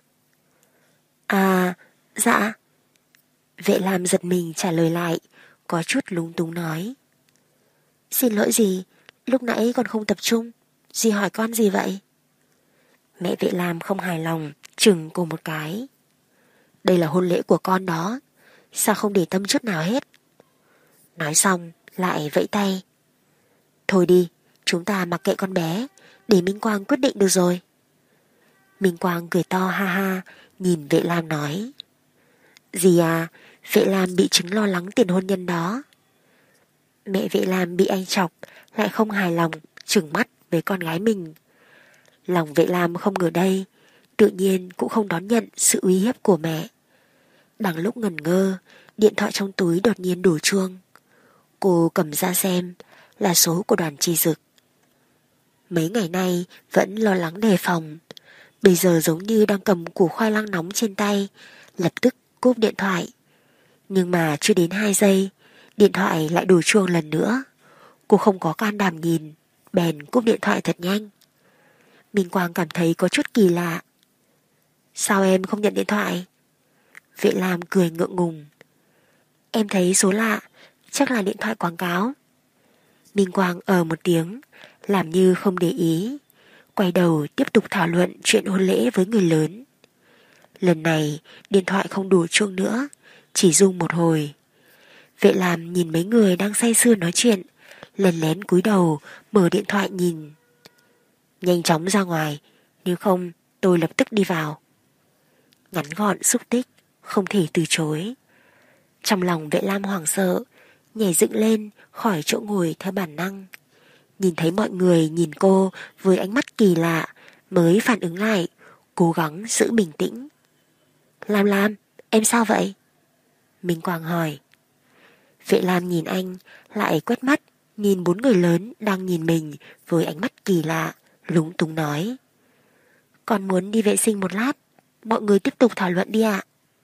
À, dạ. Vệ Lam giật mình trả lời lại, có chút lúng túng nói. Xin lỗi dì, lúc nãy con không tập trung. Dì hỏi con gì vậy? Mẹ Vệ Lam không hài lòng, chừng cô một cái. Đây là hôn lễ của con đó, sao không để tâm chút nào hết? Nói xong lại vẫy tay. Thôi đi, chúng ta mặc kệ con bé, để Minh Quang quyết định được rồi. Minh Quang cười to ha ha, nhìn Vệ Lam nói. Dì à, Vệ Lam bị chứng lo lắng tiền hôn nhân đó. Mẹ Vệ Lam bị anh chọc, lại không hài lòng, trừng mắt với con gái mình. Lòng Vệ Lam không ngờ đây, tự nhiên cũng không đón nhận sự uy hiếp của mẹ. Đang lúc ngẩn ngơ, điện thoại trong túi đột nhiên đổ chuông. Cô cầm ra xem, là số của Đoàn Chi Dực. Mấy ngày nay vẫn lo lắng đề phòng, bây giờ giống như đang cầm củ khoai lang nóng trên tay, lập tức cúp điện thoại. Nhưng mà chưa đến 2 giây, điện thoại lại đổ chuông lần nữa. Cô không có can đảm nhìn, bèn cúp điện thoại thật nhanh. Minh Quang cảm thấy có chút kỳ lạ. Sao em không nhận điện thoại? Vệ Lam cười ngượng ngùng. Em thấy số lạ, chắc là điện thoại quảng cáo. Minh Quang một tiếng, làm như không để ý, quay đầu tiếp tục thảo luận chuyện hôn lễ với người lớn. Lần này điện thoại không đổ chuông nữa, chỉ rung một hồi. Vệ Lam nhìn mấy người đang say sưa nói chuyện, lén lén cúi đầu mở điện thoại nhìn. Nhanh chóng ra ngoài, nếu không tôi lập tức đi vào. Ngắn gọn xúc tích, không thể từ chối. Trong lòng Vệ Lam hoảng sợ, nhảy dựng lên khỏi chỗ ngồi theo bản năng. Nhìn thấy mọi người nhìn cô với ánh mắt kỳ lạ, mới phản ứng lại, cố gắng giữ bình tĩnh. Lam, em sao vậy? Minh Quang hỏi. Vệ Lam nhìn anh, lại quét mắt, nhìn 4 người lớn đang nhìn mình với ánh mắt kỳ lạ, lúng túng nói. Con muốn đi vệ sinh một lát, mọi người tiếp tục thảo luận đi ạ.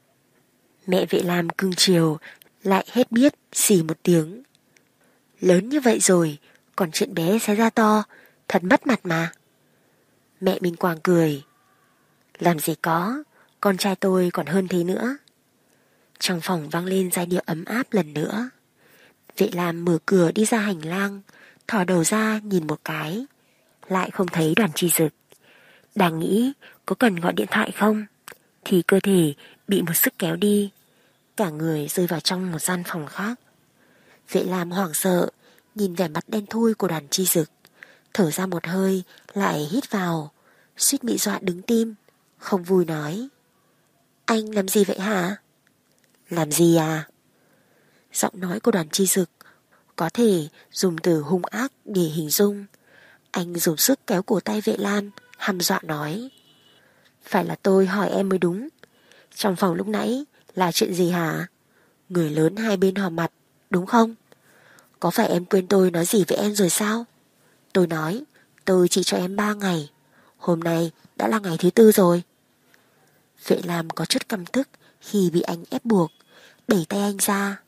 Mẹ Vệ Lam cưng chiều, lại hết biết, xì một tiếng. Lớn như vậy rồi, còn chuyện bé sẽ ra to, thật mất mặt mà. Mẹ Minh Quang cười. Làm gì có, con trai tôi còn hơn thế nữa. Trong phòng vang lên giai điệu ấm áp lần nữa. Vệ Lam mở cửa đi ra hành lang, thò đầu ra nhìn một cái, lại không thấy Đoàn Chi Dực. Đang nghĩ có cần gọi điện thoại không, thì cơ thể bị một sức kéo đi, cả người rơi vào trong một gian phòng khác. Vệ Lam hoảng sợ, nhìn vẻ mặt đen thui của Đoàn Chi Dực, thở ra một hơi, lại hít vào, suýt bị dọa đứng tim, không vui nói. Anh làm gì vậy hả? Làm gì à? Giọng nói của Đoàn Chi Dực có thể dùng từ hung ác để hình dung. Anh dùng sức kéo cổ tay Vệ Lam, hăm dọa nói. Phải là tôi hỏi em mới đúng. Trong phòng lúc nãy là chuyện gì hả? Người lớn hai bên hò mặt, đúng không? Có phải em quên tôi nói gì với em rồi sao? Tôi nói tôi chỉ cho em 3 ngày. Hôm nay đã là ngày thứ 4 rồi. Vệ Lam có chút căm tức khi bị anh ép buộc, đẩy tay anh ra.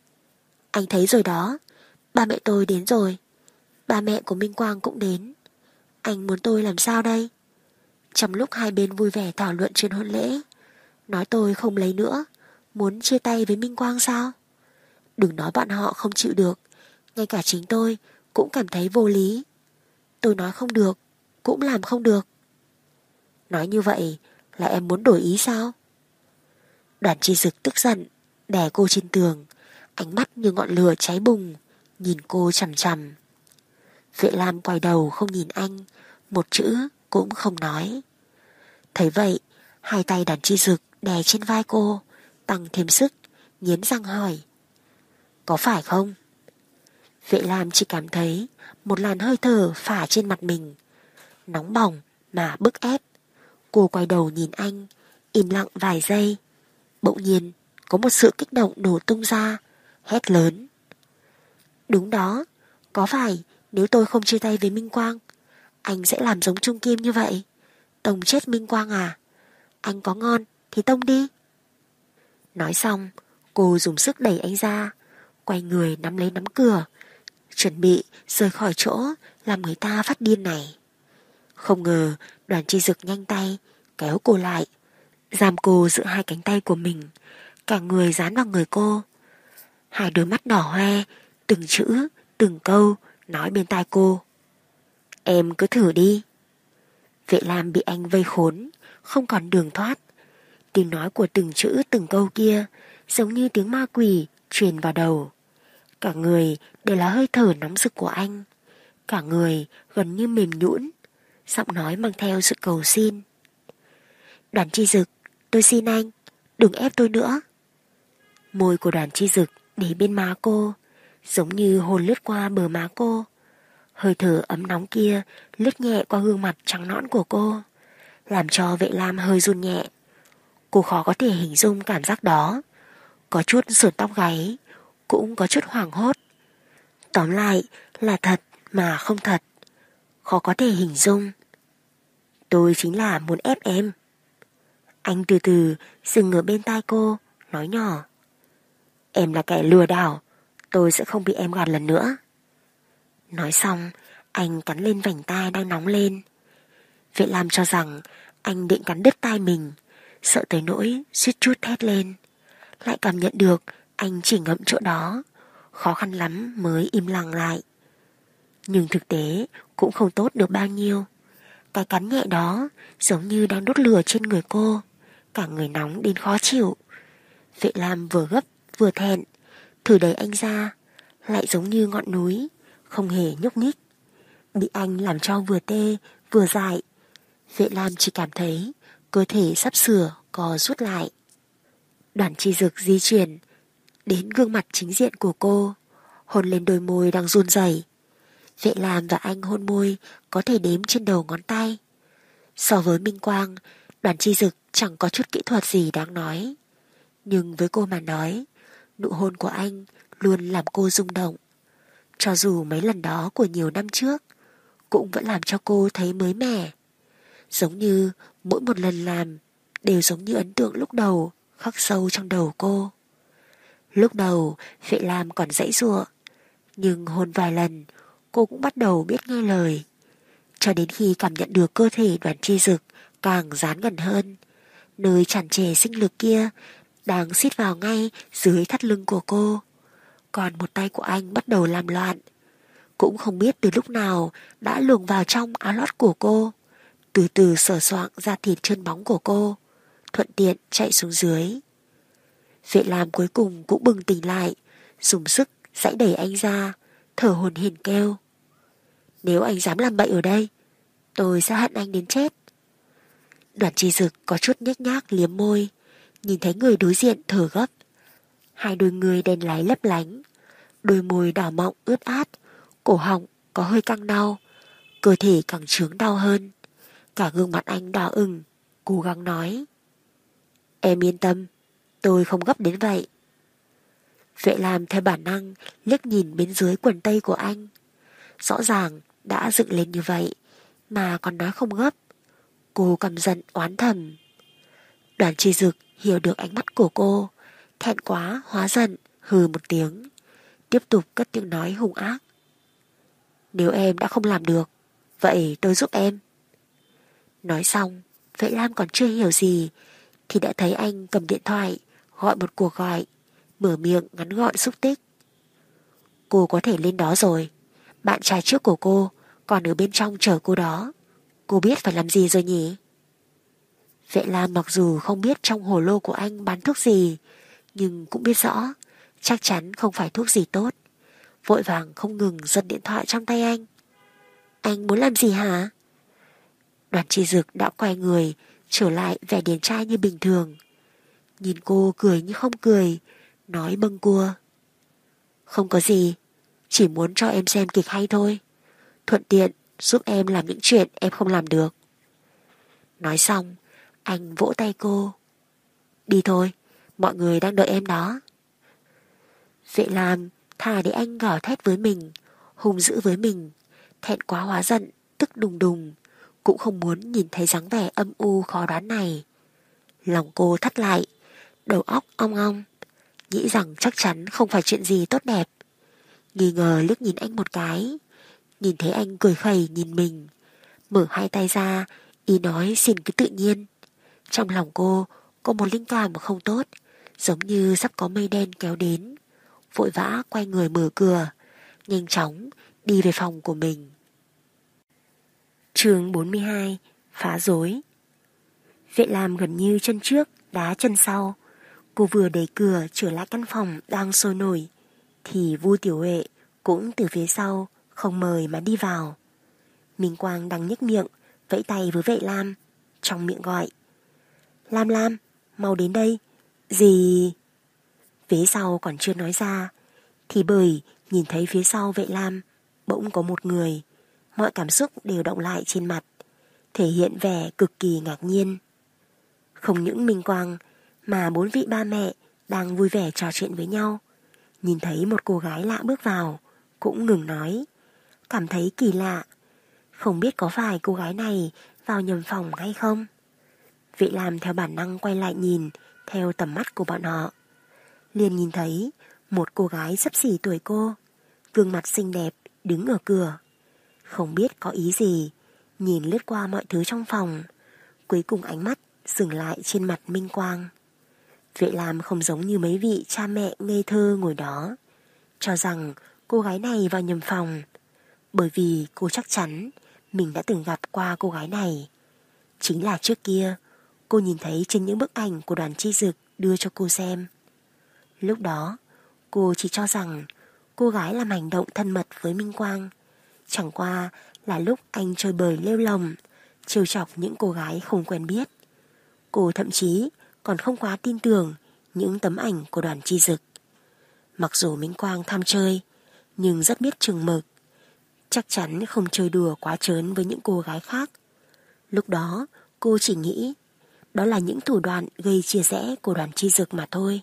Anh thấy rồi đó, ba mẹ tôi đến rồi. Ba mẹ của Minh Quang cũng đến. Anh muốn tôi làm sao đây? Trong lúc hai bên vui vẻ thảo luận chuyện hôn lễ, nói tôi không lấy nữa, muốn chia tay với Minh Quang sao? Đừng nói bọn họ không chịu được, ngay cả chính tôi cũng cảm thấy vô lý. Tôi nói không được, cũng làm không được. Nói như vậy là em muốn đổi ý sao? Đoàn Chi Dực tức giận, đè cô trên tường, ánh mắt như ngọn lửa cháy bùng, nhìn cô chằm chằm. Vệ Lam quay đầu không nhìn anh, một chữ cũng không nói. Thấy vậy, hai tay Đoàn Chi Dực đè trên vai cô, tăng thêm sức, nghiến răng hỏi. Có phải không? Vệ Lam chỉ cảm thấy một làn hơi thở phả trên mặt mình, nóng bỏng mà bức ép. Cô quay đầu nhìn anh, im lặng vài giây. Bỗng nhiên có một sự kích động nổ tung ra, hét lớn. Đúng đó, có phải nếu tôi không chia tay với Minh Quang, anh sẽ làm giống Trung Kim như vậy? Tông chết Minh Quang à? Anh có ngon thì tông đi. Nói xong, cô dùng sức đẩy anh ra, quay người nắm lấy nắm cửa, chuẩn bị rời khỏi chỗ làm người ta phát điên này. Không ngờ Đoàn Chi Dực nhanh tay kéo cô lại, giam cô giữa hai cánh tay của mình, cả người dán vào người cô. Hai đôi mắt đỏ hoe, từng chữ, từng câu nói bên tai cô. Em cứ thử đi. Vệ Lam bị anh vây khốn, không còn đường thoát. Tiếng nói của từng chữ từng câu kia giống như tiếng ma quỷ truyền vào đầu. Cả người đều là hơi thở nóng rực của anh, cả người gần như mềm nhũn, giọng nói mang theo sự cầu xin. Đoàn Chi Dực, tôi xin anh, đừng ép tôi nữa. Môi của Đoàn Chi Dực để bên má cô, giống như hôn lướt qua bờ má cô. Hơi thở ấm nóng kia lướt nhẹ qua gương mặt trắng nõn của cô, làm cho Vệ Lam hơi run nhẹ. Cô khó có thể hình dung cảm giác đó, có chút sườn tóc gáy, cũng có chút hoảng hốt. Tóm lại là thật mà không thật, khó có thể hình dung. Tôi chính là muốn ép em. Anh từ từ dừng ở bên tai cô, nói nhỏ. Em là kẻ lừa đảo, tôi sẽ không bị em gạt lần nữa. Nói xong, anh cắn lên vành tai đang nóng lên. Vệ Lam cho rằng anh định cắn đứt tai mình, sợ tới nỗi suýt chút thét lên. Lại cảm nhận được anh chỉ ngậm chỗ đó, khó khăn lắm mới im lặng lại. Nhưng thực tế cũng không tốt được bao nhiêu. Cái cắn nhẹ đó giống như đang đốt lửa trên người cô, cả người nóng đến khó chịu. Vệ Lam vừa gấp vừa thẹn, thử đẩy anh ra, lại giống như ngọn núi, không hề nhúc nhích. Bị anh làm cho vừa tê vừa dại. Vệ Lam chỉ cảm thấy cơ thể sắp sửa co rút lại. Đoàn Chi Dực di chuyển đến gương mặt chính diện của cô, hôn lên đôi môi đang run rẩy. Vệ Lam và anh hôn môi có thể đếm trên đầu ngón tay. So với Minh Quang, Đoàn Chi Dực chẳng có chút kỹ thuật gì đáng nói. Nhưng với cô mà nói, nụ hôn của anh luôn làm cô rung động. Cho dù mấy lần đó của nhiều năm trước, cũng vẫn làm cho cô thấy mới mẻ. Giống như mỗi một lần làm đều giống như ấn tượng lúc đầu khắc sâu trong đầu cô. Lúc đầu Vệ Lam còn giãy giụa, nhưng hôn vài lần cô cũng bắt đầu biết nghe lời. Cho đến khi cảm nhận được cơ thể Đoàn Chi Dực càng dán gần hơn, nơi tràn trề sinh lực kia đang xít vào ngay dưới thắt lưng của cô. Còn một tay của anh bắt đầu làm loạn, cũng không biết từ lúc nào đã luồn vào trong áo lót của cô, từ từ sờ soạng da thịt trơn bóng của cô, thuận tiện chạy xuống dưới. Vệ Lam cuối cùng cũng bừng tỉnh lại, dùng sức giãy đẩy anh ra, thở hổn hển kêu. Nếu anh dám làm bậy ở đây, tôi sẽ hận anh đến chết. Đoàn Chi Dực có chút nhếch nhác liếm môi, nhìn thấy người đối diện thở gấp. Hai đôi người đen láy lấp lánh, đôi môi đỏ mọng ướt át, cổ họng có hơi căng đau, cơ thể càng trướng đau hơn. Cả gương mặt anh đỏ ửng, cố gắng nói. Em yên tâm, tôi không gấp đến vậy. Vệ Lam theo bản năng liếc nhìn bên dưới quần tây của anh. Rõ ràng đã dựng lên như vậy mà còn nói không gấp. Cô căm giận oán thầm. Đoàn Chi Dực hiểu được ánh mắt của cô, thẹn quá hóa giận, hừ một tiếng, tiếp tục cất tiếng nói hung ác. Nếu em đã không làm được, vậy tôi giúp em. Nói xong, Vệ Lam còn chưa hiểu gì thì đã thấy anh cầm điện thoại gọi một cuộc gọi, mở miệng ngắn gọn xúc tích. Cô có thể lên đó rồi, bạn trai trước của cô còn ở bên trong chờ cô đó. Cô biết phải làm gì rồi nhỉ? Vệ Lam mặc dù không biết trong hồ lô của anh bán thuốc gì, nhưng cũng biết rõ chắc chắn không phải thuốc gì tốt. Vội vàng không ngừng giật điện thoại trong tay anh. Anh muốn làm gì hả? Đoàn Chi Dực đã quay người trở lại vẻ điển trai như bình thường, nhìn cô cười như không cười, nói bâng cua. Không có gì, chỉ muốn cho em xem kịch hay thôi, thuận tiện giúp em làm những chuyện em không làm được. Nói xong, anh vỗ tay cô. Đi thôi, mọi người đang đợi em đó. Vệ Lam thà để anh gào thét với mình, hung dữ với mình, thẹn quá hóa giận, tức đùng đùng, cũng không muốn nhìn thấy dáng vẻ âm u khó đoán này. Lòng cô thắt lại, đầu óc ong ong, nghĩ rằng chắc chắn không phải chuyện gì tốt đẹp. Nghi ngờ liếc nhìn anh một cái, nhìn thấy anh cười khẩy nhìn mình, mở hai tay ra, ý nói xin cứ tự nhiên. Trong lòng cô có một linh cảm không tốt, giống như sắp có mây đen kéo đến. Vội vã quay người mở cửa, nhanh chóng đi về phòng của mình. Chương 42: Phá rối. Vệ Lam gần như chân trước đá chân sau. Cô vừa đẩy cửa trở lại căn phòng đang sôi nổi thì Vu Tiểu Huệ cũng từ phía sau không mời mà đi vào. Minh Quang đang nhếch miệng vẫy tay với Vệ Lam, trong miệng gọi: Lam Lam, mau đến đây. Gì? Phía sau còn chưa nói ra thì bởi nhìn thấy phía sau Vệ Lam bỗng có một người, mọi cảm xúc đều động lại trên mặt, thể hiện vẻ cực kỳ ngạc nhiên. Không những Minh Quang mà 4 vị ba mẹ đang vui vẻ trò chuyện với nhau, nhìn thấy một cô gái lạ bước vào cũng ngừng nói, cảm thấy kỳ lạ, không biết có phải cô gái này vào nhầm phòng hay không. Vệ Lam theo bản năng quay lại nhìn theo tầm mắt của bọn họ, liền nhìn thấy một cô gái xấp xỉ tuổi cô, gương mặt xinh đẹp đứng ở cửa, không biết có ý gì, nhìn lướt qua mọi thứ trong phòng, cuối cùng ánh mắt dừng lại trên mặt Minh Quang. Vệ Lam không giống như mấy vị cha mẹ ngây thơ ngồi đó, cho rằng cô gái này vào nhầm phòng, bởi vì cô chắc chắn mình đã từng gặp qua cô gái này. Chính là trước kia cô nhìn thấy trên những bức ảnh của Đoàn Chi Dực đưa cho cô xem. Lúc đó cô chỉ cho rằng cô gái làm hành động thân mật với Minh Quang chẳng qua là lúc anh chơi bời lêu lồng, trêu chọc những cô gái không quen biết. Cô thậm chí còn không quá tin tưởng những tấm ảnh của Đoàn Chi Dực. Mặc dù Minh Quang tham chơi, nhưng rất biết chừng mực, chắc chắn không chơi đùa quá trớn với những cô gái khác. Lúc đó cô chỉ nghĩ đó là những thủ đoạn gây chia rẽ của Đoàn Chi Dực mà thôi.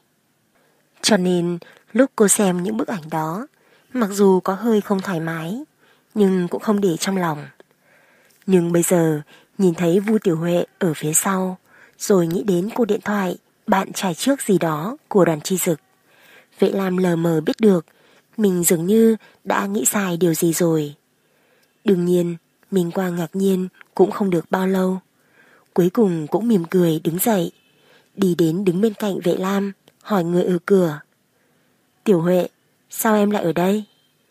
Cho nên lúc cô xem những bức ảnh đó, mặc dù có hơi không thoải mái, nhưng cũng không để trong lòng. Nhưng bây giờ nhìn thấy Vu Tiểu Huệ ở phía sau, rồi nghĩ đến cuộc điện thoại bạn trai trước gì đó của Đoàn Chi Dực, Vệ Lam lờ mờ biết được mình dường như đã nghĩ sai điều gì rồi. Đương nhiên Minh Quang ngạc nhiên cũng không được bao lâu, cuối cùng cũng mỉm cười đứng dậy, đi đến đứng bên cạnh Vệ Lam, hỏi người ở cửa: Tiểu Huệ, sao em lại ở đây?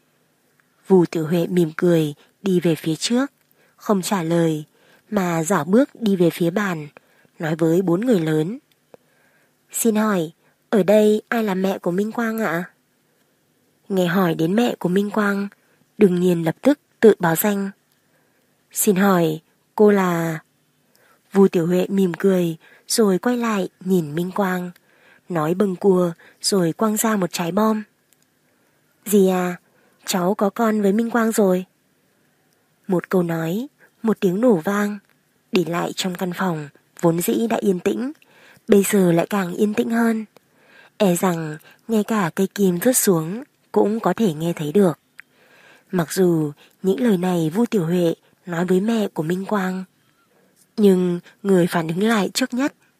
Vu Tiểu Huệ mỉm cười đi về phía trước, không trả lời mà dảo bước đi về phía bàn, nói với 4 người lớn: Xin hỏi, ở đây ai là mẹ của Minh Quang ạ? Nghe hỏi đến mẹ của Minh Quang, đương nhiên lập tức tự báo danh. Xin hỏi, cô là... Vu Tiểu Huệ mỉm cười rồi quay lại nhìn Minh Quang, nói bâng cua rồi quăng ra một trái bom. Dì à, cháu có con với Minh Quang rồi. Một câu nói, một tiếng nổ vang, để lại trong căn phòng vốn dĩ đã yên tĩnh, bây giờ lại càng yên tĩnh hơn. E rằng ngay cả cây kim rớt xuống cũng có thể nghe thấy được. Mặc dù những lời này Vu Tiểu Huệ nói với mẹ của Minh Quang, nhưng người phản ứng lại trước nhất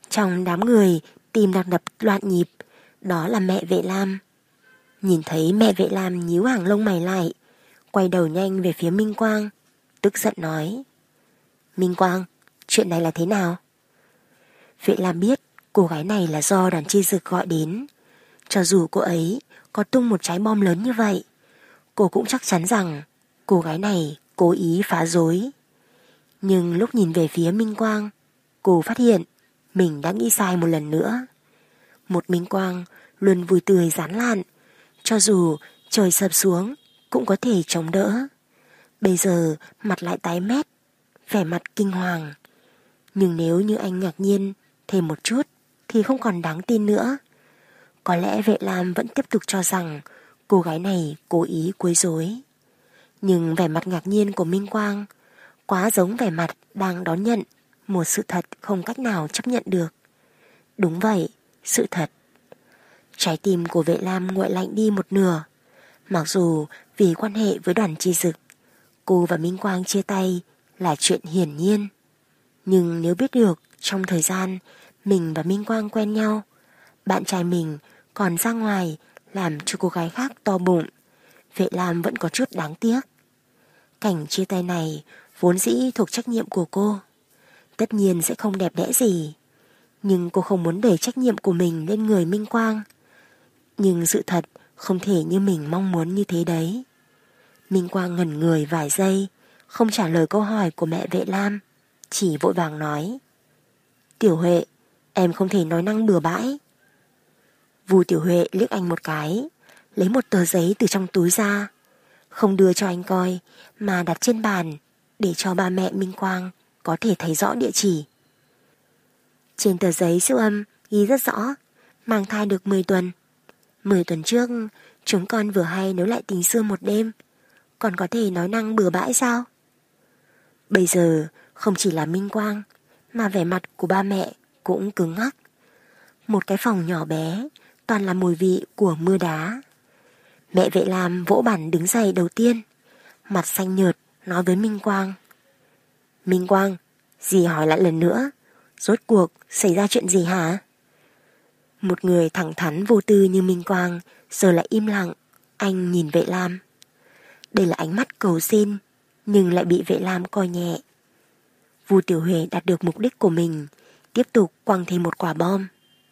Trong đám người, tim đang đập loạn nhịp, đó là mẹ Vệ Lam. Nhìn thấy mẹ Vệ Lam nhíu hàng lông mày lại, quay đầu nhanh về phía Minh Quang, tức giận nói: Minh Quang, chuyện này là thế nào? Vệ Lam biết cô gái này là do Đoàn Chi Dực gọi đến. Cho dù cô ấy có tung một trái bom lớn như vậy, cô cũng chắc chắn rằng cô gái này cố ý phá rối. Nhưng lúc nhìn về phía Minh Quang, cô phát hiện mình đã nghĩ sai một lần nữa. Một Minh Quang luôn vui tươi rán lạn, cho dù trời sập xuống cũng có thể chống đỡ. Bây giờ mặt lại tái mét, vẻ mặt kinh hoàng. Nhưng nếu như anh ngạc nhiên thêm một chút thì không còn đáng tin nữa. Có lẽ Vệ Lam vẫn tiếp tục cho rằng cô gái này cố ý quấy rối. Nhưng vẻ mặt ngạc nhiên của Minh Quang quá giống vẻ mặt đang đón nhận một sự thật không cách nào chấp nhận được. Đúng vậy, sự thật. Trái tim của Vệ Lam nguội lạnh đi một nửa. Mặc dù vì quan hệ với Đoàn Chi Dực, cô và Minh Quang chia tay là chuyện hiển nhiên. Nhưng nếu biết được trong thời gian mình và Minh Quang quen nhau, bạn trai mình còn ra ngoài làm cho cô gái khác to bụng, Vệ Lam vẫn có chút đáng tiếc. Cảnh chia tay này vốn dĩ thuộc trách nhiệm của cô, tất nhiên sẽ không đẹp đẽ gì. Nhưng cô không muốn đẩy trách nhiệm của mình lên người Minh Quang. Nhưng sự thật không thể như mình mong muốn như thế đấy. Minh Quang ngẩn người vài giây, không trả lời câu hỏi của mẹ Vệ Lam, chỉ vội vàng nói: Tiểu Huệ, em không thể nói năng bừa bãi. Vu Tiểu Huệ liếc anh một cái, lấy một tờ giấy từ trong túi ra, không đưa cho anh coi mà đặt trên bàn để cho ba mẹ Minh Quang có thể thấy rõ địa chỉ. Trên tờ giấy siêu âm ghi rất rõ mang thai được 10 tuần. 10 tuần trước chúng con vừa hay nối lại tình xưa một đêm, còn có thể nói năng bừa bãi sao? Bây giờ không chỉ là Minh Quang mà vẻ mặt của ba mẹ cũng cứng ngắc. Một cái phòng nhỏ bé toàn là mùi vị của mưa đá. Mẹ Vệ Lam vỗ bàn đứng dậy đầu tiên, mặt xanh nhợt nói với Minh Quang: Minh Quang, dì hỏi lại lần nữa, rốt cuộc xảy ra chuyện gì hả? Một người thẳng thắn vô tư như Minh Quang giờ lại im lặng. Anh nhìn Vệ Lam. Đây là ánh mắt cầu xin, nhưng lại bị Vệ Lam coi nhẹ. Vu Tiểu Huệ đạt được mục đích của mình, tiếp tục quăng thêm một quả bom.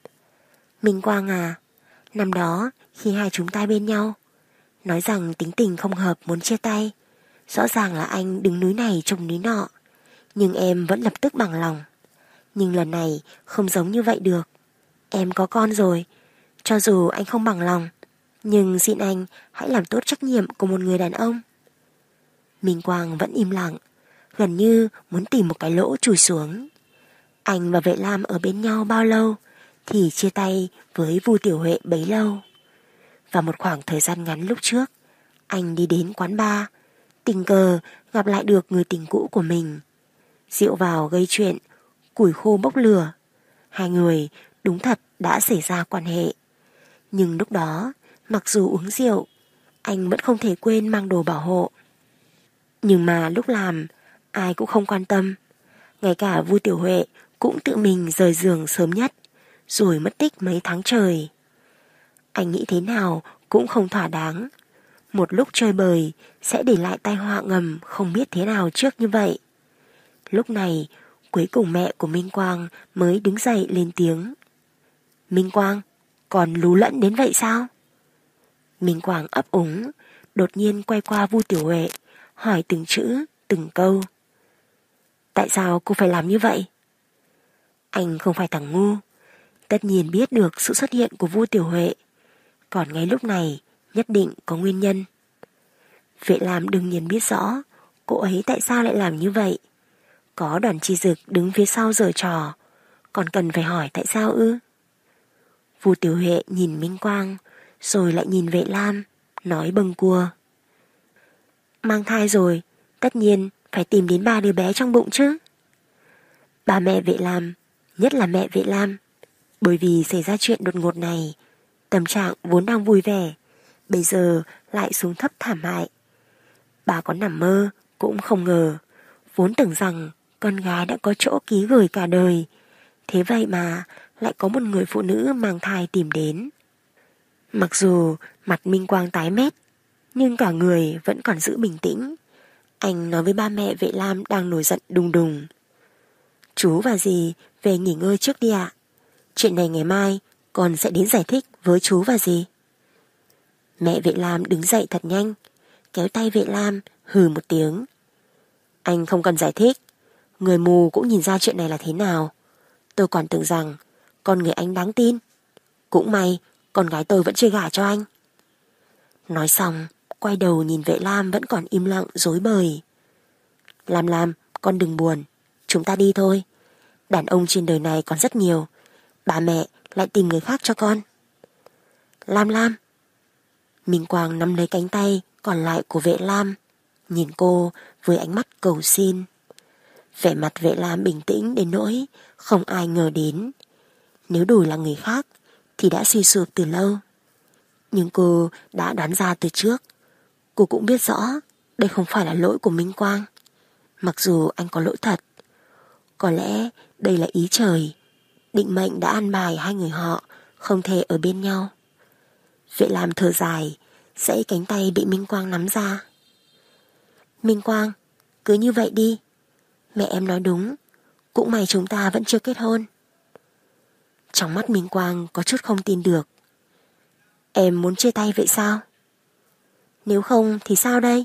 Minh Quang à, năm đó khi hai chúng ta bên nhau, nói rằng tính tình không hợp muốn chia tay, rõ ràng là anh đứng núi này trông núi nọ, nhưng em vẫn lập tức bằng lòng. Nhưng lần này không giống như vậy được. Em có con rồi, cho dù anh không bằng lòng, nhưng xin anh hãy làm tốt trách nhiệm của một người đàn ông. Minh Quang vẫn im lặng, gần như muốn tìm một cái lỗ chùi xuống. Anh và Vệ Lam ở bên nhau bao lâu thì chia tay với Vu Tiểu Huệ bấy lâu. Và một khoảng thời gian ngắn lúc trước, anh đi đến quán bar, tình cờ gặp lại được người tình cũ của mình. Rượu vào gây chuyện, củi khô bốc lửa. Hai người đúng thật đã xảy ra quan hệ. Nhưng lúc đó, mặc dù uống rượu, anh vẫn không thể quên mang đồ bảo hộ. Nhưng mà lúc làm, ai cũng không quan tâm. Ngay cả Vu Tiểu Huệ cũng tự mình rời giường sớm nhất, rồi mất tích mấy tháng trời. Anh nghĩ thế nào cũng không thỏa đáng. Một lúc chơi bời sẽ để lại tai họa ngầm không biết thế nào trước như vậy. Lúc này, cuối cùng mẹ của Minh Quang mới đứng dậy lên tiếng: Minh Quang, còn lú lẫn đến vậy sao? Minh Quang ấp úng, đột nhiên quay qua Vu Tiểu Huệ, hỏi từng chữ, từng câu. Tại sao cô phải làm như vậy? Anh không phải thằng ngu, tất nhiên biết được sự xuất hiện của Vu Tiểu Huệ, còn ngay lúc này nhất định có nguyên nhân. Vệ Lam đương nhiên biết rõ cô ấy tại sao lại làm như vậy. Có Đoàn Chi Dực đứng phía sau giở trò, còn cần phải hỏi tại sao ư? Vu Tiểu Huệ nhìn Minh Quang, rồi lại nhìn Vệ Lam, nói bâng cua: Mang thai rồi, tất nhiên phải tìm đến 3 đứa bé trong bụng chứ. Ba mẹ Vệ Lam, nhất là mẹ Vệ Lam, bởi vì xảy ra chuyện đột ngột này, tâm trạng vốn đang vui vẻ, bây giờ lại xuống thấp thảm hại. Bà có nằm mơ cũng không ngờ, vốn tưởng rằng con gái đã có chỗ ký gửi cả đời, Thế vậy mà lại có một người phụ nữ mang thai tìm đến. Mặc dù mặt Minh Quang tái mét, nhưng cả người vẫn còn giữ bình tĩnh. Anh nói với ba mẹ Vệ Lam đang nổi giận đùng đùng. Chú và dì về nghỉ ngơi trước đi ạ. Chuyện này ngày mai con sẽ đến giải thích với chú và dì. Mẹ Vệ Lam đứng dậy thật nhanh, kéo tay Vệ Lam hừ một tiếng. Anh không cần giải thích, người mù cũng nhìn ra chuyện này là thế nào. Tôi còn tưởng rằng con người anh đáng tin. Cũng may con gái tôi vẫn chưa gả cho anh. Nói xong, quay đầu nhìn Vệ Lam vẫn còn im lặng rối bời. Lam, con đừng buồn, chúng ta đi thôi. Đàn ông trên đời này còn rất nhiều, bà mẹ lại tìm người khác cho con. Lam. Minh Quang nắm lấy cánh tay còn lại của Vệ Lam, nhìn cô với ánh mắt cầu xin. Vẻ mặt Vệ Lam bình tĩnh đến nỗi không ai ngờ đến. Nếu đổi là người khác thì đã suy sụp từ lâu. Nhưng cô đã đoán ra từ trước. Cô cũng biết rõ đây không phải là lỗi của Minh Quang. Mặc dù anh có lỗi thật, có lẽ đây là ý trời, định mệnh đã an bài hai người họ không thể ở bên nhau. Vệ Lam thở dài, giãy cánh tay bị Minh Quang nắm ra. Minh Quang, cứ như vậy đi. Mẹ em nói đúng, cũng may chúng ta vẫn chưa kết hôn. Trong mắt Minh Quang có chút không tin được. Em muốn chia tay vậy sao? Nếu không thì sao đây?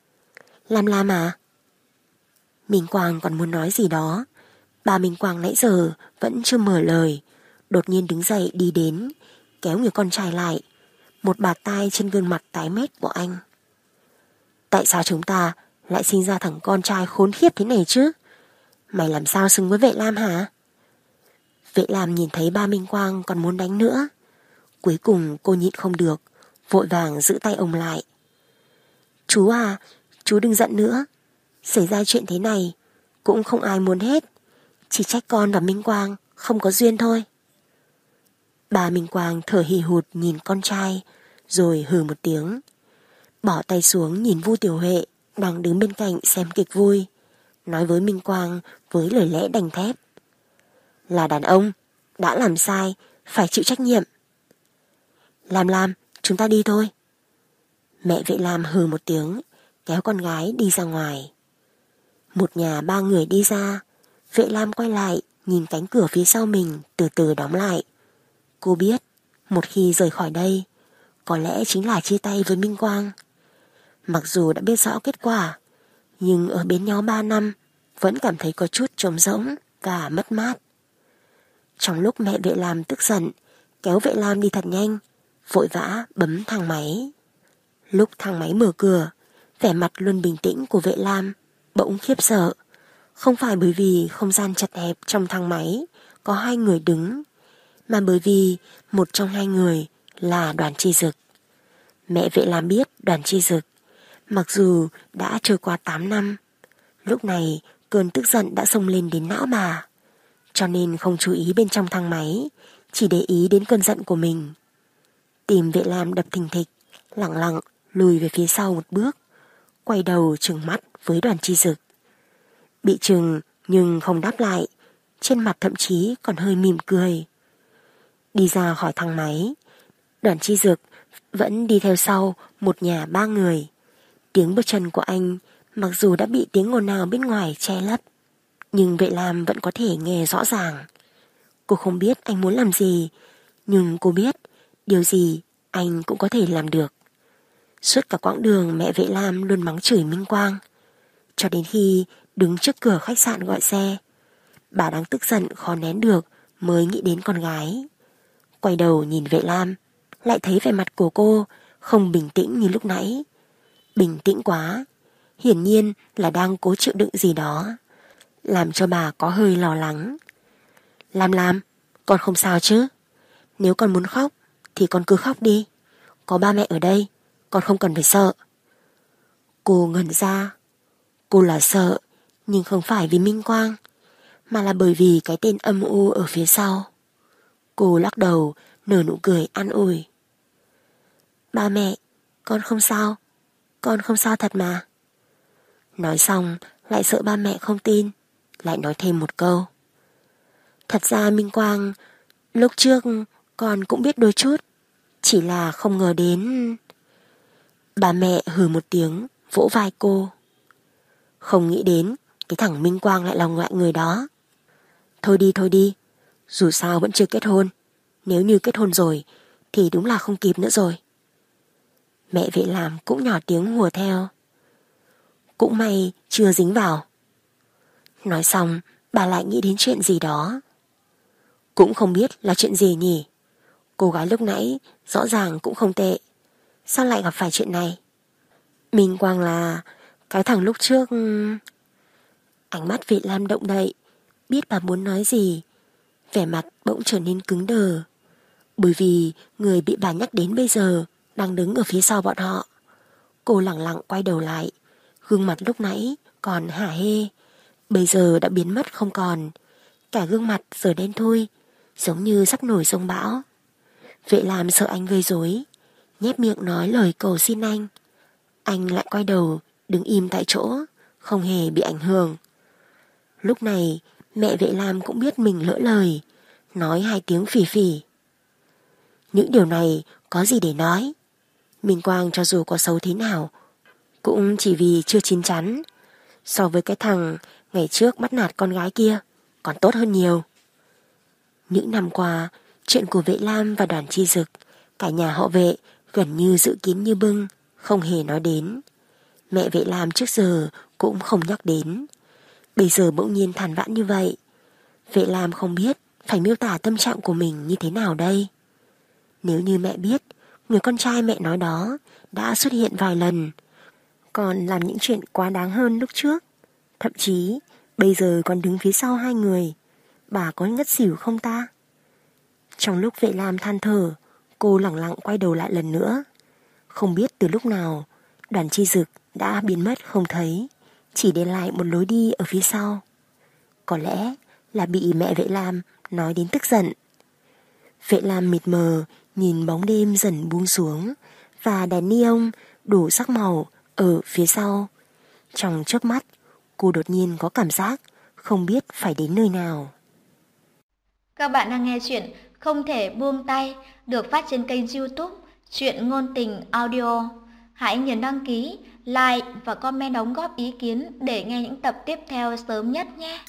Lam à? Minh Quang còn muốn nói gì đó. Bà Minh Quang nãy giờ vẫn chưa mở lời, đột nhiên đứng dậy đi đến, kéo người con trai lại, một bạt tai trên gương mặt tái mét của anh. Tại sao chúng ta lại sinh ra thằng con trai khốn khiếp thế này chứ? Mày làm sao xứng với Vệ Lam hả? Vệ Lam nhìn thấy ba Minh Quang còn muốn đánh nữa. Cuối cùng cô nhịn không được, vội vàng giữ tay ông lại. Chú à, chú đừng giận nữa. Xảy ra chuyện thế này cũng không ai muốn hết, chỉ trách con và Minh Quang không có duyên thôi. Bà Minh Quang thở hì hụt nhìn con trai, rồi hừ một tiếng, bỏ tay xuống nhìn Vu Tiểu Huệ đang đứng bên cạnh xem kịch vui, nói với Minh Quang với lời lẽ đanh thép. Là đàn ông, đã làm sai phải chịu trách nhiệm. Lam, chúng ta đi thôi. Mẹ Vệ Lam hừ một tiếng, kéo con gái đi ra ngoài. Một nhà ba người đi ra, Vệ Lam quay lại nhìn cánh cửa phía sau mình từ từ đóng lại. Cô biết, một khi rời khỏi đây, có lẽ chính là chia tay với Minh Quang. Mặc dù đã biết rõ kết quả, nhưng ở bên nhau 3 năm vẫn cảm thấy có chút trống rỗng và mất mát. Trong lúc mẹ Vệ Lam tức giận, kéo Vệ Lam đi thật nhanh, vội vã bấm thang máy. Lúc thang máy mở cửa, vẻ mặt luôn bình tĩnh của Vệ Lam bỗng khiếp sợ. Không phải bởi vì không gian chật hẹp trong thang máy có hai người đứng, mà bởi vì một trong hai người là Đoàn Chi Dực. Mẹ Vệ Lam biết Đoàn Chi Dực, mặc dù đã trôi qua 8 năm, lúc này cơn tức giận đã xông lên đến não bà, cho nên không chú ý bên trong thang máy, chỉ để ý đến cơn giận của mình. Tim Vệ Lam đập thình thịch, lặng lặng lùi về phía sau một bước, quay đầu trừng mắt với Đoàn Chi Dực. Bị trừng nhưng không đáp lại, trên mặt thậm chí còn hơi mỉm cười. Đi ra khỏi thang máy, Đoàn Chi Dực vẫn đi theo sau một nhà ba người. Tiếng bước chân của anh mặc dù đã bị tiếng ồn ào bên ngoài che lấp, nhưng Vệ Lam vẫn có thể nghe rõ ràng. Cô không biết anh muốn làm gì, nhưng cô biết điều gì anh cũng có thể làm được. Suốt cả quãng đường mẹ Vệ Lam luôn mắng chửi Minh Quang, cho đến khi đứng trước cửa khách sạn gọi xe, bà đang tức giận khó nén được mới nghĩ đến con gái. Quay đầu nhìn Vệ Lam, lại thấy vẻ mặt của cô không bình tĩnh như lúc nãy. Bình tĩnh quá, hiển nhiên là đang cố chịu đựng gì đó, làm cho bà có hơi lo lắng. Lam, con không sao chứ? Nếu con muốn khóc thì con cứ khóc đi, có ba mẹ ở đây, con không cần phải sợ. Cô ngẩn ra. Cô là sợ, nhưng không phải vì Minh Quang, mà là bởi vì cái tên âm u ở phía sau. Cô lắc đầu, nở nụ cười an ủi. Ba mẹ, con không sao, con không sao thật mà. Nói xong, lại sợ ba mẹ không tin, lại nói thêm một câu. Thật ra Minh Quang, lúc trước con cũng biết đôi chút, chỉ là không ngờ đến. Bà mẹ hừ một tiếng, vỗ vai cô. Không nghĩ đến cái thằng Minh Quang lại là loại người đó. Thôi đi, dù sao vẫn chưa kết hôn. Nếu như kết hôn rồi thì đúng là không kịp nữa rồi. Mẹ Vệ Lam cũng nhỏ tiếng hùa theo. Cũng may chưa dính vào. Nói xong bà lại nghĩ đến chuyện gì đó. Cũng không biết là chuyện gì nhỉ. Cô gái lúc nãy rõ ràng cũng không tệ, sao lại gặp phải chuyện này? Minh Quang là cái thằng lúc trước. Ánh mắt Vệ Lam động đậy, biết bà muốn nói gì. Vẻ mặt bỗng trở nên cứng đờ, bởi vì người bị bà nhắc đến bây giờ đang đứng ở phía sau bọn họ. Cô lẳng lặng quay đầu lại, gương mặt lúc nãy còn hả hê, bây giờ đã biến mất không còn. Cả gương mặt giờ đen thui, giống như sắp nổi giông bão. Vệ Lam sợ anh gây rối, nhếch miệng nói lời cầu xin anh. Anh lại quay đầu đứng im tại chỗ, không hề bị ảnh hưởng. Lúc này mẹ Vệ Lam cũng biết mình lỡ lời, nói hai tiếng phì phì. Những điều này có gì để nói. Minh Quang cho dù có xấu thế nào cũng chỉ vì chưa chín chắn. So với cái thằng ngày trước bắt nạt con gái kia còn tốt hơn nhiều. Những năm qua, chuyện của Vệ Lam và Đoàn Chi Dực, cả nhà họ Vệ gần như dự kín như bưng, không hề nói đến. Mẹ Vệ Lam trước giờ cũng không nhắc đến. Bây giờ bỗng nhiên than vãn như vậy, Vệ Lam không biết phải miêu tả tâm trạng của mình như thế nào đây. Nếu như mẹ biết người con trai mẹ nói đó đã xuất hiện vài lần, còn làm những chuyện quá đáng hơn lúc trước, thậm chí bây giờ còn đứng phía sau hai người, bà có ngất xỉu không ta? Trong lúc Vệ Lam than thở, cô lẳng lặng quay đầu lại lần nữa. Không biết từ lúc nào Đoàn Chi Dực đã biến mất không thấy, chỉ để lại một lối đi ở phía sau. Có lẽ là bị mẹ Vệ Lam nói đến tức giận. Vệ Lam mịt mờ nhìn bóng đêm dần buông xuống và đèn neon đủ sắc màu ở phía sau. Trong chớp mắt, cô đột nhiên có cảm giác không biết phải đến nơi nào. Các bạn đang nghe chuyện Không Thể Buông Tay được phát trên kênh YouTube Chuyện Ngôn Tình Audio. Hãy nhấn đăng ký, like và comment đóng góp ý kiến để nghe những tập tiếp theo sớm nhất nhé.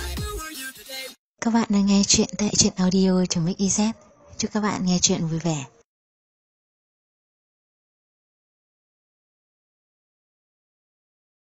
Các bạn đang nghe chuyện tại truyện audio.mix.iz. Chúc các bạn nghe chuyện vui vẻ.